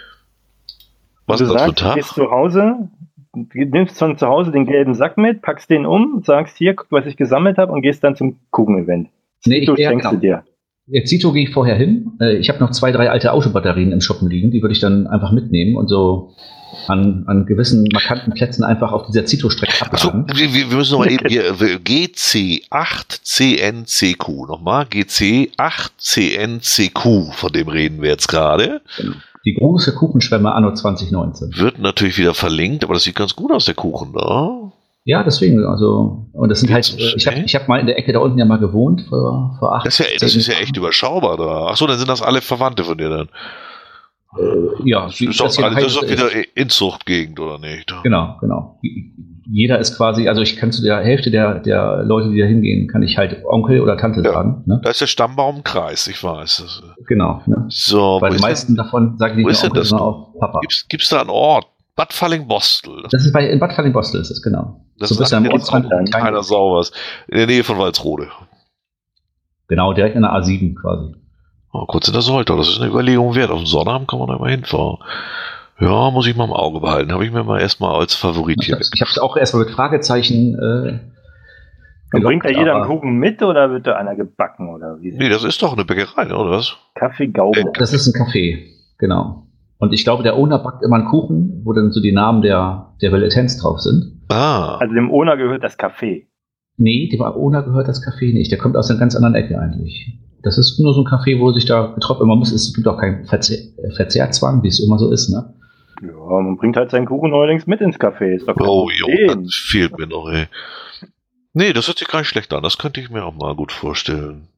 was ist das für ein Tag? Du gehst zu Hause, du nimmst von zu Hause den gelben Sack mit, packst den um, sagst hier, guck, was ich gesammelt habe und gehst dann zum Kuchen-Event. Nee, ich denkst genau. du dir. Jetzt Zito gehe ich vorher hin. Ich habe noch zwei, drei alte Autobatterien im Schuppen liegen, die würde ich dann einfach mitnehmen und so an, an gewissen markanten Plätzen einfach auf dieser Zito-Strecke abladen. Also, wir, wir müssen nochmal eben hier G C acht C N C Q nochmal. G C acht C N C Q, von dem reden wir jetzt gerade. Die große Kuchenschwemme anno zwanzig neunzehn. Wird natürlich wieder verlinkt, aber das sieht ganz gut aus, der Kuchen da. Ja, deswegen, also, und das sind halt, ich habe ich hab mal in der Ecke da unten ja mal gewohnt, vor, vor acht Das ist ja, das ist ja echt überschaubar da. Achso, dann sind das alle Verwandte von dir dann. Äh, ja, das ist, das, alle, das ist doch wieder Inzuchtgegend, oder nicht? Genau, genau. Jeder ist quasi, also ich kann zu der Hälfte der, der Leute, die da hingehen, kann ich halt Onkel oder Tante ja, sagen. Ne? Da ist der Stammbaumkreis, ich weiß. Das, genau. Ne? So, bei den meisten das? davon sagen die wo ist Onkel das immer auch Papa. Gibt's, gibt's da einen Ort? Bad Fallingbostel. Das ist bei, in Bad Fallingbostel ist es, genau. Das so ist am Ortsrand. Keiner Sau was. In der Nähe von Walsrode. Genau, direkt in der A sieben quasi. Oh, kurz in der Soltau, das ist eine Überlegung wert. Auf den Sonnabend kann man da mal hinfahren. Ja, muss ich mal im Auge behalten. Habe ich mir mal erstmal als Favorit hier. Ich habe es auch erstmal mit Fragezeichen äh, gelockt, bringt da jeder einen Kuchen mit oder wird da einer gebacken? Oder wie? Nee, das ist doch eine Bäckerei, oder was? Kaffee Gaume. Das ist ein Café, genau. Und ich glaube, der Owner backt immer einen Kuchen, wo dann so die Namen der, der Villetains drauf sind. Ah. Also dem Owner gehört das Café. Nee, dem Owner gehört das Café nicht. Der kommt aus einer ganz anderen Ecke eigentlich. Das ist nur so ein Café, wo sich da getroffen man muss. Es gibt auch keinen Verzehr, Verzehrzwang, wie es immer so ist, ne? Ja, man bringt halt seinen Kuchen neuerdings mit ins Café. Ist doch oh, jo, das fehlt mir noch, ey. Nee, das hört sich gar nicht schlecht an. Das könnte ich mir auch mal gut vorstellen.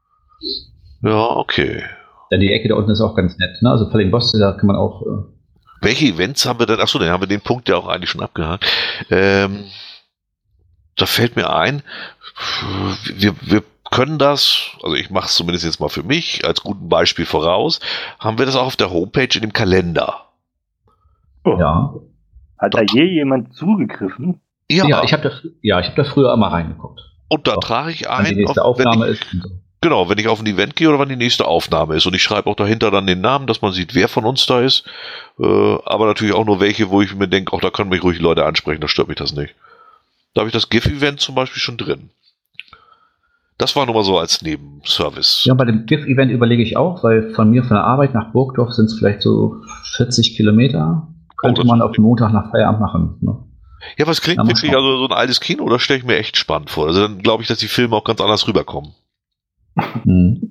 Ja, okay. Dann die Ecke da unten ist auch ganz nett, ne? Also Fallingbostel, da kann man auch. Äh Welche Events haben wir denn? Achso, dann haben wir den Punkt ja auch eigentlich schon abgehakt. Ähm, da fällt mir ein, wir, wir können das, also ich mache es zumindest jetzt mal für mich, als guten Beispiel voraus, haben wir das auch auf der Homepage in dem Kalender. Oh. Ja. Hat da je jemand zugegriffen? Ja, ja ich habe da, ja, hab da früher immer reingeguckt. Und da trage ich ein, die nächste auf, Aufnahme ich, ist. Und so. Genau, wenn ich auf ein Event gehe oder wann die nächste Aufnahme ist. Und ich schreibe auch dahinter dann den Namen, dass man sieht, wer von uns da ist. Äh, aber natürlich auch nur welche, wo ich mir denke, auch da können mich ruhig Leute ansprechen, da stört mich das nicht. Da habe ich das GIF-Event zum Beispiel schon drin. Das war nur mal so als Nebenservice. Ja, bei dem GIF-Event überlege ich auch, weil von mir von der Arbeit nach Burgdorf sind es vielleicht so vierzig Kilometer. Könnte oh, man auf Montag nach Feierabend machen. Ne? Ja, aber es klingt ja, wirklich, also so ein altes Kino, das stelle ich mir echt spannend vor. Also dann glaube ich, dass die Filme auch ganz anders rüberkommen. Hm.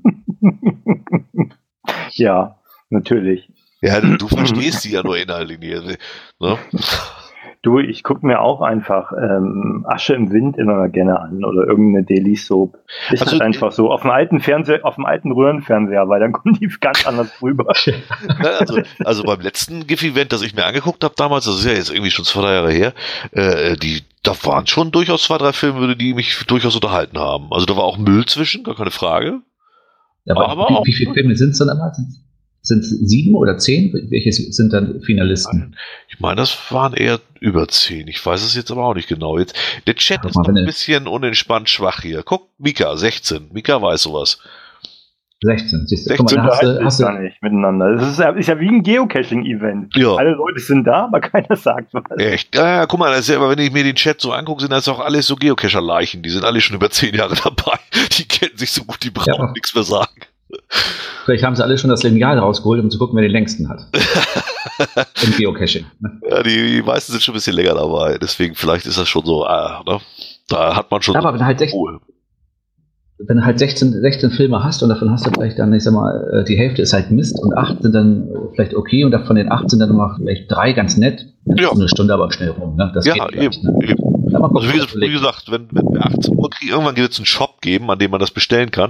Ja, natürlich. Ja, du, du verstehst sie ja nur inhaltlich. Ne? Du, ich gucke mir auch einfach ähm, Asche im Wind immer gerne an oder irgendeine Daily Soap. Ist also, halt einfach so. Auf dem alten Fernseher, auf dem alten Röhrenfernseher, weil dann kommen die ganz anders rüber. also, also beim letzten GIF-Event, das ich mir angeguckt habe damals, das ist ja jetzt irgendwie schon zwei, drei Jahre her, äh, die, da waren schon durchaus zwei, drei Filme, die mich durchaus unterhalten haben. Also da war auch Müll zwischen, gar keine Frage. Ja, aber aber wie, auch, wie viele Filme sind es dann immer? Sind es sieben oder zehn? Welche sind dann Finalisten? Ich meine, das waren eher über zehn. Ich weiß es jetzt aber auch nicht genau. Jetzt, der Chat Ach, ist noch ein bisschen unentspannt schwach hier. Guck, Mika, sechzehn. Mika weiß sowas. sechzehn, siehst du. Guck mal, da hast du, hast du gar nicht miteinander. Das ist ja, ist ja wie ein Geocaching-Event. Ja. Alle Leute sind da, aber keiner sagt was. Echt? Ja, ja, guck mal, das ist ja, aber wenn ich mir den Chat so angucke, sind das auch alles so Geocacher-Leichen. Die sind alle schon über zehn Jahre dabei. Die kennen sich so gut, die brauchen ja. nichts mehr sagen. Vielleicht haben sie alle schon das Lineal rausgeholt, um zu gucken, wer den längsten hat. Im Geocaching. Ja, die, die meisten sind schon ein bisschen länger dabei. Deswegen, vielleicht ist das schon so, ah, ne? Da hat man schon. Aber so wenn halt sechzehn, wenn du halt sechzehn, sechzehn Filme hast und davon hast du vielleicht dann, ich sag mal, die Hälfte ist halt Mist und acht sind dann vielleicht okay und davon den acht sind dann noch vielleicht drei ganz nett. Dann ja. ist eine Stunde aber schnell rum. Ne? Das ja, geht eben. Ne? eben. Also wie, wie gesagt, wenn, wenn wir achtzehn Uhr kriegen, irgendwann wird es einen Shop geben, an dem man das bestellen kann.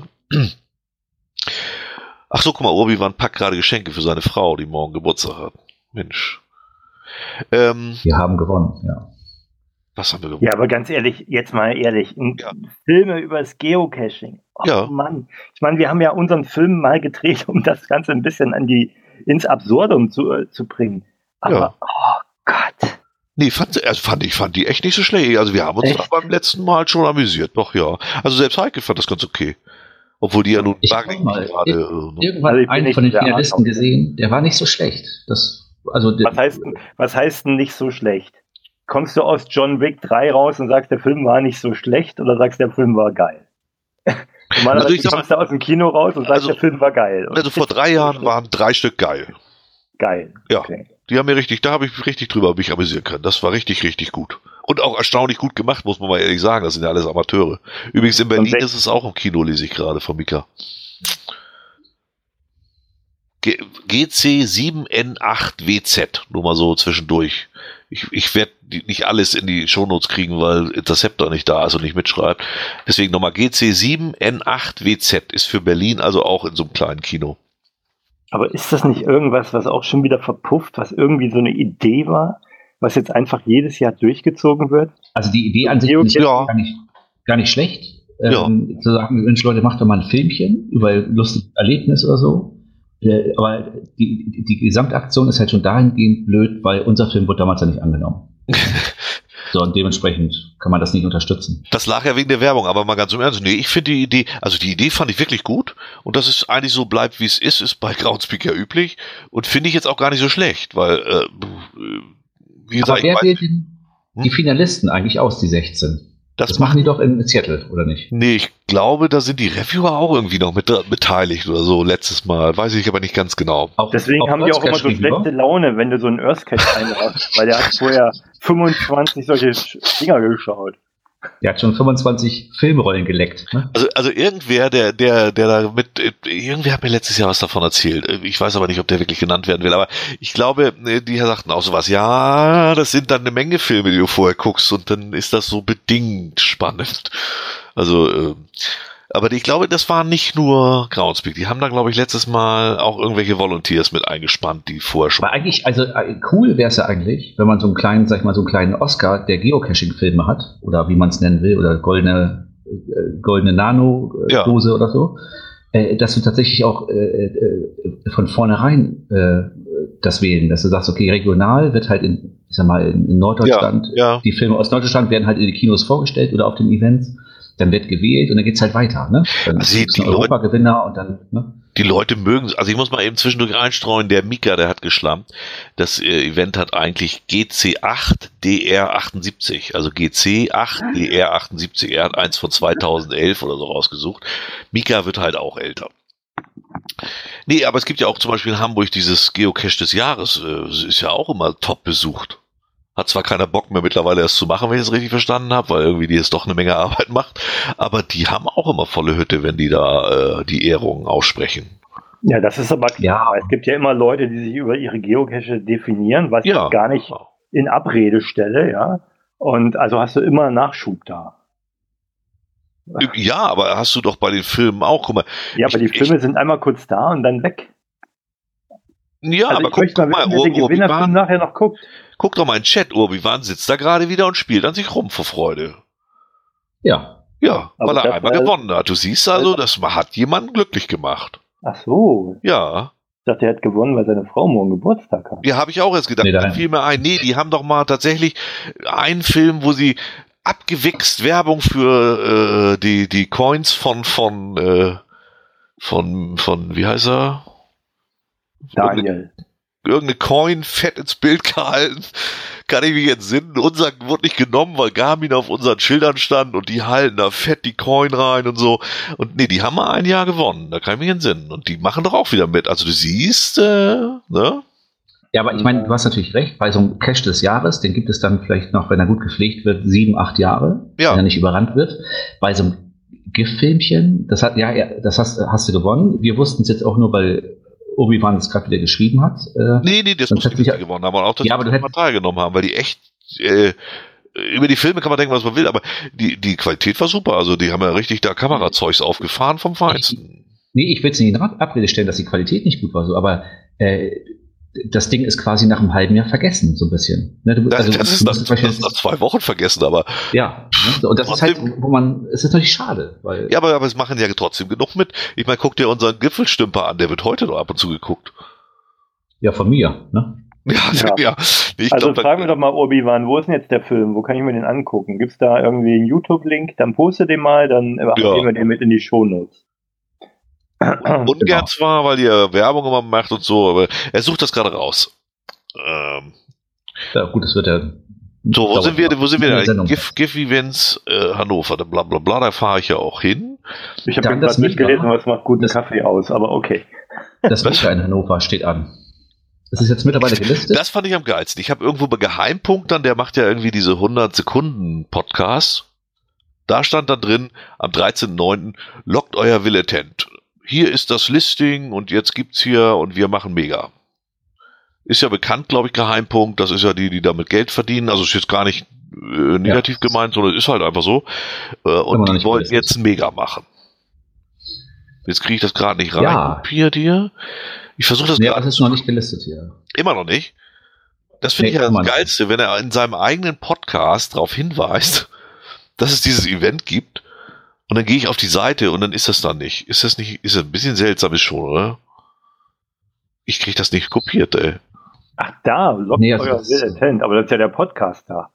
Ach so, guck mal, Urbi war ein Pack gerade Geschenke für seine Frau, die morgen Geburtstag hat. Mensch. Ähm, wir haben gewonnen, ja. Was haben wir gewonnen? Ja, aber ganz ehrlich, jetzt mal ehrlich, ja. Filme über das Geocaching. Oh ja. Mann. Ich meine, wir haben ja unseren Film mal gedreht, um das Ganze ein bisschen an die, ins Absurdum zu, äh, zu bringen. Aber, ja. oh Gott. Nee, fand, also fand ich fand die echt nicht so schlecht. Also wir haben uns da beim letzten Mal schon amüsiert, doch ja. Also selbst Heike fand das ganz okay. Obwohl die ja nun sagen, mal, gerade ir- äh, irgendwann also einen von den Finalisten gesehen, der war nicht so schlecht. Das, also was, heißt, was heißt denn nicht so schlecht? Kommst du aus John Wick drei raus und sagst, der Film war nicht so schlecht oder sagst, der Film war geil? Normalerweise also kommst du aus dem Kino raus und sagst, also, der Film war geil. Und also vor drei Jahren waren drei Stück geil. Geil. Ja, okay. Die haben mir richtig, da habe ich richtig drüber mich amüsieren können. Das war richtig, richtig gut. Und auch erstaunlich gut gemacht, muss man mal ehrlich sagen. Das sind ja alles Amateure. Übrigens in Berlin ist es auch im Kino, lese ich gerade von Mika. G C sieben N acht W Z, nur mal so zwischendurch. Ich, ich werde nicht alles in die Shownotes kriegen, weil Interceptor nicht da ist und nicht mitschreibt. Deswegen nochmal G C sieben N acht W Z ist für Berlin also auch in so einem kleinen Kino. Aber ist das nicht irgendwas, was auch schon wieder verpufft, was irgendwie so eine Idee war, was jetzt einfach jedes Jahr durchgezogen wird? Also die Idee an sich ist ja. gar, nicht, gar nicht schlecht. Ja. Ähm, zu sagen, Mensch Leute, macht doch mal ein Filmchen über ein lustiges Erlebnis oder so. Äh, aber die, die, die Gesamtaktion ist halt schon dahingehend blöd, weil unser Film wurde damals ja nicht angenommen. So, und dementsprechend kann man das nicht unterstützen. Das lag ja wegen der Werbung, aber mal ganz im Ernst, nee, ich finde die Idee, also die Idee fand ich wirklich gut und dass es eigentlich so bleibt, wie es ist, ist bei Groundspeak ja üblich und finde ich jetzt auch gar nicht so schlecht, weil, äh, wie gesagt, aber wer wählt denn hm? die Finalisten eigentlich aus, die sechzehn? Das, das machen die doch in Seattle, oder nicht? Nee, ich glaube, da sind die Reviewer auch irgendwie noch mit beteiligt oder so, letztes Mal. Weiß ich aber nicht ganz genau. Auch, Deswegen auch haben die auch immer so schlechte Laune, wenn du so einen Earthcache einrauchst, weil der hat vorher fünfundzwanzig solche Dinger geschaut. Der hat schon fünfundzwanzig Filmrollen geleckt. Ne? Also, also irgendwer, der, der, der da mit, irgendwer hat mir letztes Jahr was davon erzählt. Ich weiß aber nicht, ob der wirklich genannt werden will. Aber ich glaube, die sagten auch sowas. Ja, das sind dann eine Menge Filme, die du vorher guckst, und dann ist das so bedingt spannend. Also, äh, aber ich glaube, das war nicht nur Groundspeak. Die haben da, glaube ich, letztes Mal auch irgendwelche Volunteers mit eingespannt, die vorher schon. Aber eigentlich, also cool wäre es ja eigentlich, wenn man so einen kleinen, sag ich mal, so einen kleinen Oscar der Geocaching-Filme hat, oder wie man es nennen will, oder goldene, äh, goldene Nano-Dose ja. oder so, äh, dass du tatsächlich auch äh, äh, von vornherein äh, das wählen, dass du sagst, okay, regional wird halt in, ich sag mal, in, in Norddeutschland, ja, ja. die Filme aus Norddeutschland werden halt in die Kinos vorgestellt oder auf den Events. Dann wird gewählt und dann geht's halt weiter, ne? Dann also ist ein Europagewinner und dann, ne? Die Leute mögen, also ich muss mal eben zwischendurch einstreuen, der Mika, der hat geschlammt. Das äh, Event hat eigentlich G C acht D R achtundsiebzig, also G C acht D R achtundsiebzig. Er hat eins von zweitausendelf oder so rausgesucht. Mika wird halt auch älter. Nee, aber es gibt ja auch zum Beispiel in Hamburg dieses Geocache des Jahres, äh, ist ja auch immer top besucht. Hat zwar keiner Bock mehr mittlerweile das zu machen, wenn ich es richtig verstanden habe, weil irgendwie die jetzt doch eine Menge Arbeit macht, aber die haben auch immer volle Hütte, wenn die da äh, die Ehrungen aussprechen. Ja, das ist aber klar. Ja. Es gibt ja immer Leute, die sich über ihre Geocache definieren, was ja. ich gar nicht in Abrede stelle, ja. Und also hast du immer Nachschub da. Ja, aber hast du doch bei den Filmen auch, guck mal. Ja, aber ich, die Filme ich, sind einmal kurz da und dann weg. Ja, also aber ich guck, möchte mal guck wissen, mal, wer den Gewinnerfilm nachher noch guckt. Guck doch mal in den Chat, Urbi-Wan sitzt da gerade wieder und spielt an sich rum vor Freude. Ja. Ja, aber weil er einmal war, gewonnen hat. Du siehst also, das hat jemanden glücklich gemacht. Ach so. Ja. Ich dachte, er hat gewonnen, weil seine Frau morgen Geburtstag hat. Ja, habe ich auch erst gedacht. Nee, fiel mir ein. Nee, die haben doch mal tatsächlich einen Film, wo sie abgewichst Werbung für äh, die, die Coins von, von äh, von, von, wie heißt er? Daniel. Irgendeine Coin fett ins Bild gehalten. Kann ich mich entsinnen. Unser wurde nicht genommen, weil Garmin auf unseren Schildern stand und die halten da fett die Coin rein und so. Und nee, die haben mal ein Jahr gewonnen. Da kann ich mich entsinnen. Und die machen doch auch wieder mit. Also du siehst, äh, ne? Ja, aber ich meine, du hast natürlich recht. Bei so einem Cache des Jahres, den gibt es dann vielleicht noch, wenn er gut gepflegt wird, sieben, acht Jahre. Ja. Wenn er nicht überrannt wird. Bei so einem GIF-Filmchen, das hat, ja, ja, das hast, hast du gewonnen. Wir wussten es jetzt auch nur, weil Obi-Wan es gerade wieder geschrieben hat. Äh, nee, nee, das muss ich nicht gewonnen haben, aber auch, dass ja, die mal teilgenommen haben, weil die echt, äh, über die Filme kann man denken, was man will, aber die, die Qualität war super, also die haben ja richtig da Kamerazeugs aufgefahren vom Feinsten. Nee, ich will es nicht in Abrede stellen, dass die Qualität nicht gut war, so, aber äh, das Ding ist quasi nach einem halben Jahr vergessen, so ein bisschen. Ne, du, also, das, ist nach, das ist nach zwei Wochen vergessen, aber... Ja, ne, und das trotzdem, ist halt, wo man, es ist natürlich schade. Weil ja, aber, aber es machen ja trotzdem genug mit. Ich meine, guck dir unseren Gipfelstümper an, der wird heute noch ab und zu geguckt. Ja, von mir, ne? Ja, ja. ja. Ich also glaub, fragen wir doch mal, Obi-Wan, wo ist denn jetzt der Film? Wo kann ich mir den angucken? Gibt es da irgendwie einen YouTube-Link? Dann poste den mal, dann ja. nehmen wir den mit in die Shownotes. Ungern genau. zwar, weil ihr Werbung immer macht und so, aber er sucht das gerade raus. Ähm, ja, gut, das wird ja. So, wo sind wir, wo sind wir denn? GIF-Events äh, Hannover, bla bla bla, da fahre ich ja auch hin. Ich habe gerade mitgelesen, was macht guten das, Kaffee aus, aber okay. Das Wetter in Hannover steht an. Das ist jetzt mittlerweile gelistet. Das fand ich am geilsten. Ich habe irgendwo bei Geheimpunkt dann, der macht ja irgendwie diese hundert Sekunden Podcast. Da stand dann drin, am dreizehnten neunten lockt euer Willetent. Hier ist das Listing und jetzt gibt's hier und wir machen mega. Ist ja bekannt, glaube ich, Geheimpunkt. Das ist ja die, die damit Geld verdienen. Also ist jetzt gar nicht äh, negativ ja. gemeint, sondern ist halt einfach so. Äh, und die wollten jetzt mega machen. Jetzt kriege ich das gerade nicht rein. Ja. Kopiert hier. Ich versuche das nee, gerade. Das ist noch nicht gelistet hier. Immer noch nicht? Das finde nee, ich ja das Geilste, wenn er in seinem eigenen Podcast darauf hinweist, dass es dieses Event gibt. Und dann gehe ich auf die Seite und dann ist das dann nicht. Ist das nicht, ist das ein bisschen seltsam ist schon, oder? Ich kriege das nicht kopiert, ey. Ach da, lockt nee, euer Willetent, aber das ist ja der Podcast da.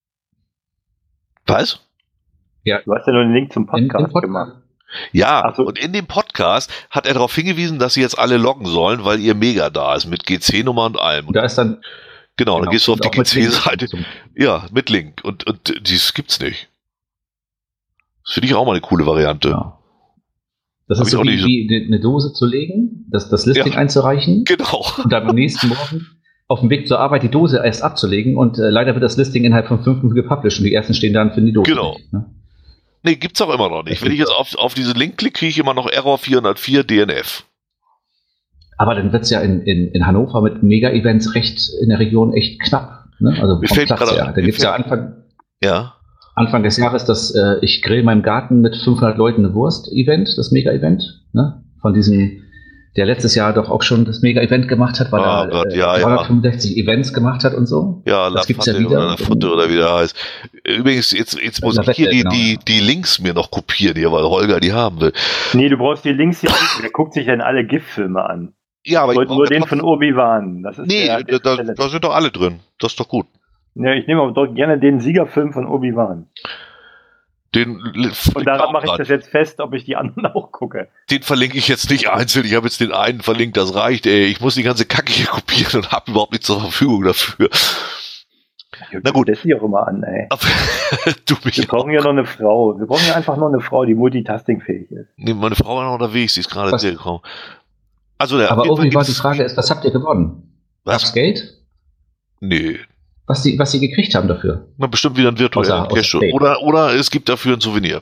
Was? Ja. Du hast ja nur den Link zum Podcast Pod- gemacht. Ja, so. Und in dem Podcast hat er darauf hingewiesen, dass sie jetzt alle loggen sollen, weil ihr Mega da ist, mit G C-Nummer und allem. Und da ist dann... Genau, genau. Dann gehst du auf die G C-Seite. Ja, mit Link. Und, und das gibt's nicht. Das finde ich auch mal eine coole Variante. Ja. Das Hab ist so wie, wie eine Dose zu legen, das, das Listing ja. einzureichen. Genau. Und dann am nächsten Morgen auf dem Weg zur Arbeit die Dose erst abzulegen und äh, leider wird das Listing innerhalb von fünf Minuten gepublished und die ersten stehen dann für die Dose. Genau. Nicht, ne? Nee, gibt's auch immer noch nicht. Das Wenn ich jetzt auf, auf diesen Link klicke, kriege ich immer noch Error vierhundertvier D N F. Aber dann wird's ja in, in, in Hannover mit Mega-Events recht in der Region echt knapp. Ne? Also mir vom fällt Platz her. Da gibt's ja Anfang... Ja. Anfang des Jahres das äh, Ich grill in meinem Garten mit fünfhundert Leuten eine Wurst-Event, das Mega-Event, ne? Von diesem, der letztes Jahr doch auch schon das Mega-Event gemacht hat, weil oh, er Gott, äh, ja, dreihundertfünfundsechzig ja. Events gemacht hat und so. Ja, das gibt's ja wieder. Oder Futte oder wie der heißt. Übrigens, jetzt, jetzt muss ich hier die, genau, die, die Links mir noch kopieren hier, weil Holger die haben will. Nee, du brauchst die Links hier nicht. Der guckt sich dann alle GIF-Filme an. Ja, aber ich nur den von Obi-Wan. Das ist nee, der, der, da, da sind doch alle drin. Das ist doch gut. Ja, ich nehme aber doch gerne den Siegerfilm von Obi-Wan. Den, und daran mache ich das jetzt fest, ob ich die anderen auch gucke. Den verlinke ich jetzt nicht einzeln. Ich habe jetzt den einen verlinkt, das reicht, ey. Ich muss die ganze Kacke hier kopieren und habe überhaupt nichts zur Verfügung dafür. Ja, na gut. Das hier auch immer an, ey. du mich Wir brauchen auch. ja noch eine Frau. Wir brauchen ja einfach noch eine Frau, die multitasking-fähig ist. Nee, meine Frau war noch unterwegs, die ist gerade hier gekommen. Also, der Aber irgendwie war die Frage ist, was habt ihr gewonnen? Was? Gab's Geld? Nee. Was sie, was sie gekriegt haben dafür. Na, bestimmt wieder ein virtuellen Cash. Oder, oder es gibt dafür ein Souvenir.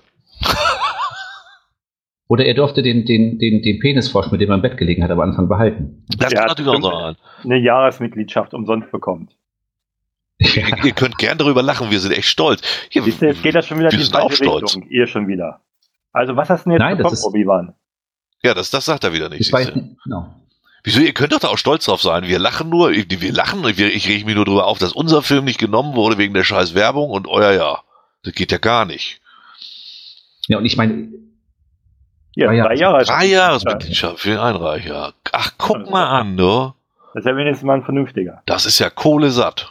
Oder er durfte den, den, den, den Penisfrosch, mit dem er im Bett gelegen hat, am Anfang behalten. Das kann natürlich auch sein. Eine Jahresmitgliedschaft umsonst bekommt. Ja. Ihr, ihr könnt gern darüber lachen, wir sind echt stolz. Hier, Siehst du, jetzt geht das schon wieder in die falsche Richtung. Ihr schon wieder. Also was hast du denn jetzt Nein, bekommen, Obi-Wan? Ja, das, das sagt er wieder nicht. Ich weiß nicht, genau. Wieso, ihr könnt doch da auch stolz drauf sein. Wir lachen nur, wir lachen, ich, ich rege mich nur drüber auf, dass unser Film nicht genommen wurde wegen der scheiß Werbung und euer ja. Das geht ja gar nicht. Ja, und ich meine... Ja, drei Jahre. Drei Jahresmitgliedschaft für den Einreicher. Ach, guck also, mal an, ne? Das ist ja wenigstens mal ein vernünftiger. Das ist ja Kohle satt.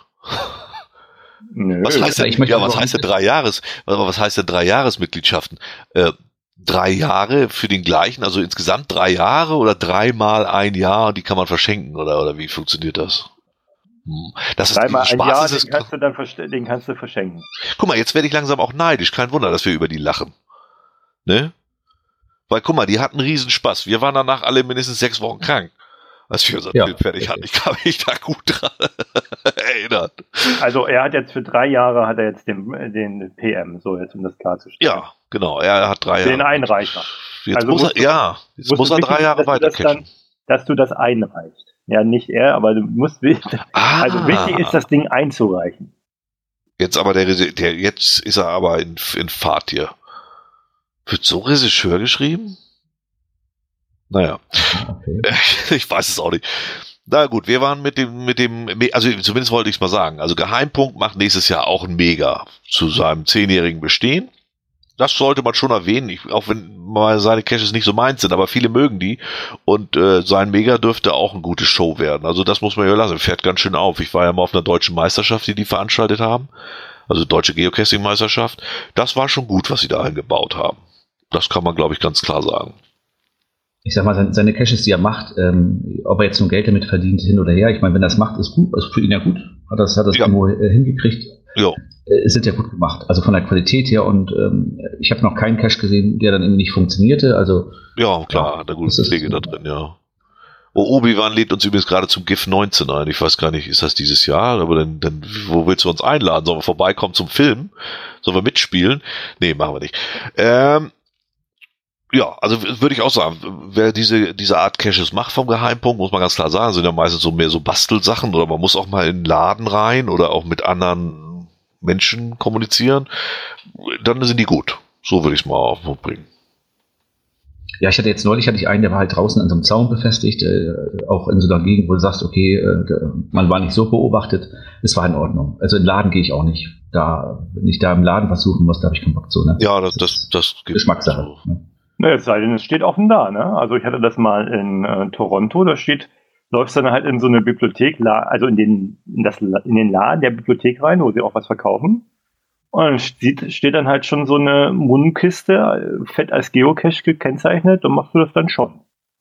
Nö. Was heißt denn, ja, was heißt denn drei Jahres, was heißt denn drei Jahresmitgliedschaften? Äh, drei Jahre für den gleichen, also insgesamt drei Jahre oder dreimal ein Jahr, die kann man verschenken, oder, oder wie funktioniert das? Hm. Das ist dreimal ein Jahr, ist, den, kannst du dann den kannst du verschenken. Guck mal, jetzt werde ich langsam auch neidisch. Kein Wunder, dass wir über die lachen. Ne? Weil, guck mal, die hatten riesen Spaß. Wir waren danach alle mindestens sechs Wochen krank, als wir unseren ja, Film fertig hatten. Ich kann mich da gut dran erinnern. Also er hat jetzt für drei Jahre hat er jetzt den, den P M, so jetzt um das klarzustellen. Ja, genau. Er hat drei den Jahre. Den Einreicher. Jetzt also muss er, du, ja, jetzt muss er drei Jahre weiter catchen. Dass du das einreichst. Ja, nicht er, aber du musst ah. Also wichtig ist, das Ding einzureichen. Jetzt aber der, der jetzt ist er aber in, in Fahrt hier. Wird so Regisseur geschrieben? Naja. Okay. Ich weiß es auch nicht. Na gut, wir waren mit dem, mit dem, also zumindest wollte ich es mal sagen. Also Geheimpunkt macht nächstes Jahr auch ein Mega zu seinem zehnjährigen Bestehen. Das sollte man schon erwähnen, ich, auch wenn mal seine Caches nicht so meins sind, aber viele mögen die. Und äh, sein Mega dürfte auch eine gute Show werden. Also das muss man ja lassen. Fährt ganz schön auf. Ich war ja mal auf einer deutschen Meisterschaft, die die veranstaltet haben. Also deutsche Geocaching-Meisterschaft. Das war schon gut, was sie da eingebaut haben. Das kann man, glaube ich, ganz klar sagen. Ich sag mal, seine Caches, die er macht, ähm, ob er jetzt nun Geld damit verdient, hin oder her. Ich meine, wenn er das macht, ist gut. Also für ihn ja gut. Hat das, hat das ja. irgendwo äh, hingekriegt. Ja. Es sind ja gut gemacht, also von der Qualität her, und ähm, ich habe noch keinen Cache gesehen, der dann irgendwie nicht funktionierte, also ja, klar, hat eine gute Pflege da drin, ja. Oh, Obi-Wan lädt uns übrigens gerade zum GIF neunzehn ein, ich weiß gar nicht, ist das dieses Jahr, aber dann, dann wo willst du uns einladen? Sollen wir vorbeikommen zum Film? Sollen wir mitspielen? Nee, machen wir nicht. Ähm, ja, also würde ich auch sagen, wer diese diese Art Caches macht vom Geheimpunkt, muss man ganz klar sagen, sind ja meistens so mehr so Bastelsachen, oder man muss auch mal in den Laden rein oder auch mit anderen Menschen kommunizieren, dann sind die gut. So würde ich es mal auf den Punkt bringen. Ja, ich hatte jetzt neulich, hatte ich einen, der war halt draußen an so einem Zaun befestigt, äh, auch in so einer Gegend, wo du sagst, okay, äh, man war nicht so beobachtet, es war in Ordnung. Also in den Laden gehe ich auch nicht. Da, wenn ich da im Laden was suchen muss, da habe ich keinen Bock zu. Ne? Ja, das, das, das gibt Geschmackssache. So. Ne? Ne, es sei denn, es steht offen da, ne? Also ich hatte das mal in äh, Toronto, da steht, läufst dann halt in so eine Bibliothek, also in den, in das, in den Laden der Bibliothek rein, wo sie auch was verkaufen. Und dann steht, steht dann halt schon so eine Mundkiste, fett als Geocache gekennzeichnet, und machst du das dann schon.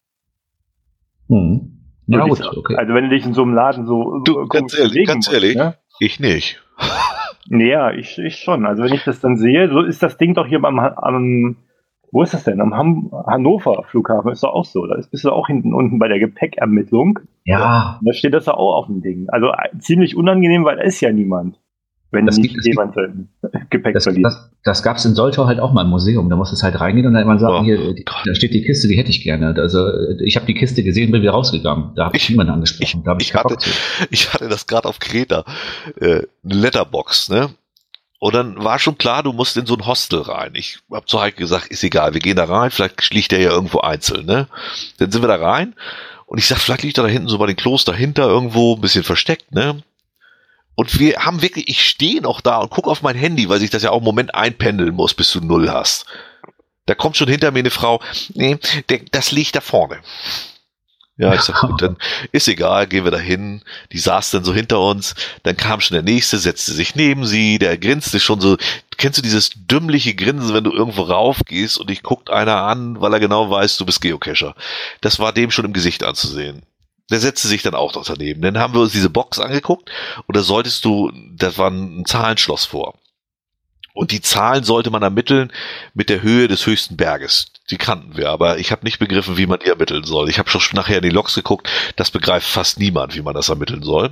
Hm. Ja, gut, okay. Also wenn du dich in so einem Laden so du, ganz ehrlich, ganz musst, ehrlich, ne? Ich nicht. Ja, ich, ich schon. Also wenn ich das dann sehe, so ist das Ding doch hier am, am wo ist das denn? Am Ham- Hannover Flughafen ist doch auch so. Da bist du auch hinten unten bei der Gepäckermittlung. Ja. Da steht das ja auch auf dem Ding. Also ziemlich unangenehm, weil da ist ja niemand. Wenn das nicht gibt, jemand sein Gepäck das, verliert. Das, das gab es in Soltau halt auch mal im Museum. Da musst du halt reingehen und dann immer sagen, oh, hier, die, da steht die Kiste, die hätte ich gerne. Also ich habe die Kiste gesehen, bin wieder rausgegangen. Da habe ich niemanden angesprochen. Ich, da hab ich, ich, hatte, ich hatte das gerade auf Kreta. Äh, eine Letterbox, ne? Und dann war schon klar, du musst in so ein Hostel rein. Ich habe zu Heike gesagt, ist egal, wir gehen da rein, vielleicht liegt der ja irgendwo einzeln, ne? Dann sind wir da rein und ich sag, vielleicht liegt er da hinten so bei den Klos dahinter irgendwo ein bisschen versteckt, ne? Und wir haben wirklich, ich stehe noch da und gucke auf mein Handy, weil sich das ja auch im Moment einpendeln muss, bis du null hast. Da kommt schon hinter mir eine Frau, nee, der, das liegt da vorne. Ja, ich sag, gut, dann ist egal, gehen wir da hin. Die saß dann so hinter uns, dann kam schon der Nächste, setzte sich neben sie, der grinste schon so, kennst du dieses dümmliche Grinsen, wenn du irgendwo raufgehst und dich guckt einer an, weil er genau weiß, du bist Geocacher. Das war dem schon im Gesicht anzusehen. Der setzte sich dann auch noch daneben. Dann haben wir uns diese Box angeguckt und da solltest du, das war ein Zahlenschloss vor. Und die Zahlen sollte man ermitteln mit der Höhe des höchsten Berges. Die kannten wir, aber ich habe nicht begriffen, wie man die ermitteln soll. Ich habe schon nachher in die Logs geguckt, das begreift fast niemand, wie man das ermitteln soll.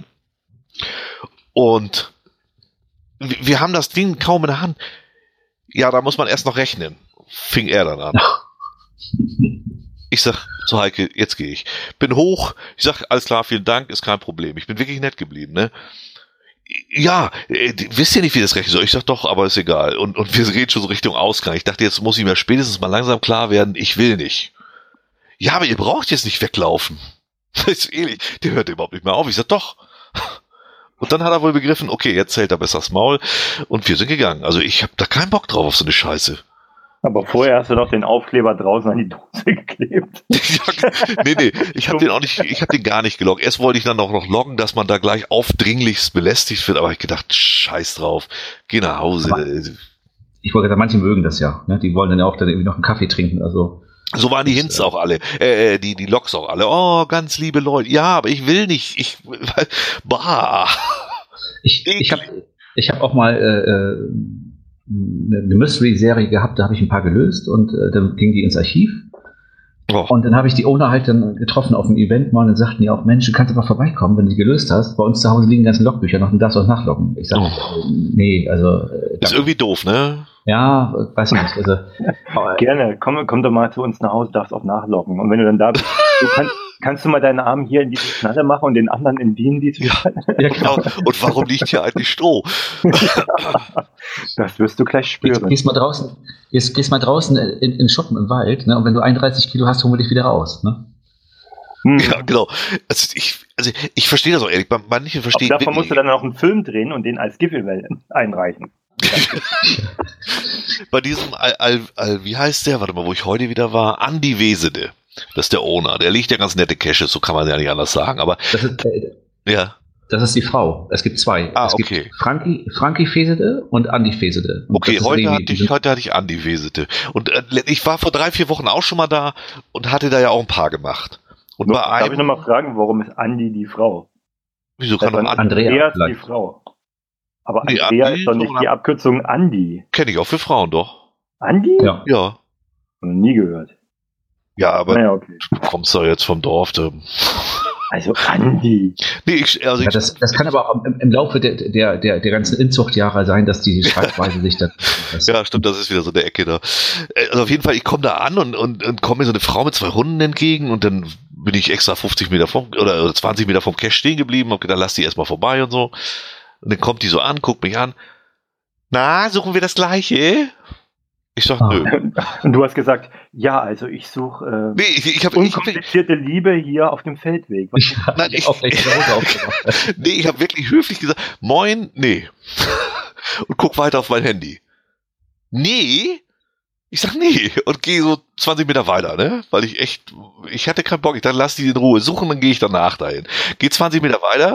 Und wir haben das Ding kaum in der Hand. Ja, da muss man erst noch rechnen. Fing er dann an. Ich sag zu Heike, jetzt gehe ich. Bin hoch, ich sag, alles klar, vielen Dank, ist kein Problem. Ich bin wirklich nett geblieben, ne? Ja, äh, wisst ihr nicht, wie das rechnen soll? Ich sag doch, aber ist egal. Und, und wir reden schon so Richtung Ausgang. Ich dachte, jetzt muss ich mir spätestens mal langsam klar werden, ich will nicht. Ja, aber ihr braucht jetzt nicht weglaufen. Das ist ehrlich, der hört überhaupt nicht mehr auf. Ich sag doch. Und dann hat er wohl begriffen, okay, jetzt hält er besser das Maul. Und wir sind gegangen. Also ich habe da keinen Bock drauf auf so eine Scheiße. Aber vorher hast du doch den Aufkleber draußen an die Dose geklebt. Ja, nee, nee, ich habe den auch nicht, ich habe den gar nicht geloggt. Erst wollte ich dann auch noch loggen, dass man da gleich aufdringlichst belästigt wird, aber ich gedacht, scheiß drauf, geh nach Hause. Aber ich wollte sagen, manche mögen das ja. Ne? Die wollen dann auch dann irgendwie noch einen Kaffee trinken. Also so waren die Hints auch alle, äh, die, die Loks auch alle. Oh, ganz liebe Leute. Ja, aber ich will nicht. Ich, bah. Ich, ich habe ich hab auch mal äh, eine Mystery-Serie gehabt, da habe ich ein paar gelöst und äh, dann ging die ins Archiv. Oh. Und dann habe ich die Owner halt dann getroffen auf dem Event mal und dann sagten die auch, Mensch, du kannst aber vorbeikommen, wenn du die gelöst hast. Bei uns zu Hause liegen die ganzen Logbücher noch und darfst du auch nachloggen. Ich sage, oh. nee, also... Äh, ist irgendwie doof, ne? Ja, weiß ich nicht. Also, gerne, komm, komm doch mal zu uns nach Hause, darfst auch nachloggen. Und wenn du dann da bist, du kannst, kannst du mal deinen Arm hier in diese Knalle machen und den anderen in die in diese Knalle? Ja, genau. Und warum liegt hier eigentlich Stroh? Das wirst du gleich spüren. Gehst mal draußen, gehst, gehst mal draußen in, in den Schuppen im Wald, ne? Und wenn du einunddreißig Kilo hast, holen wir dich wieder raus, ne? Ja, genau. Also ich, also ich verstehe das auch ehrlich. Manche verstehen. Davon musst du dann noch einen Film drehen und den als Giveaway einreichen. Bei diesem, Al, Al, Al, wie heißt der? Warte mal, wo ich heute wieder war. Andi Wesede. Das ist der Owner. Der legt ja ganz nette Caches, so kann man ja nicht anders sagen. Aber das ist, äh, ja. Das ist die Frau. Es gibt zwei. Ah, es okay. gibt Frankie, Frankie Fesede und Andi Fesede. Und okay, heute hatte, ich, heute hatte ich Andi Fesede. Und äh, ich war vor drei, vier Wochen auch schon mal da und hatte da ja auch ein paar gemacht. Und no, bei darf einem, ich nochmal fragen, warum ist Andi die Frau? Wieso kann man Andrea ist die Frau? Aber nee, Andrea Andi ist doch nicht die Abkürzung Andi. Kenne ich auch für Frauen doch. Andi? Ja. Ja. Noch nie gehört. Ja, aber naja, okay. Du kommst doch jetzt vom Dorf. Da. Also Andi. Nee, ich, also ja, ich, das, das kann aber auch im, im Laufe der, der, der, der ganzen Inzuchtjahre sein, dass die Schreibweise sich dann... Ja, stimmt, das ist wieder so eine Ecke da. Also auf jeden Fall, ich komme da an und, und, und komme mir so eine Frau mit zwei Hunden entgegen und dann bin ich extra fünfzig Meter vom, oder, oder zwanzig Meter vom Cache stehen geblieben, hab gedacht, lass die erstmal vorbei und so. Und dann kommt die so an, guckt mich an. Na, suchen wir das Gleiche? Ich sag, nö. Und du hast gesagt, ja, also ich suche äh, nee, ich, ich hab, unkomplizierte ich hab, Liebe hier auf dem Feldweg. Was ja, nein, ich, nee, ich habe wirklich höflich gesagt, moin, nee. Und guck weiter auf mein Handy. Nee? Ich sag nee und gehe so zwanzig Meter weiter, ne? Weil ich echt, ich hatte keinen Bock. Ich dachte, lass die in Ruhe suchen, dann gehe ich danach dahin. Geh zwanzig Meter weiter.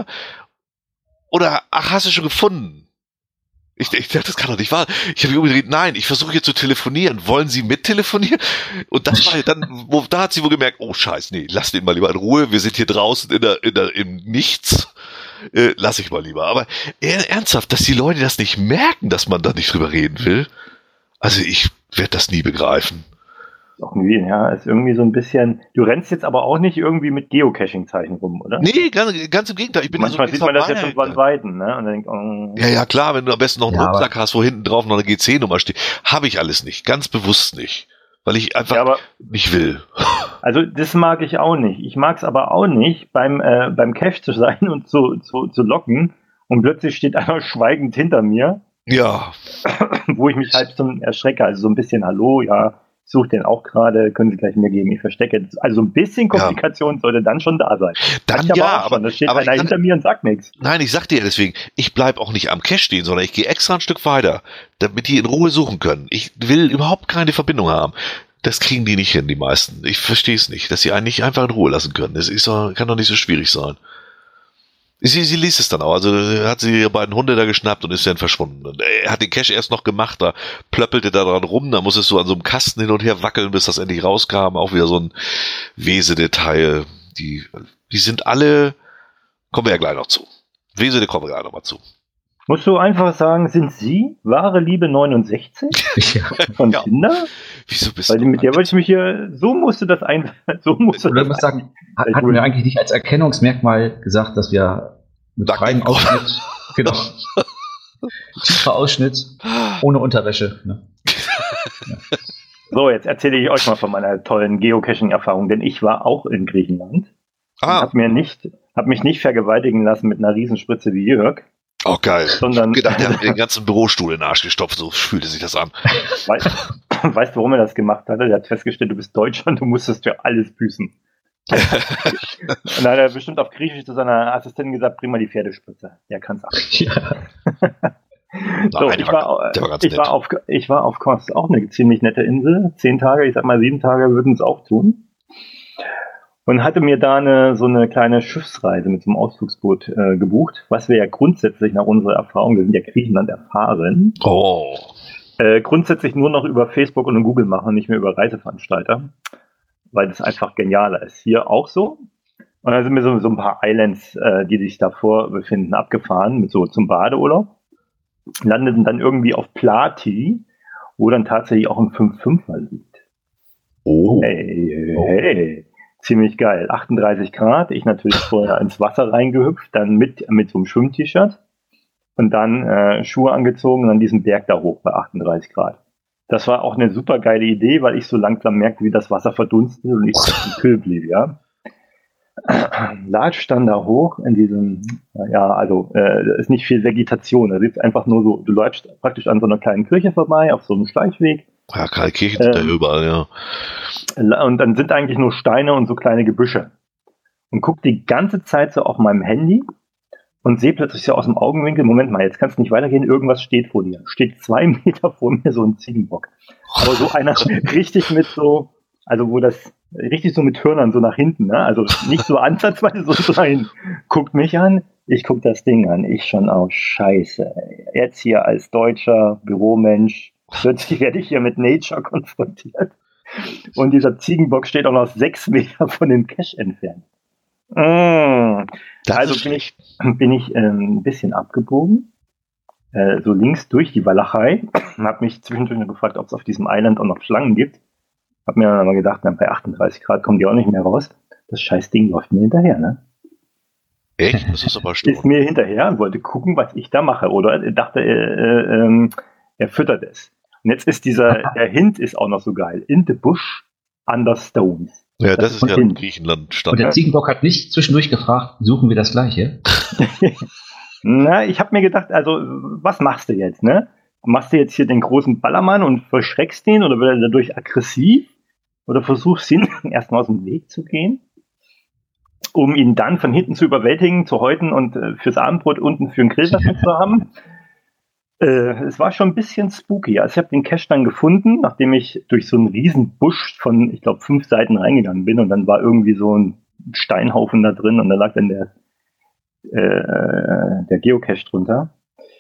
Oder, ach, hast du schon gefunden? Ich, ich dachte, das kann doch nicht wahr. Ich habe umgedreht, nein, ich versuche hier zu telefonieren. Wollen Sie mit telefonieren? Und das war dann, wo, da hat sie wohl gemerkt, oh Scheiß, nee, lass den mal lieber in Ruhe. Wir sind hier draußen in der, in der, im Nichts. Äh, lass ich mal lieber. Aber eher, ernsthaft, dass die Leute das nicht merken, dass man da nicht drüber reden will. Also ich werde das nie begreifen. Auch nie, ja, ist irgendwie so ein bisschen. Du rennst jetzt aber auch nicht irgendwie mit Geocaching-Zeichen rum, oder? Nee, ganz, ganz im Gegenteil. Ich bin Manchmal so sieht man das ja schon von Weitem, ne? Und dann denkt, oh. Ja, ja, klar, wenn du am besten noch einen ja, Rucksack hast, wo hinten drauf noch eine G C-Nummer steht. Habe ich alles nicht, ganz bewusst nicht. Weil ich einfach ja, aber, nicht will. Also das mag ich auch nicht. Ich mag es aber auch nicht, beim, äh, beim Cache zu sein und zu, zu, zu locken und plötzlich steht einer schweigend hinter mir. Ja. Wo ich mich halb zum erschrecke. Also so ein bisschen, hallo, ja, ich suche den auch gerade, können Sie gleich mir geben, ich verstecke. Also so ein bisschen Komplikation ja. sollte dann schon da sein. Dann ja, aber, da steht aber einer hinter mir und sagt nichts. Nein, ich sag dir ja deswegen, ich bleib auch nicht am Cache stehen, sondern ich gehe extra ein Stück weiter, damit die in Ruhe suchen können. Ich will überhaupt keine Verbindung haben. Das kriegen die nicht hin, die meisten. Ich verstehe es nicht, dass sie einen nicht einfach in Ruhe lassen können. Das ist doch, kann doch nicht so schwierig sein. Sie, sie liest es dann auch, also hat sie ihre beiden Hunde da geschnappt und ist dann verschwunden. Und er hat den Cache erst noch gemacht, da plöppelte da dran rum, da musstest du an so einem Kasten hin und her wackeln, bis das endlich rauskam. Auch wieder so ein Wesedetail. Die, die sind alle, kommen wir ja gleich noch zu. Wesede kommen wir gleich noch mal zu. Musst du einfach sagen, sind Sie wahre Liebe neunundsechzig ja. von ja. Tinder? Wieso bist Weil du mit der wollte ich mich hier, so musste das ein, so musste Oder das muss sagen, hat, hatten wir eigentlich nicht als Erkennungsmerkmal gesagt, dass wir mit freiem Ausschnitt, genau, tiefer Ausschnitt, ohne Unterwäsche. Ne? Ja. So, jetzt erzähle ich euch mal von meiner tollen Geocaching-Erfahrung, denn ich war auch in Griechenland. Ah. Hab mir nicht, hab mich nicht vergewaltigen lassen mit einer Riesenspritze wie Jörg. Oh, geil. Sondern, ich hab gedacht, der hat mir den ganzen Bürostuhl in den Arsch gestopft, so fühlte sich das an. Weißt, weißt du, warum er das gemacht hatte? Der hat festgestellt, du bist Deutscher und du musstest für alles büßen. Und dann hat er bestimmt auf Griechisch zu seiner Assistentin gesagt, bring mal die Pferdespritze. Der kann's auch. Ja. So, Nein, ich, war, war, war ich, war auf, ich war auf Kos, auch eine ziemlich nette Insel. Zehn Tage, ich sag mal sieben Tage würden es auch tun. Und hatte mir da eine, so eine kleine Schiffsreise mit so einem Ausflugsboot äh, gebucht, was wir ja grundsätzlich nach unserer Erfahrung, wir sind ja Griechenland erfahren, oh. Äh, grundsätzlich nur noch über Facebook und Google machen, nicht mehr über Reiseveranstalter, weil das einfach genialer ist. Hier auch so. Und da sind mir so, so ein paar Islands, äh, die sich davor befinden, abgefahren, mit so zum Badeurlaub. Landeten dann irgendwie auf Plati, wo dann tatsächlich auch ein fünf fünfer liegt. Oh. Hey, hey. Ziemlich geil. achtunddreißig Grad. Ich natürlich vorher ins Wasser reingehüpft, dann mit, mit so einem Schwimm-T-Shirt und dann äh, Schuhe angezogen und dann diesen Berg da hoch bei achtunddreißig Grad. Das war auch eine super geile Idee, weil ich so langsam merkte, wie das Wasser verdunstet und ich im Kühl blieb, ja. Latsch dann da hoch in diesem, ja, also äh, ist nicht viel Vegetation. Da sitzt einfach nur so, du läufst praktisch an so einer kleinen Kirche vorbei, auf so einem Schleichweg. Ja, keine Kirchen sind ähm, da überall, ja. Und dann sind eigentlich nur Steine und so kleine Gebüsche. Und guck die ganze Zeit so auf meinem Handy und sehe plötzlich so aus dem Augenwinkel, Moment mal, jetzt kannst du nicht weitergehen, irgendwas steht vor dir. Steht zwei Meter vor mir so ein Ziegenbock. Aber so einer richtig mit so, also wo das richtig so mit Hörnern so nach hinten, ne? Also nicht so ansatzweise so sein. Guckt mich an, ich guck das Ding an, ich schon auch, scheiße. Jetzt hier als deutscher Büromensch, plötzlich werde ich hier mit Nature konfrontiert. Und dieser Ziegenbock steht auch noch sechs Meter von dem Cache entfernt. Mmh. Also bin ich, bin ich ähm, ein bisschen abgebogen, äh, so links durch die Walachei, habe mich zwischendurch noch gefragt, ob es auf diesem Island auch noch Schlangen gibt. Hab mir dann aber gedacht, na, bei achtunddreißig Grad kommen die auch nicht mehr raus. Das scheiß Ding läuft mir hinterher, ne? Echt? Das ist aber stur. Ist mir hinterher und wollte gucken, was ich da mache. Oder er dachte, er, äh, äh, er füttert es. Und jetzt ist dieser, der Hint ist auch noch so geil. In the bush, under stones. Ja, das, das ist ja in Griechenland Standard. Und der Ziegenbock hat nicht zwischendurch gefragt, suchen wir das Gleiche? Na, ich habe mir gedacht, also, was machst du jetzt, ne? Machst du jetzt hier den großen Ballermann und verschreckst den oder wird er dadurch aggressiv? Oder versuchst ihn erstmal aus dem Weg zu gehen, um ihn dann von hinten zu überwältigen, zu häuten und äh, fürs Abendbrot unten für einen Grillwasser zu haben? Äh, es war schon ein bisschen spooky. Also ich habe den Cache dann gefunden, nachdem ich durch so einen riesen Busch von, ich glaube, fünf Seiten reingegangen bin und dann war irgendwie so ein Steinhaufen da drin und da lag dann der, äh, der Geocache drunter.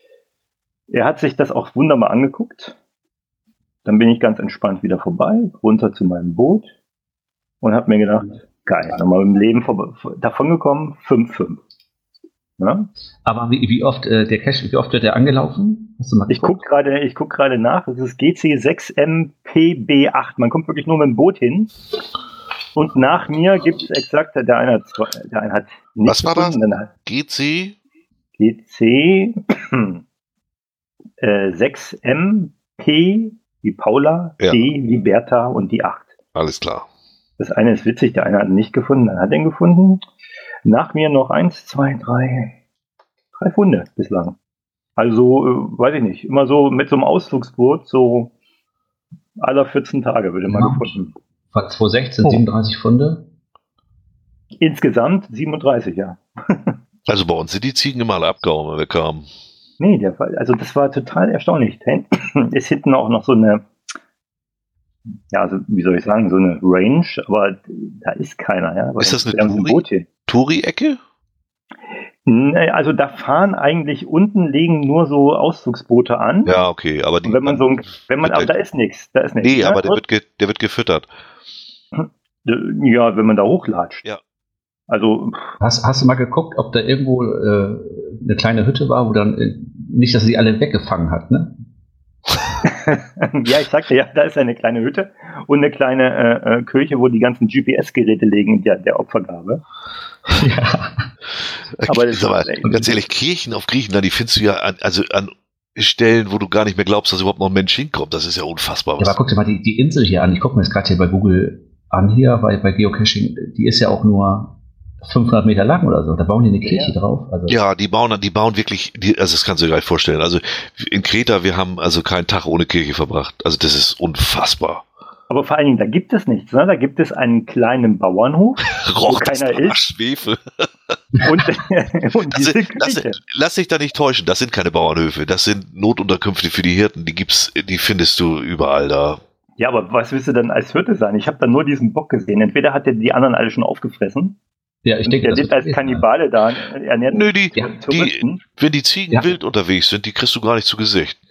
Er hat sich das auch wunderbar angeguckt. Dann bin ich ganz entspannt wieder vorbei, runter zu meinem Boot und habe mir gedacht, geil, nochmal im Leben vor, davon gekommen, fünf fünf. Ja? Aber wie, wie oft äh, der Cache, wie oft wird der angelaufen? Hast du mal ich gucke gerade, ich guck gerade nach. Das ist G C sechs M P B acht. Man kommt wirklich nur mit dem Boot hin. Und nach mir gibt es exakt, der eine hat, der eine hat nicht. Was war das? G C? G C äh, sechs M P wie Paula, ja. D wie Bertha und die acht. Alles klar. Das eine ist witzig, der eine hat ihn nicht gefunden, dann hat er ihn gefunden. Nach mir noch eins, zwei, drei, drei Funde bislang. Also, äh, weiß ich nicht, immer so mit so einem Ausflugsboot, so aller vierzehn Tage würde man ja. gefunden. War zwanzig sechzehn oh. siebenunddreißig Funde? Insgesamt siebenunddreißig, ja. Also bei uns sind die Ziegen immer alle abgehauen, wenn wir kamen. Nee, der Fall, also das war total erstaunlich. Ist hinten auch noch so eine, ja, also wie soll ich sagen, so eine Range, aber da ist keiner. Ja, ist das eine Touri- Touri-Ecke? Nee, also da fahren eigentlich unten liegen nur so Ausflugsboote an. Ja, okay, aber die, wenn man so, wenn man, aber da ist nichts, da ist nichts. Nee, ja? aber der wird, ge, der wird gefüttert. Ja, wenn man da hochlatscht. Ja. Also hast, hast du mal geguckt, ob da irgendwo äh, eine kleine Hütte war, wo dann äh, nicht, dass sie alle weggefangen hat, ne? Ja, ich sagte ja, da ist eine kleine Hütte und eine kleine äh, Kirche, wo die ganzen G P S-Geräte liegen der, der Opfergabe. Ja. Aber, das aber ganz ehrlich, Kirchen auf Griechenland, die findest du ja an, also an Stellen, wo du gar nicht mehr glaubst, dass überhaupt noch ein Mensch hinkommt. Das ist ja unfassbar. Ja, aber guck dir mal die, die Insel hier an. Ich gucke mir das gerade hier bei Google an, hier bei, bei Geocaching. Die ist ja auch nur fünfhundert Meter lang oder so. Da bauen die eine Kirche ja. drauf. Also ja, die bauen, die bauen wirklich, die, also das kannst du dir gar nicht vorstellen. Also in Kreta, wir haben also keinen Tag ohne Kirche verbracht. Also das ist unfassbar. Aber vor allen Dingen, da gibt es nichts. Ne? Da gibt es einen kleinen Bauernhof, wo keiner ist. Schwefel. Und, und diese lass, lass, lass dich da nicht täuschen. Das sind keine Bauernhöfe. Das sind Notunterkünfte für die Hirten. Die gibt's, die findest du überall da. Ja, aber was willst du denn als Hirte sein? Ich habe da nur diesen Bock gesehen. Entweder hat er die anderen alle schon aufgefressen. Ja, ich denke, der lebt als Kannibale da. Ernährt Nö, die, die, wenn die Ziegen ja. wild unterwegs sind, die kriegst du gar nicht zu Gesicht.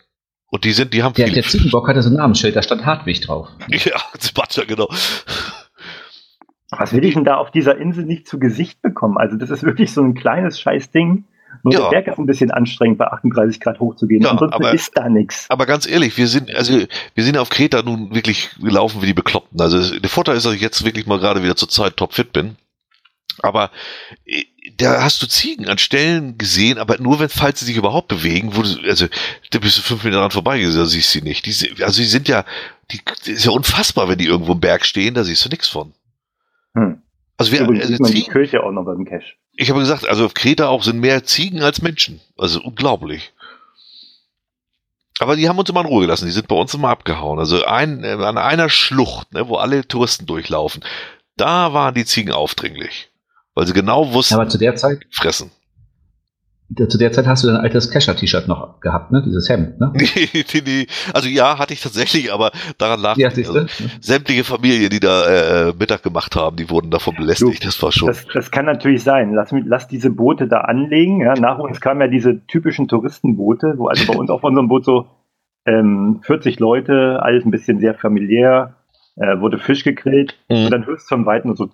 Und die sind, die haben der, der Ziegenbock hatte so ein Namensschild, da stand Hartwig drauf. Ja, Sebastian, genau. Was will ich denn da auf dieser Insel nicht zu Gesicht bekommen? Also das ist wirklich so ein kleines Scheißding. Nur ja. Der Berg ist ein bisschen anstrengend, bei achtunddreißig Grad hochzugehen. Ja, Ansonsten aber, ist da nichts. Aber ganz ehrlich, wir sind, also wir sind auf Kreta nun wirklich gelaufen wie die Bekloppten. Also der Vorteil ist, dass ich jetzt wirklich mal gerade wieder zur Zeit topfit bin. Aber da hast du Ziegen an Stellen gesehen, aber nur wenn, falls sie sich überhaupt bewegen, wo du, also da bist du fünf Meter dran vorbei, da siehst du sie nicht. Die, also die sind ja, die, die ist ja unfassbar, wenn die irgendwo im Berg stehen, da siehst du nichts von. Hm. Also wir, Übrigens also sieht man Ziegen, die Kirche auch noch beim Cache. Ich habe gesagt, also auf Kreta auch sind mehr Ziegen als Menschen. Also unglaublich. Aber die haben uns immer in Ruhe gelassen, die sind bei uns immer abgehauen. Also ein, an einer Schlucht, ne, wo alle Touristen durchlaufen, da waren die Ziegen aufdringlich. Weil sie genau wussten, aber zu der Zeit fressen. Zu der Zeit hast du dein altes Kescher-T-Shirt noch gehabt, ne? Dieses Hemd, ne? Nee, nee, nee. Also ja, hatte ich tatsächlich, aber daran lag ja, also, sämtliche Familien, die da äh, Mittag gemacht haben, die wurden davon belästigt. Du, das war schon. Das, das kann natürlich sein. Lass, lass diese Boote da anlegen. Ja. Nach uns kamen ja diese typischen Touristenboote, wo also bei uns auf unserem Boot so ähm, vierzig Leute, alles ein bisschen sehr familiär, äh, wurde Fisch gegrillt mhm. und dann hörst du vom Weiten und so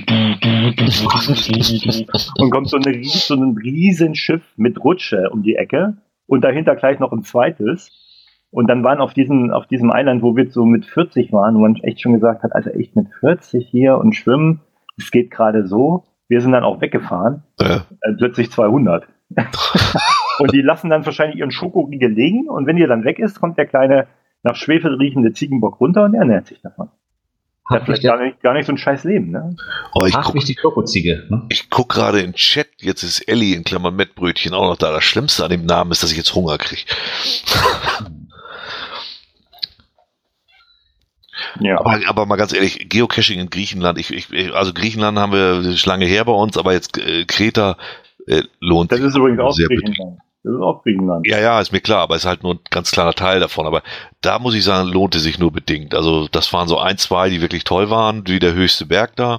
und kommt so, eine, so ein Riesenschiff mit Rutsche um die Ecke und dahinter gleich noch ein zweites und dann waren auf diesem, auf diesem Eiland, wo wir so mit vierzig waren, wo man echt schon gesagt hat, also echt mit vierzig hier und schwimmen, es geht gerade so, wir sind dann auch weggefahren, ja. äh, plötzlich zweihundert und die lassen dann wahrscheinlich ihren Schokoriegel liegen und wenn ihr dann weg ist, kommt der kleine nach Schwefel riechende Ziegenbock runter und er ernährt sich davon. Hat vielleicht gar nicht, gar nicht so ein scheiß Leben, ne? Oh, ich Ach, guck, die Krokoziege, ne? Ich guck gerade in den Chat, jetzt ist Ellie in Klammern Mettbrötchen auch noch da. Das Schlimmste an dem Namen ist, dass ich jetzt Hunger kriege. Ja. Aber, aber mal ganz ehrlich, Geocaching in Griechenland, ich, ich, also Griechenland haben wir lange her bei uns, aber jetzt äh, Kreta äh, lohnt sich. Das ist übrigens auch sehr Griechenland. Das ist auch Griechenland. Ja, ja, ist mir klar, aber ist halt nur ein ganz kleiner Teil davon. Aber da muss ich sagen, lohnte sich nur bedingt. Also das waren so ein, zwei, die wirklich toll waren, wie der höchste Berg da.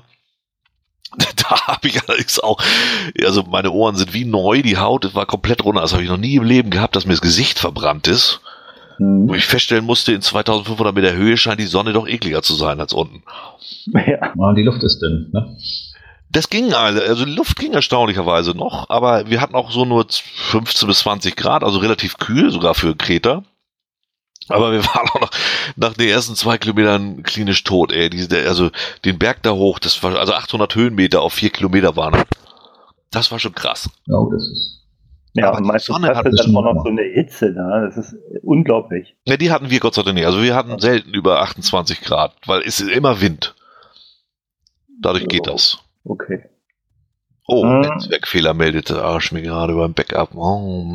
Da habe ich allerdings auch, also meine Ohren sind wie neu, die Haut war komplett runter. Das habe ich noch nie im Leben gehabt, dass mir das Gesicht verbrannt ist. Mhm. Wo ich feststellen musste, in zweitausendfünfhundert Meter Höhe scheint die Sonne doch ekliger zu sein als unten. Ja, und die Luft ist dünn, ne? Das ging, also die Luft ging erstaunlicherweise noch, aber wir hatten auch so nur fünfzehn bis zwanzig Grad, also relativ kühl, sogar für Kreta. Aber wir waren auch noch nach den ersten zwei Kilometern klinisch tot, ey. Diese, also den Berg da hoch, das war also achthundert Höhenmeter auf vier Kilometer waren. Das war schon krass. Ja, das ist. Ja, aber und meistens hast du dann auch noch so eine Hitze da, das ist unglaublich. Ja, die hatten wir Gott sei Dank nicht. Also wir hatten selten über achtundzwanzig Grad, weil es ist immer Wind. Dadurch so. Geht das. Okay. Oh, hm. Netzwerkfehler meldete Arsch mir gerade beim Backup. Oh.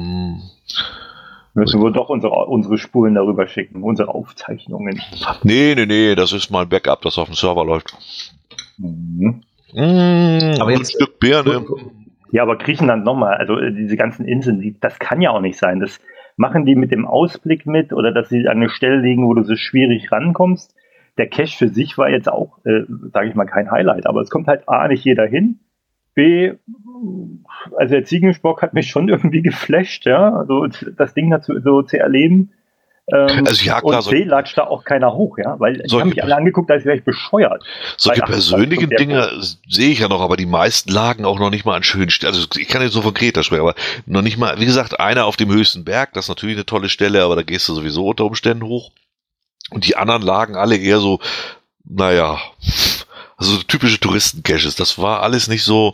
Müssen wir doch unsere, unsere Spuren darüber schicken, unsere Aufzeichnungen. Nee, nee, nee, das ist mal ein Backup, das auf dem Server läuft. Mhm. Mmh, aber jetzt ein Stück Birne. Ja, aber Griechenland nochmal, also diese ganzen Inseln, das kann ja auch nicht sein. Das machen die mit dem Ausblick mit oder dass sie an eine Stelle liegen, wo du so schwierig rankommst. Der Cache für sich war jetzt auch, äh, sage ich mal, kein Highlight, aber es kommt halt A, nicht jeder hin, B, also der Ziegensbock hat mich schon irgendwie geflasht, ja, also das Ding dazu so zu erleben. Ähm, also ja, klar, und C, latscht da auch keiner hoch, ja, weil die haben mich alle angeguckt, als wäre ich bescheuert. Solche persönlichen Dinge sehe ich ja noch, aber die meisten lagen auch noch nicht mal an schönen Stellen. Also ich kann jetzt so von Kreta sprechen, aber noch nicht mal, wie gesagt, einer auf dem höchsten Berg, das ist natürlich eine tolle Stelle, aber da gehst du sowieso unter Umständen hoch. Und die anderen lagen alle eher so, naja, also typische Touristencaches. Das war alles nicht so.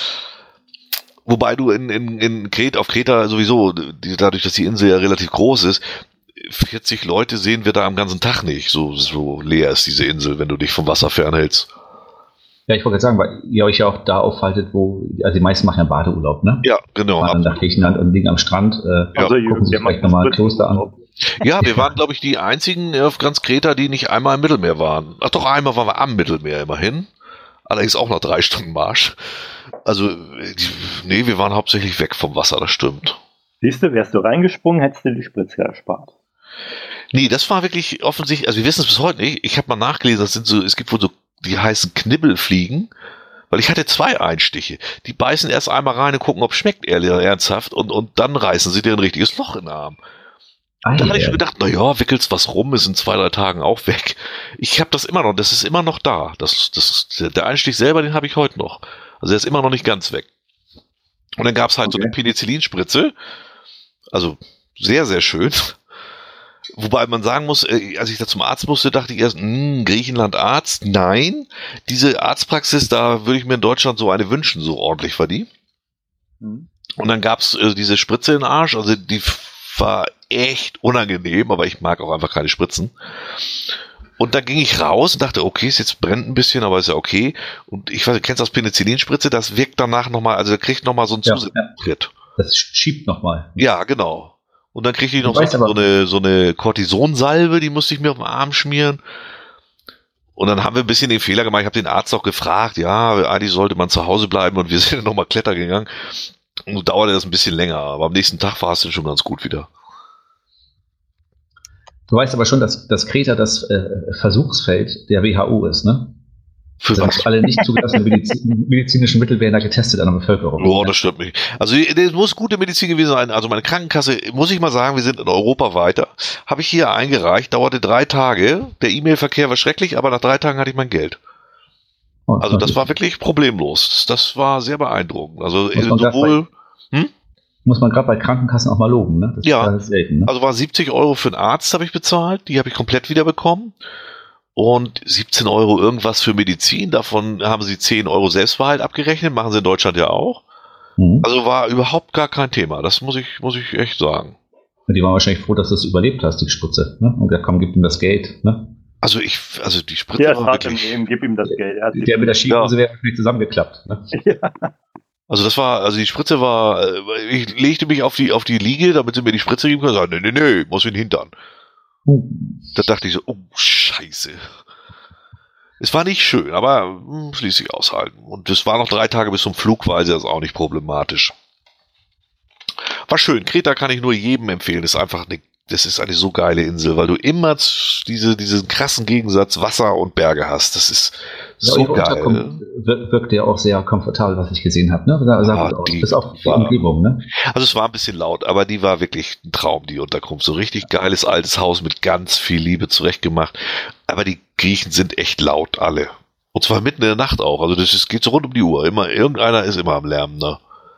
Wobei du in, in, in Kreta, auf Kreta sowieso, die, dadurch, dass die Insel ja relativ groß ist, vierzig Leute sehen wir da am ganzen Tag nicht. So, so leer ist diese Insel, wenn du dich vom Wasser fernhältst. Ja, ich wollte gerade sagen, weil ihr euch ja auch da aufhaltet, wo, also die meisten machen ja Badeurlaub, ne? Ja, genau. Fahren nach Griechenland und liegen am Strand, äh, ja. Also, gucken sich vielleicht nochmal Kloster an. Ja, wir waren, glaube ich, die einzigen auf ganz Kreta, die nicht einmal im Mittelmeer waren. Ach doch, einmal waren wir am Mittelmeer immerhin. Allerdings auch nach drei Stunden Marsch. Also, nee, wir waren hauptsächlich weg vom Wasser, das stimmt. Siehst du, wärst du reingesprungen, hättest du die Spritze erspart. Nee, das war wirklich offensichtlich, also wir wissen es bis heute nicht. Ich habe mal nachgelesen, das sind so, es gibt wohl so, die heißen Knibbelfliegen, weil ich hatte zwei Einstiche. Die beißen erst einmal rein und gucken, ob es schmeckt, ehrlich, ernsthaft, und, und dann reißen sie dir ein richtiges Loch in den Arm. Ah, da hatte ich schon gedacht, naja, wickelst was rum, ist in zwei, drei Tagen auch weg. Ich habe das immer noch, das ist immer noch da. Das, das, der Einstich selber, den habe ich heute noch. Also der ist immer noch nicht ganz weg. Und dann gab es halt okay. so eine Penicillinspritze. Also sehr, sehr schön. Wobei man sagen muss, als ich da zum Arzt musste, dachte ich erst, mh, Griechenland Arzt. Nein, diese Arztpraxis, da würde ich mir in Deutschland so eine wünschen, so ordentlich war die. Mhm. Und dann gab es äh, diese Spritze in den Arsch, also die war echt unangenehm, aber ich mag auch einfach keine Spritzen. Und dann ging ich raus und dachte, okay, es jetzt brennt ein bisschen, aber ist ja okay. Und ich weiß, du kennst das Penicillinspritze, das wirkt danach nochmal, also der kriegt nochmal so einen ja, Zusatztritt. Ja. Das schiebt nochmal. Ja, genau. Und dann kriegte ich noch so, so eine, so eine Cortisonsalbe, die musste ich mir auf den Arm schmieren. Und dann haben wir ein bisschen den Fehler gemacht, ich habe den Arzt auch gefragt, ja, eigentlich sollte man zu Hause bleiben und wir sind dann nochmal klettern gegangen. Und so dauerte das ein bisschen länger, aber am nächsten Tag war es dann schon ganz gut wieder. Du weißt aber schon, dass, dass Kreta das äh, Versuchsfeld der W H O ist, ne? Für was? Also alle nicht zugelassenen Medizin, medizinischen Mittel werden da getestet an der Bevölkerung. Oh, das stimmt nicht. Also das muss gute Medizin gewesen sein. Also meine Krankenkasse, muss ich mal sagen, wir sind in Europa weiter. Habe ich hier eingereicht, dauerte drei Tage. Der E-Mail-Verkehr war schrecklich, aber nach drei Tagen hatte ich mein Geld. Oh, also das war wirklich problemlos. Das war sehr beeindruckend. Also sowohl... Bei, hm? Muss man gerade bei Krankenkassen auch mal loben, ne? Das ja, ist selten, ne? Also war siebzig Euro für einen Arzt, habe ich bezahlt. Die habe ich komplett wieder bekommen. Und siebzehn Euro irgendwas für Medizin. Davon haben sie zehn Euro Selbstbehalt abgerechnet. Machen sie in Deutschland ja auch. Mhm. Also war überhaupt gar kein Thema. Das muss ich, muss ich echt sagen. Und die waren wahrscheinlich froh, dass du es überlebt hast, die Spritze. Ne? Und gesagt, komm, gib ihm das Geld. Ne? Also ich, also die Spritze der war wirklich... Ihm, gib ihm das Geld. Er der mit der Skihose ja. wäre wahrscheinlich zusammengeklappt. Ne? Ja. Also das war, also die Spritze war, ich legte mich auf die, auf die Liege, damit sie mir die Spritze geben können, und sagte, nee, nee, nee, muss in den Hintern. Da dachte ich so, oh, scheiße. Es war nicht schön, aber es ließ sich aushalten. Und es war noch drei Tage bis zum Flug, war also das auch nicht problematisch. War schön. Kreta kann ich nur jedem empfehlen. Das ist einfach eine, das ist eine so geile Insel, weil du immer diese, diesen krassen Gegensatz Wasser und Berge hast. Das ist so ja, geil. Wirkt ja auch sehr komfortabel, was ich gesehen habe. Ne? Da, ah, die bis auf die war, Umgebung. Ne? Also es war ein bisschen laut, aber die war wirklich ein Traum, die Unterkunft. So richtig geiles altes Haus mit ganz viel Liebe zurechtgemacht. Aber die Griechen sind echt laut, alle. Und zwar mitten in der Nacht auch. Also das ist, geht so rund um die Uhr. Immer, irgendeiner ist immer am Lärmen. Ne?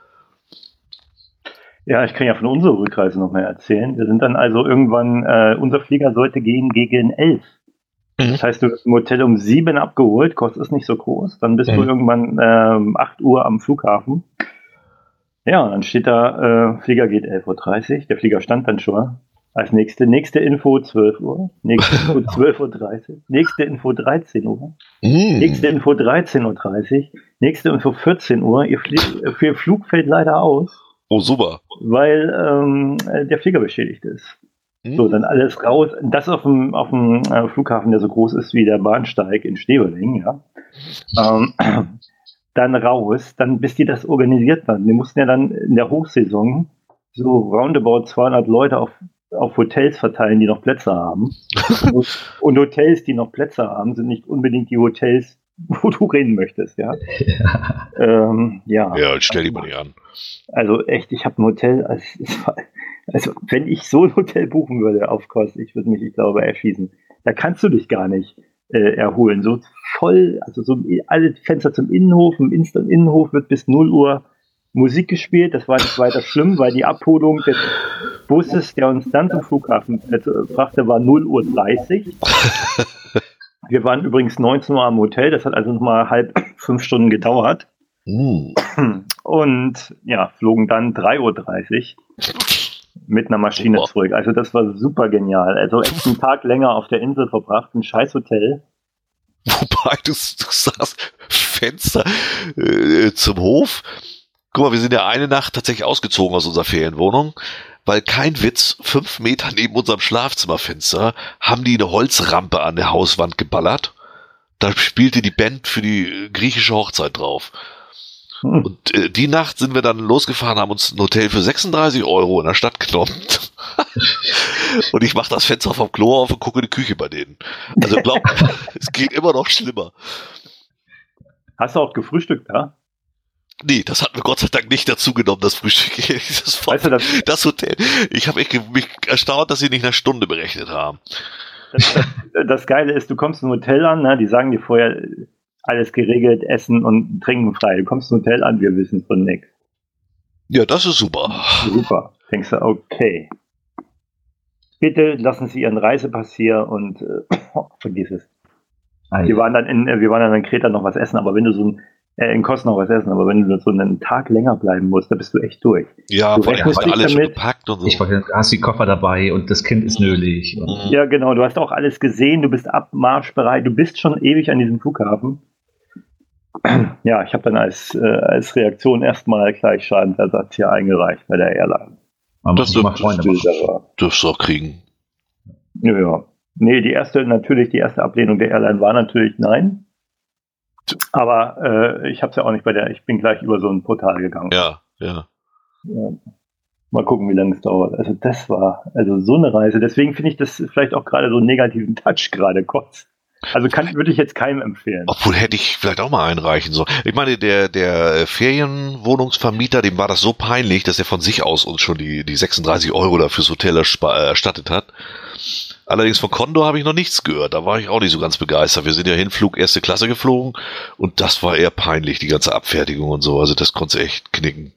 Ja, ich kann ja von unserer Rückreise noch mehr erzählen. Wir sind dann also irgendwann, äh, unser Flieger sollte gehen gegen elf. Mhm. Das heißt, du hast im Hotel um sieben abgeholt, kostet es nicht so groß. Dann bist mhm. du irgendwann ähm, acht Uhr am Flughafen. Ja, und dann steht da, äh, Flieger geht elf Uhr dreißig. Der Flieger stand dann schon. Als nächste, nächste Info zwölf Uhr. Nächste Info zwölf Uhr dreißig. Nächste Info dreizehn Uhr. Mhm. Nächste Info dreizehn Uhr dreißig. Nächste Info vierzehn Uhr. Ihr, Flie- ihr Flug fällt leider aus. Oh, super. Weil ähm, der Flieger beschädigt ist. Mhm. So, dann alles raus. Das auf dem, auf dem äh, Flughafen, der so groß ist wie der Bahnsteig in Steveling, ja. Ähm, dann raus, dann bis die das organisiert haben. Wir mussten ja dann in der Hochsaison so roundabout zweihundert Leute auf, auf Hotels verteilen, die noch Plätze haben. Und Hotels, die noch Plätze haben, sind nicht unbedingt die Hotels, wo du reden möchtest, ja. Ja, ähm, ja. Ja, stell dich mal nicht an. Also echt, ich habe ein Hotel, also, also wenn ich so ein Hotel buchen würde auf Kost, ich würde mich, ich glaube, erschießen. Da kannst du dich gar nicht äh, erholen. So voll, also so alle Fenster zum Innenhof, im Innenhof wird bis null Uhr Musik gespielt. Das war nicht weiter schlimm, weil die Abholung des Busses, der uns dann zum Flughafen brachte, war null Uhr dreißig. Wir waren übrigens neunzehn Uhr am Hotel, das hat also nochmal halb fünf Stunden gedauert. Mm. Und ja, flogen dann drei Uhr dreißig mit einer Maschine super. zurück. Also das war super genial. Also echt einen Tag länger auf der Insel verbracht, ein scheiß Hotel. Wobei, du, du sagst Fenster äh, zum Hof. Guck mal, wir sind ja eine Nacht tatsächlich ausgezogen aus unserer Ferienwohnung, weil kein Witz, fünf Meter neben unserem Schlafzimmerfenster haben die eine Holzrampe an der Hauswand geballert. Da spielte die Band für die griechische Hochzeit drauf. Hm. Und äh, die Nacht sind wir dann losgefahren, haben uns ein Hotel für sechsunddreißig Euro in der Stadt genommen. Und ich mache das Fenster vom Klo auf und gucke in die Küche bei denen. Also glaub, es geht immer noch schlimmer. Hast du auch gefrühstückt da? Nee, das hat mir Gott sei Dank nicht dazu genommen, das Frühstück. Das, weißt du, das, das Hotel. Ich habe mich erstaunt, dass sie nicht eine Stunde berechnet haben. Das, das, das Geile ist, du kommst im Hotel an, ne, die sagen dir vorher, alles geregelt, Essen und Trinken frei. Du kommst im Hotel an, wir wissen von nichts. Ja, das ist super. Super. Denkst du, okay. Bitte lassen Sie Ihren Reisepass hier und äh, oh, vergiss es. Ah, wir waren dann in, wir waren dann in Kreta noch was essen, aber wenn du so ein Äh, in Kosten noch was essen, aber wenn du so einen Tag länger bleiben musst, da bist du echt durch. Ja, du vor allem hast du alles schon gepackt und so. Ich wollte, du hast die Koffer dabei und das Kind ist nölig. Und ja, genau, du hast auch alles gesehen, du bist abmarschbereit, du bist schon ewig an diesem Flughafen. Ja, ich habe dann als, äh, als Reaktion erstmal gleich Schadensersatz hier eingereicht bei der Airline. Man das dürfst du auch kriegen. Ja, ja. Nee, die erste, natürlich, die erste Ablehnung der Airline war natürlich nein. Aber äh, ich habe es ja auch nicht bei der, ich bin gleich über so ein Portal gegangen. Ja, ja. ja. Mal gucken, wie lange es dauert. Also das war, also so eine Reise. Deswegen finde ich das vielleicht auch gerade so einen negativen Touch gerade kurz. Also kann, würde ich jetzt keinem empfehlen. Obwohl hätte ich vielleicht auch mal einreichen sollen. Ich meine, der, der Ferienwohnungsvermieter, dem war das so peinlich, dass er von sich aus uns schon die, die sechsunddreißig Euro da fürs Hotel erstattet hat. Allerdings von Condor habe ich noch nichts gehört. Da war ich auch nicht so ganz begeistert. Wir sind ja Hinflug erste Klasse geflogen und das war eher peinlich, die ganze Abfertigung und so. Also das konnte echt knicken.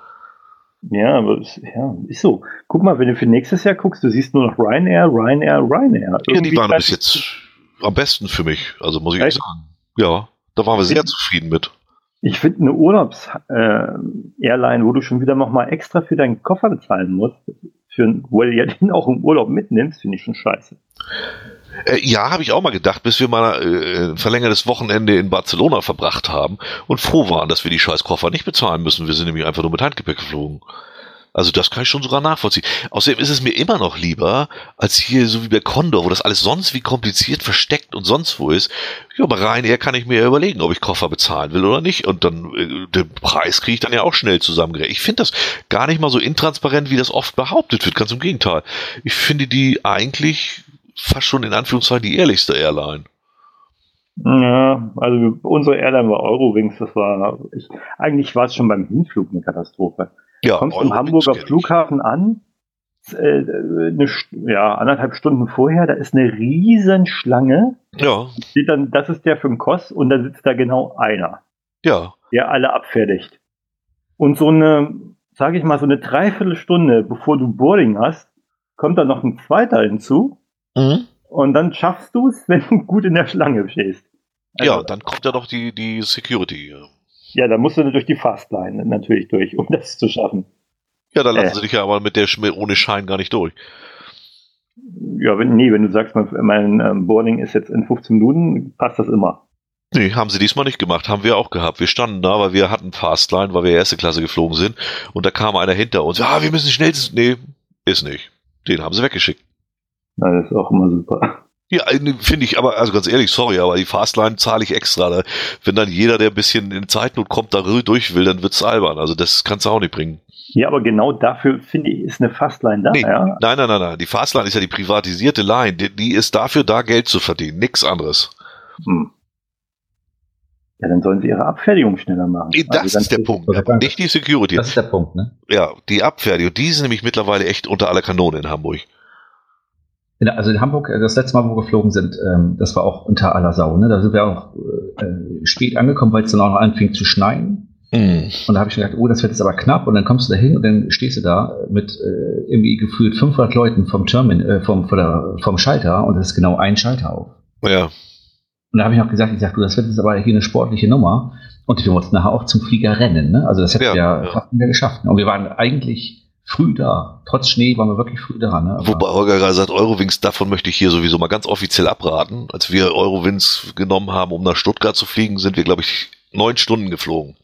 Ja, aber ja, ist so. Guck mal, wenn du für nächstes Jahr guckst, du siehst nur noch Ryanair, Ryanair, Ryanair. Irgendwie ja, die waren bis jetzt am besten für mich. Also muss ich echt sagen. Ja, da waren wir sehr ich, zufrieden mit. Ich finde eine Urlaubs-Airline, äh, wo du schon wieder nochmal extra für deinen Koffer bezahlen musst, für, wo du ja den auch im Urlaub mitnimmst, finde ich schon scheiße. Äh, ja, habe ich auch mal gedacht, bis wir mal äh, ein verlängertes Wochenende in Barcelona verbracht haben und froh waren, dass wir die scheiß Koffer nicht bezahlen müssen. Wir sind nämlich einfach nur mit Handgepäck geflogen. Also das kann ich schon sogar nachvollziehen. Außerdem ist es mir immer noch lieber, als hier so wie bei Condor, wo das alles sonst wie kompliziert versteckt und sonst wo ist. Ja, bei Ryanair kann ich mir überlegen, ob ich Koffer bezahlen will oder nicht. Und dann äh, den Preis kriege ich dann ja auch schnell zusammengerechnet. Ich finde das gar nicht mal so intransparent, wie das oft behauptet wird. Ganz im Gegenteil. Ich finde die eigentlich fast schon in Anführungszeichen die ehrlichste Airline. Ja, also unsere Airline war Eurowings. Das war ich, eigentlich war es schon beim Hinflug eine Katastrophe. Ja, kommst am Hamburger Flughafen an, äh, eine, ja, anderthalb Stunden vorher, da ist eine riesen Schlange. Ja. Steht dann, das ist der für den Kost und da sitzt da genau einer. Ja. Der alle abfertigt. Und so eine, sage ich mal, so eine Dreiviertelstunde, bevor du Boarding hast, kommt dann noch ein zweiter hinzu. Mhm. Und dann schaffst du es, wenn du gut in der Schlange stehst. Also, ja, dann kommt ja doch die, die Security. Ja, da musst du durch die Fastline natürlich durch, um das zu schaffen. Ja, da lassen äh. sie dich ja aber mit der ohne Schein gar nicht durch. Ja, wenn, nee, wenn du sagst, mein, mein ähm, Boarding ist jetzt in fünfzehn Minuten, passt das immer. Nee, haben sie diesmal nicht gemacht, haben wir auch gehabt. Wir standen da, weil wir hatten Fastline, weil wir erste Klasse geflogen sind und da kam einer hinter uns. Ja, wir müssen schnellstens. Nee, ist nicht. Den haben sie weggeschickt. Na, das ist auch immer super. Ja, finde ich, aber, also ganz ehrlich, sorry, aber die Fastline zahle ich extra. Da. Wenn dann jeder, der ein bisschen in Zeitnot kommt, da durch will, dann wird's albern. Also das kannst du auch nicht bringen. Ja, aber genau dafür, finde ich, ist eine Fastline da. Nee, ja? Nein, nein, nein, nein. Die Fastline ist ja die privatisierte Line. Die, die ist dafür da, Geld zu verdienen. Nix anderes. Hm. Ja, dann sollen sie ihre Abfertigung schneller machen. Nee, das also ist der Punkt. Aber nicht die Security. Das ist der Punkt, ne? Ja, die Abfertigung. Die sind nämlich mittlerweile echt unter aller Kanone in Hamburg. Also in Hamburg, das letzte Mal, wo wir geflogen sind, ähm, das war auch unter aller Sau. Ne? Da sind wir auch äh, spät angekommen, weil es dann auch noch anfing zu schneien. Mm. Und da habe ich gedacht, oh, das wird jetzt aber knapp. Und dann kommst du da hin und dann stehst du da mit äh, irgendwie gefühlt fünfhundert Leuten vom Termin, äh, vom, von der, vom Schalter und es ist genau ein Schalter auf. Ja. Und da habe ich noch gesagt, ich sag, du, das wird jetzt aber hier eine sportliche Nummer. Und wir mussten nachher auch zum Flieger rennen. Ne? Also das hätten ja, wir ja, ja. fast nicht geschafft. Und wir waren eigentlich früh da. Trotz Schnee waren wir wirklich früh da. Ne? Wobei Holger gerade sagt, Eurowings, davon möchte ich hier sowieso mal ganz offiziell abraten. Als wir Eurowings genommen haben, um nach Stuttgart zu fliegen, sind wir, glaube ich, neun Stunden geflogen.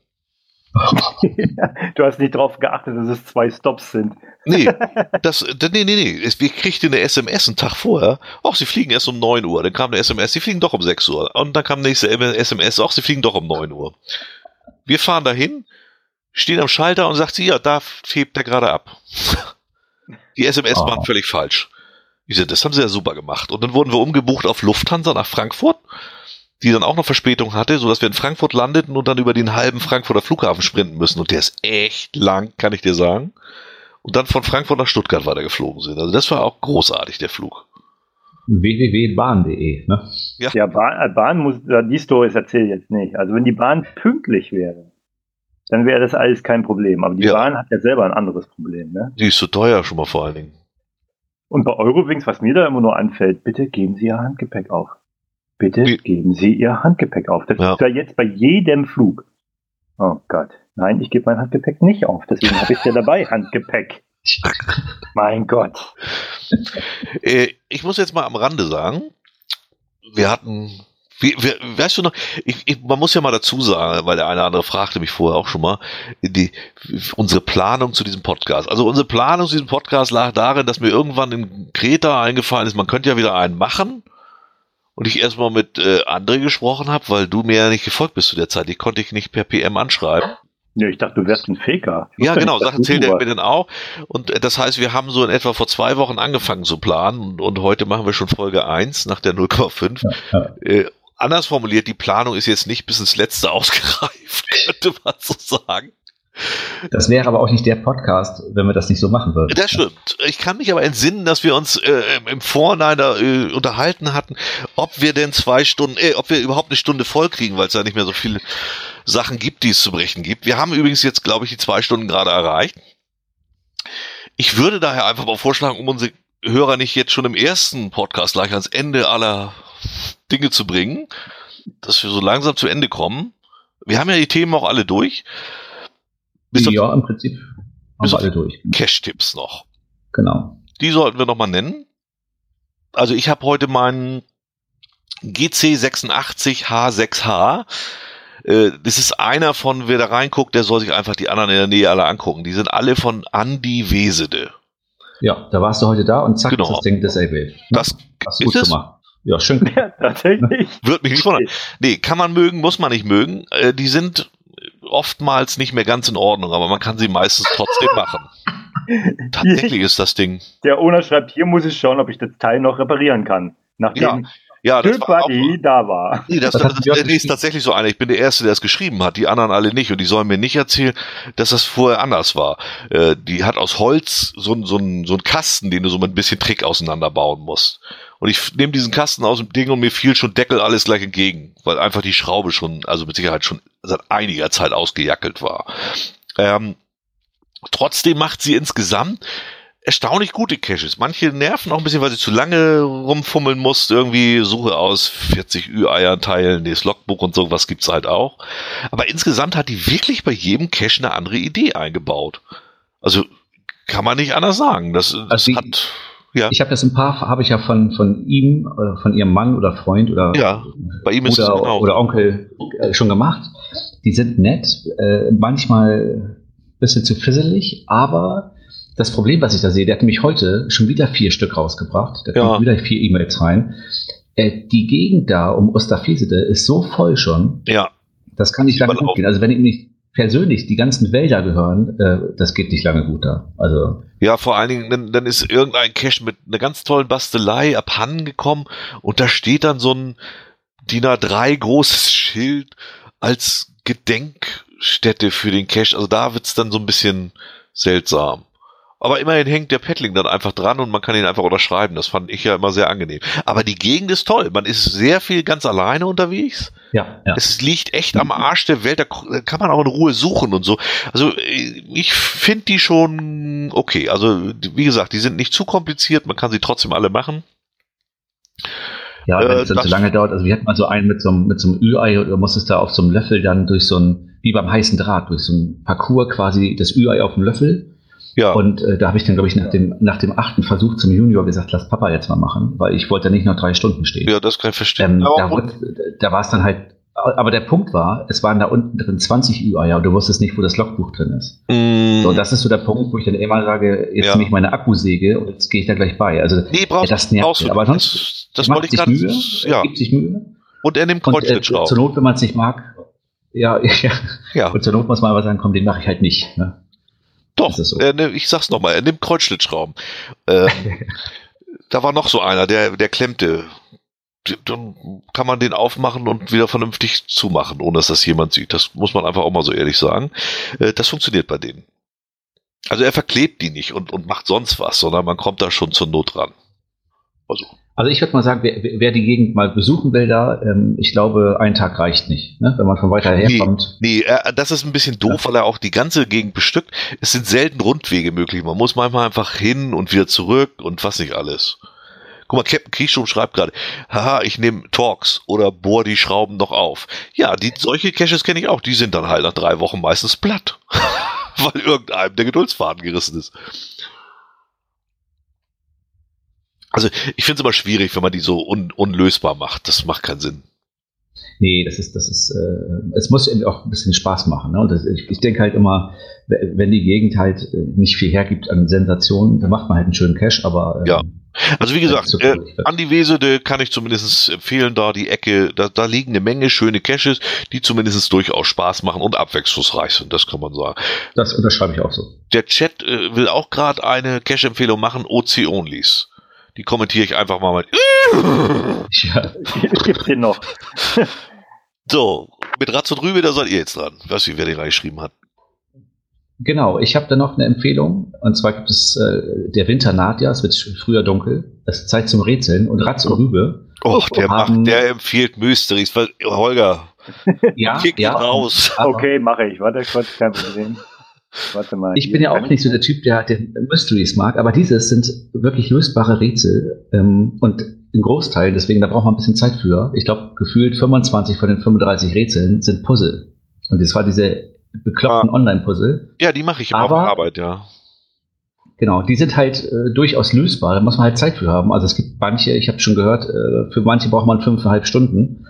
Du hast nicht darauf geachtet, dass es zwei Stops sind. Nee, das, nee, nee, nee. Wir kriegten eine S M S einen Tag vorher. Ach, sie fliegen erst um neun Uhr. Dann kam eine S M S, sie fliegen doch um sechs Uhr. Und dann kam nächste S M S, ach, sie fliegen doch um neun Uhr. Wir fahren dahin, stehen am Schalter und sagt sie, ja, da hebt er gerade ab. Die S M S oh. waren völlig falsch. Ich sag, das haben sie ja super gemacht. Und dann wurden wir umgebucht auf Lufthansa nach Frankfurt. die dann auch noch Verspätung hatte, sodass wir in Frankfurt landeten und dann über den halben Frankfurter Flughafen sprinten müssen. Und der ist echt lang, kann ich dir sagen. Und dann von Frankfurt nach Stuttgart weitergeflogen sind. Also das war auch großartig, der Flug. w w w punkt bahn punkt de, ne? Ja, ja Bahn, Bahn muss, die Stories erzähle ich jetzt nicht. Also wenn die Bahn pünktlich wäre, dann wäre das alles kein Problem. Aber die ja. Bahn hat ja selber ein anderes Problem, ne? Die ist so teuer schon mal vor allen Dingen. Und bei Eurowings, was mir da immer nur anfällt, bitte geben Sie Ihr Handgepäck auf. Bitte Wie? geben Sie Ihr Handgepäck auf. Das ja. ist ja jetzt bei jedem Flug. Oh Gott. Nein, ich gebe mein Handgepäck nicht auf. Deswegen habe ich ja dabei Handgepäck. Mein Gott. Äh, ich muss jetzt mal am Rande sagen, wir hatten, wie, wir, weißt du noch, ich, ich, man muss ja mal dazu sagen, weil der eine oder andere fragte mich vorher auch schon mal, die, unsere Planung zu diesem Podcast. Also unsere Planung zu diesem Podcast lag darin, dass mir irgendwann in Kreta eingefallen ist, man könnte ja wieder einen machen. Und ich erstmal mit äh, André gesprochen habe, weil du mir ja nicht gefolgt bist zu der Zeit. Ich konnte dich nicht per P M anschreiben. Ja, ich dachte, du wärst ein Faker. Ja, genau, Sachen zählt er mir dann auch. Und äh, das heißt, wir haben so in etwa vor zwei Wochen angefangen zu planen und, und heute machen wir schon Folge eins nach der null Komma fünf. Ja, ja. Äh, anders formuliert, die Planung ist jetzt nicht bis ins Letzte ausgereift, könnte man so sagen. Das wäre aber auch nicht der Podcast, wenn wir das nicht so machen würden. Das stimmt. Ich kann mich aber entsinnen, dass wir uns äh, im Vorhinein da, äh, unterhalten hatten, ob wir denn zwei Stunden, äh, ob wir überhaupt eine Stunde voll kriegen, weil es da nicht mehr so viele Sachen gibt, die es zu berichten gibt. Wir haben übrigens jetzt, glaube ich, die zwei Stunden gerade erreicht. Ich würde daher einfach mal vorschlagen, um unsere Hörer nicht jetzt schon im ersten Podcast gleich ans Ende aller Dinge zu bringen, dass wir so langsam zu Ende kommen. Wir haben ja die Themen auch alle durch. Bis ja, im Prinzip haben wir alle durch. Cache-Tipps noch. Genau. Die sollten wir noch mal nennen. Also ich habe heute meinen G C sechsundachtzig H sechs H. Äh, das ist einer von, wer da reinguckt, der soll sich einfach die anderen in der Nähe alle angucken. Die sind alle von Andi Wesede. Ja, da warst du heute da und zack, genau. Ist das Ding disabled. Das hast du gut es? gemacht. Ja, schön. Ja, tatsächlich. Würde mich nicht wundern. Nee, kann man mögen, muss man nicht mögen. Äh, die sind oftmals nicht mehr ganz in Ordnung, aber man kann sie meistens trotzdem machen. Tatsächlich ist das Ding. Der Owner schreibt, hier muss ich schauen, ob ich das Teil noch reparieren kann. Nachdem ja, ja, das war auch, da war. Nee, das, das, das, das nee, ist tatsächlich so einer. Ich bin der Erste, der es geschrieben hat. Die anderen alle nicht. Und die sollen mir nicht erzählen, dass das vorher anders war. Äh, die hat aus Holz so, so, so, so einen Kasten, den du so mit ein bisschen Trick auseinanderbauen musst. Und ich nehme diesen Kasten aus dem Ding und mir fiel schon Deckel alles gleich entgegen, weil einfach die Schraube schon, also mit Sicherheit schon seit einiger Zeit ausgejackelt war. Ähm, trotzdem macht sie insgesamt erstaunlich gute Caches. Manche nerven auch ein bisschen, weil sie zu lange rumfummeln muss. Irgendwie Suche aus vierzig Ü-Eiern teilen, das Logbuch und so, was gibt's halt auch. Aber insgesamt hat die wirklich bei jedem Cache eine andere Idee eingebaut. Also kann man nicht anders sagen. Das, das also hat... Ja. Ich habe das ein paar, habe ich ja von von ihm, von ihrem Mann oder Freund oder ja, bei ihm ist oder, es genau. oder Onkel äh, schon gemacht. Die sind nett, äh, manchmal ein bisschen zu fisselig, aber das Problem, was ich da sehe, der hat nämlich heute schon wieder vier Stück rausgebracht, da kommen ja. wieder vier E-Mails rein. Äh, die Gegend da um Osterfesede ist so voll schon, ja. Das kann nicht lange gut gehen. Also wenn ihm nicht persönlich die ganzen Wälder gehören, äh, das geht nicht lange gut da. Also ja, vor allen Dingen, dann, dann ist irgendein Cache mit einer ganz tollen Bastelei abhanden gekommen und da steht dann so ein D I N A drei großes Schild als Gedenkstätte für den Cache. Also da wird's dann so ein bisschen seltsam. Aber immerhin hängt der Paddling dann einfach dran und man kann ihn einfach unterschreiben. Das fand ich ja immer sehr angenehm. Aber die Gegend ist toll. Man ist sehr viel ganz alleine unterwegs. Ja, ja. Es liegt echt am Arsch der Welt. Da kann man auch in Ruhe suchen und so. Also ich finde die schon okay. Also wie gesagt, die sind nicht zu kompliziert. Man kann sie trotzdem alle machen. Ja, wenn es dann zu lange dauert. Also wir hatten mal so einen mit so einem, mit so einem Ü-Ei und du musstest da auf so einem Löffel dann durch so ein, wie beim heißen Draht, durch so ein Parcours quasi das Ü-Ei auf dem Löffel. Ja. Und äh, da habe ich dann, glaube ich, nach dem, nach dem achten Versuch zum Junior gesagt, lass Papa jetzt mal machen, weil ich wollte ja nicht noch drei Stunden stehen. Ja, das kann ich verstehen. Ähm, da wurde, da war es dann halt, aber der Punkt war, es waren da unten drin zwanzig Ü-Eier und du wusstest nicht, wo das Logbuch drin ist. Mm. So, das ist so der Punkt, wo ich dann immer sage, jetzt ja. nehme ich meine Akkusäge und jetzt gehe ich da gleich bei. Also nee, brauchst, ja, das nervt brauchst du. Aber sonst das, das macht sich grad, Mühe, ja. er gibt sich Mühe. Und er nimmt Kreuzschlittschrauben. Äh, zur Not, wenn man es nicht mag, ja, ja. ja. Und zur Not muss man aber sagen, komm, den mache ich halt nicht. Ne? Doch, so. er, ich sag's nochmal, er nimmt Kreuzschlittschrauben. Ähm, da war noch so einer, der, der klemmte. dann kann man den aufmachen und wieder vernünftig zumachen, ohne dass das jemand sieht. Das muss man einfach auch mal so ehrlich sagen. Das funktioniert bei denen. Also er verklebt die nicht und, und macht sonst was, sondern man kommt da schon zur Not ran. Also, also ich würde mal sagen, wer, wer die Gegend mal besuchen will da, ähm, ich glaube, ein Tag reicht nicht, ne? Wenn man von weiter her nee, kommt. Nee, äh, das ist ein bisschen doof, ja. Weil er auch die ganze Gegend bestückt. Es sind selten Rundwege möglich. Man muss manchmal einfach hin und wieder zurück und was nicht alles. Guck mal, Captain Kriegstrom schreibt gerade, haha, ich nehme Torx oder bohr die Schrauben noch auf. Ja, die, solche Caches kenne ich auch. Die sind dann halt nach drei Wochen meistens platt. Weil irgendeinem der Geduldsfaden gerissen ist. Also ich finde es immer schwierig, wenn man die so un- unlösbar macht. Das macht keinen Sinn. Nee, das ist, das ist, äh, es muss eben auch ein bisschen Spaß machen. Ne? Und das, ich, ich denke halt immer, wenn die Gegend halt nicht viel hergibt an Sensationen, dann macht man halt einen schönen Cache, aber äh, ja. Also wie gesagt, äh, an die Wesede kann ich zumindest empfehlen, da die Ecke, da, da liegen eine Menge schöne Caches, die zumindest durchaus Spaß machen und abwechslungsreich sind, das kann man sagen. Das unterschreibe ich auch so. Der Chat äh, will auch gerade eine Cache-Empfehlung machen, O C-Onlys. Die kommentiere ich einfach mal mit. Ja. Gibt's den noch? So, mit Ratz und Rübe, da seid ihr jetzt dran. Ich weiß nicht, wer den reingeschrieben hat. Genau, ich habe da noch eine Empfehlung. Und zwar gibt es, äh, der Winter naht ja, es wird früher dunkel. Es ist Zeit zum Rätseln. Und Ratz und Rübe. Oh, der haben, macht, der empfiehlt Mysteries. Holger, ja, kick ja, raus. Okay, mache ich. Warte kurz, kein Problem. Warte mal. Ich bin ja auch nicht so der Typ, der, der Mysteries mag, aber dieses sind wirklich lösbare Rätsel. Ähm, und ein Großteil, deswegen, da braucht man ein bisschen Zeit für. Ich glaube, gefühlt fünfundzwanzig von den fünfunddreißig Rätseln sind Puzzle. Und das war diese bekloppten ah. Online-Puzzle. Ja, die mache ich immer auf der Arbeit, ja. Genau, die sind halt äh, durchaus lösbar, da muss man halt Zeit für haben. Also es gibt manche, ich habe schon gehört, äh, für manche braucht man fünfeinhalb Stunden.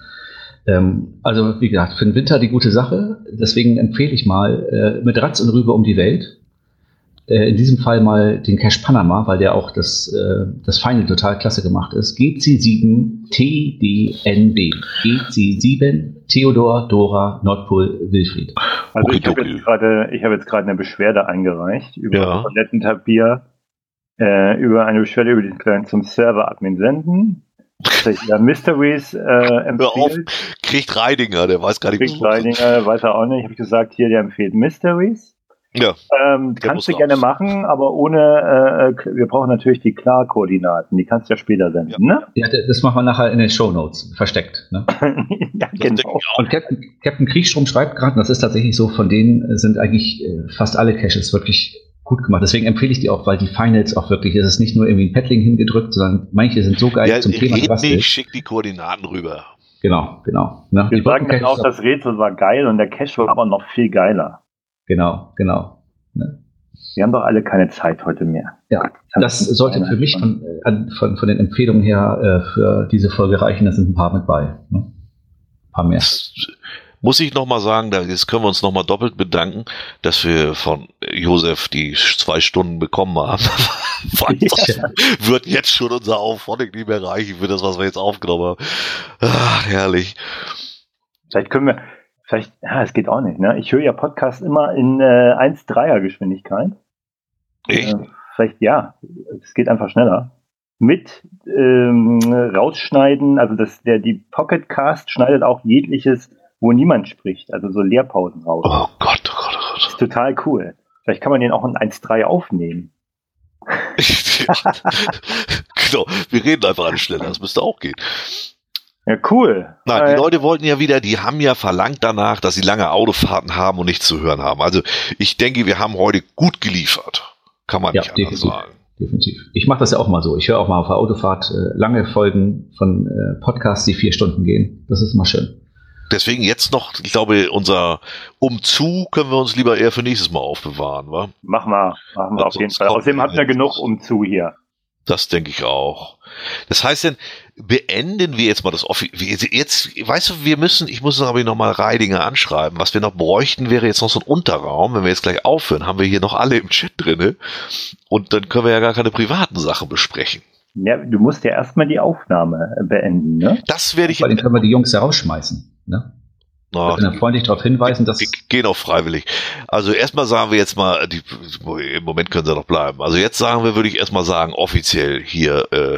Ähm, also wie gesagt, für den Winter die gute Sache. Deswegen empfehle ich mal äh, mit Ratz und Rübe um die Welt. Äh, in diesem Fall mal den Cache Panama, weil der auch das, äh, das Final total klasse gemacht ist. G C sieben T D N B. G C sieben Theodor, Dora, Nordpol, Wilfried. Also ich habe jetzt gerade, ich habe jetzt gerade eine Beschwerde eingereicht über ja. Toilettenpapier, äh, über eine Beschwerde über den Client zum Server-Admin senden. Ja, Mysteries äh, empfiehlt. Hör auf, kriegt Reidinger, der weiß gar nicht, kriegt Reidinger, weiß er auch nicht. Ich habe gesagt, hier, der empfiehlt Mysteries. Ja. Ähm, kannst du gerne raus. machen, aber ohne, äh, wir brauchen natürlich die Klar-Koordinaten, die kannst du ja später senden, ja. ne? Ja, das machen wir nachher in den Shownotes, versteckt, ne? Ja, genau. Und Captain, Captain Kriegstrom schreibt gerade, das ist tatsächlich so, von denen sind eigentlich äh, fast alle Caches wirklich gut gemacht. Deswegen empfehle ich die auch, weil die Finals auch wirklich, es ist nicht nur irgendwie ein Paddling hingedrückt, sondern manche sind so geil ja, zum Thema. Red nicht, schick die Koordinaten rüber. Genau, genau. Ne? Wir sagen dann auch, das Rätsel war geil und der Cache war aber noch viel geiler. Genau, genau. Ne? Wir haben doch alle keine Zeit heute mehr. Ja, das sollte für mich von, von, von den Empfehlungen her äh, für diese Folge reichen. Da sind ein paar mit bei. Ne? Ein paar mehr. Das muss ich nochmal sagen, da jetzt können wir uns nochmal doppelt bedanken, dass wir von Josef die zwei Stunden bekommen haben. Das ja. wird jetzt schon unser Aufwand nicht mehr reichen für das, was wir jetzt aufgenommen haben. Ach, herrlich. Vielleicht können wir, vielleicht, ja, es geht auch nicht, ne? Ich höre ja Podcasts immer in äh, eins Komma dreier Geschwindigkeit. Echt? Äh, vielleicht, ja, es geht einfach schneller. Mit ähm, rausschneiden, also das, der, die Pocketcast schneidet auch jegliches, wo niemand spricht, also so Leerpausen raus. Oh Gott, oh Gott, oh Gott. Das ist total cool. Vielleicht kann man den auch in eins Komma drei aufnehmen. Genau, wir reden einfach alle schneller, das müsste auch gehen. Ja, cool. Nein, die äh, Leute wollten ja wieder, die haben ja verlangt danach, dass sie lange Autofahrten haben und nichts zu hören haben. Also ich denke, wir haben heute gut geliefert. Kann man ja, nicht anders definitiv, sagen. Definitiv. Ich mache das ja auch mal so. Ich höre auch mal auf der Autofahrt äh, lange Folgen von äh, Podcasts, die vier Stunden gehen. Das ist immer schön. Deswegen jetzt noch, ich glaube, unser Umzug können wir uns lieber eher für nächstes Mal aufbewahren, wa? Machen wir, machen wir auf jeden Fall. Außerdem habt ihr genug Umzug hier. Das denke ich auch. Das heißt denn, beenden wir jetzt mal das Office. Jetzt, weißt du, wir müssen, ich muss aber nochmal Reidinger anschreiben. Was wir noch bräuchten, wäre jetzt noch so ein Unterraum. Wenn wir jetzt gleich aufhören, haben wir hier noch alle im Chat drinne. Und dann können wir ja gar keine privaten Sachen besprechen. Ja, du musst ja erstmal die Aufnahme beenden, ne? Das werde ich. Vor allem können wir die Jungs ja rausschmeißen, ne? No, ich will freundlich darauf hinweisen, dass... Die, die gehen auch freiwillig. Also erstmal sagen wir jetzt mal, die, im Moment können sie noch bleiben. Also jetzt sagen wir, würde ich erstmal sagen, offiziell hier, äh,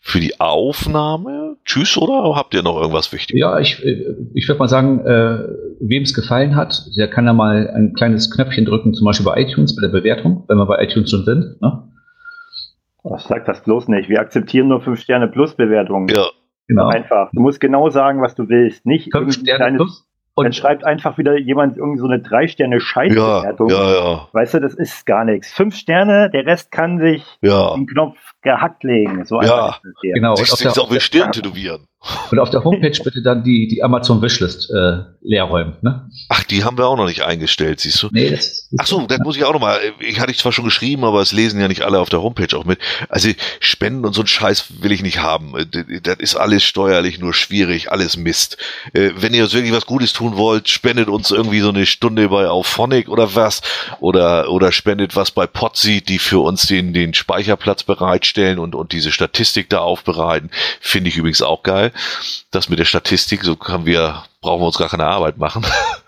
für die Aufnahme. Tschüss, oder habt ihr noch irgendwas Wichtiges? Ja, ich, ich würde mal sagen, äh, wem es gefallen hat, der kann da mal ein kleines Knöpfchen drücken, zum Beispiel bei iTunes, bei der Bewertung, wenn wir bei iTunes schon sind. Ne? Oh, sag das bloß nicht. Wir akzeptieren nur fünf Sterne plus Bewertungen. Ja. Genau. Einfach. Du musst genau sagen, was du willst. Nicht fünf Sterne plus. Und dann schreibt einfach wieder jemand irgend so eine drei Sterne Scheißbewertung. Ja, ja, ja. Weißt du, das ist gar nichts. Fünf Sterne, der Rest kann sich ja. den Knopf gehackt legen. So ja, einfach ist es genau. Sich auf, der, auf den Stirn tätowieren. Und auf der Homepage bitte dann die, die Amazon-Wishlist äh, leer räumen. Ne? Ach, die haben wir auch noch nicht eingestellt, siehst du? Nee, das Ach so, das muss ich auch noch mal. Ich hatte ich zwar schon geschrieben, aber es lesen ja nicht alle auf der Homepage auch mit. Also Spenden und so einen Scheiß will ich nicht haben. Das ist alles steuerlich nur schwierig, alles Mist. Wenn ihr uns wirklich was Gutes tun wollt, spendet uns irgendwie so eine Stunde bei Auphonic oder was. Oder oder spendet was bei Podseed, die für uns den den Speicherplatz bereitstellen und und diese Statistik da aufbereiten. Finde ich übrigens auch geil. Das mit der Statistik, so haben wir, brauchen wir uns gar keine Arbeit machen.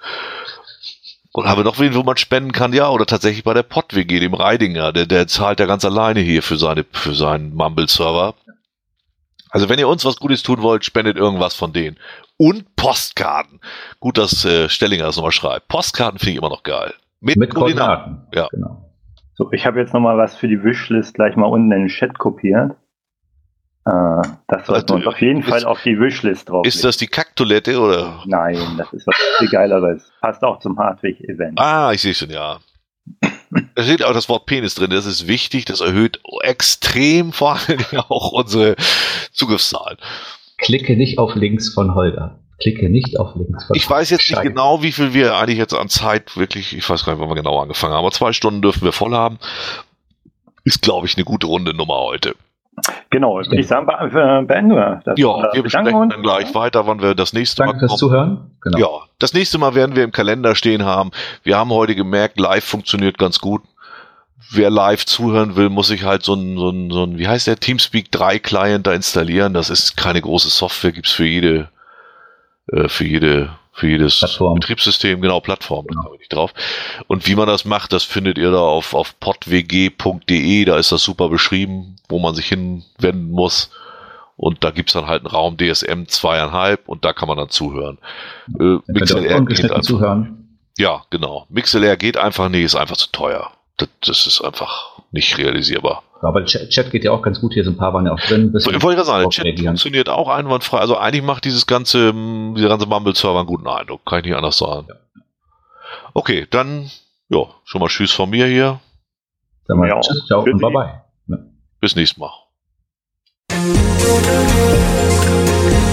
Und haben wir noch wen, wo man spenden kann? Ja, oder tatsächlich bei der Pott-W G, dem Reidinger, der, der zahlt ja ganz alleine hier für seine, für seinen Mumble-Server. Also wenn ihr uns was Gutes tun wollt, spendet irgendwas von denen. Und Postkarten. Gut, dass äh, Stellinger das nochmal schreibt. Postkarten finde ich immer noch geil. Mit, Mit Koordinaten. Ja. Genau. So, ich habe jetzt nochmal was für die Wishlist gleich mal unten in den Chat kopiert. Äh, das sollten wir uns auf jeden ist, Fall auf die Wishlist drauf. Ist das die Kacktoilette oder? Nein, das ist was viel geileres. Passt auch zum Hartwig-Event. Ah, ich sehe schon, ja. Da steht auch das Wort Penis drin. Das ist wichtig. Das erhöht extrem vor allem auch unsere Zugriffszahlen. Klicke nicht auf Links von Holger. Klicke nicht auf Links von Ich weiß jetzt Stein. nicht genau, wie viel wir eigentlich jetzt an Zeit wirklich, ich weiß gar nicht, wann wir genau angefangen haben, aber zwei Stunden dürfen wir voll haben. Ist, glaube ich, eine gute Runde Nummer heute. Genau, würde ich sagen, be beenden wir das. Ja, wir besprechen dann gleich weiter, wann wir das nächste Danke Mal fürs kommen. Zuhören. Genau. Ja, das nächste Mal werden wir im Kalender stehen haben. Wir haben heute gemerkt, live funktioniert ganz gut. Wer live zuhören will, muss sich halt so ein, so ein, so ein wie heißt der, Teamspeak drei Client da installieren. Das ist keine große Software, gibt's für jede, äh, für jede, für jedes Plattform. Betriebssystem, genau, Plattform, da komme ich nicht drauf. Und wie man das macht, das findet ihr da auf, auf podwg punkt de, da ist das super beschrieben, wo man sich hinwenden muss. Und da gibt's dann halt einen Raum D S M zwei Komma fünf und da kann man dann zuhören. Äh, MixLR geht einfach, zuhören. Ja, genau. MixLR geht einfach nicht, ist einfach zu teuer. Das, das ist einfach nicht realisierbar. Ja, aber Chat, Chat geht ja auch ganz gut, hier sind ein paar waren ja auch drin. Ich wollte gerade sagen, Chat funktioniert auch einwandfrei. Also eigentlich macht dieses ganze, dieser ganze Mumble-Server einen guten Eindruck. Kann ich nicht anders sagen. Ja. Okay, dann, ja, schon mal Tschüss von mir hier. Dann mal ja, Tschüss, ciao und bye bye. Ja. Bis nächstes Mal.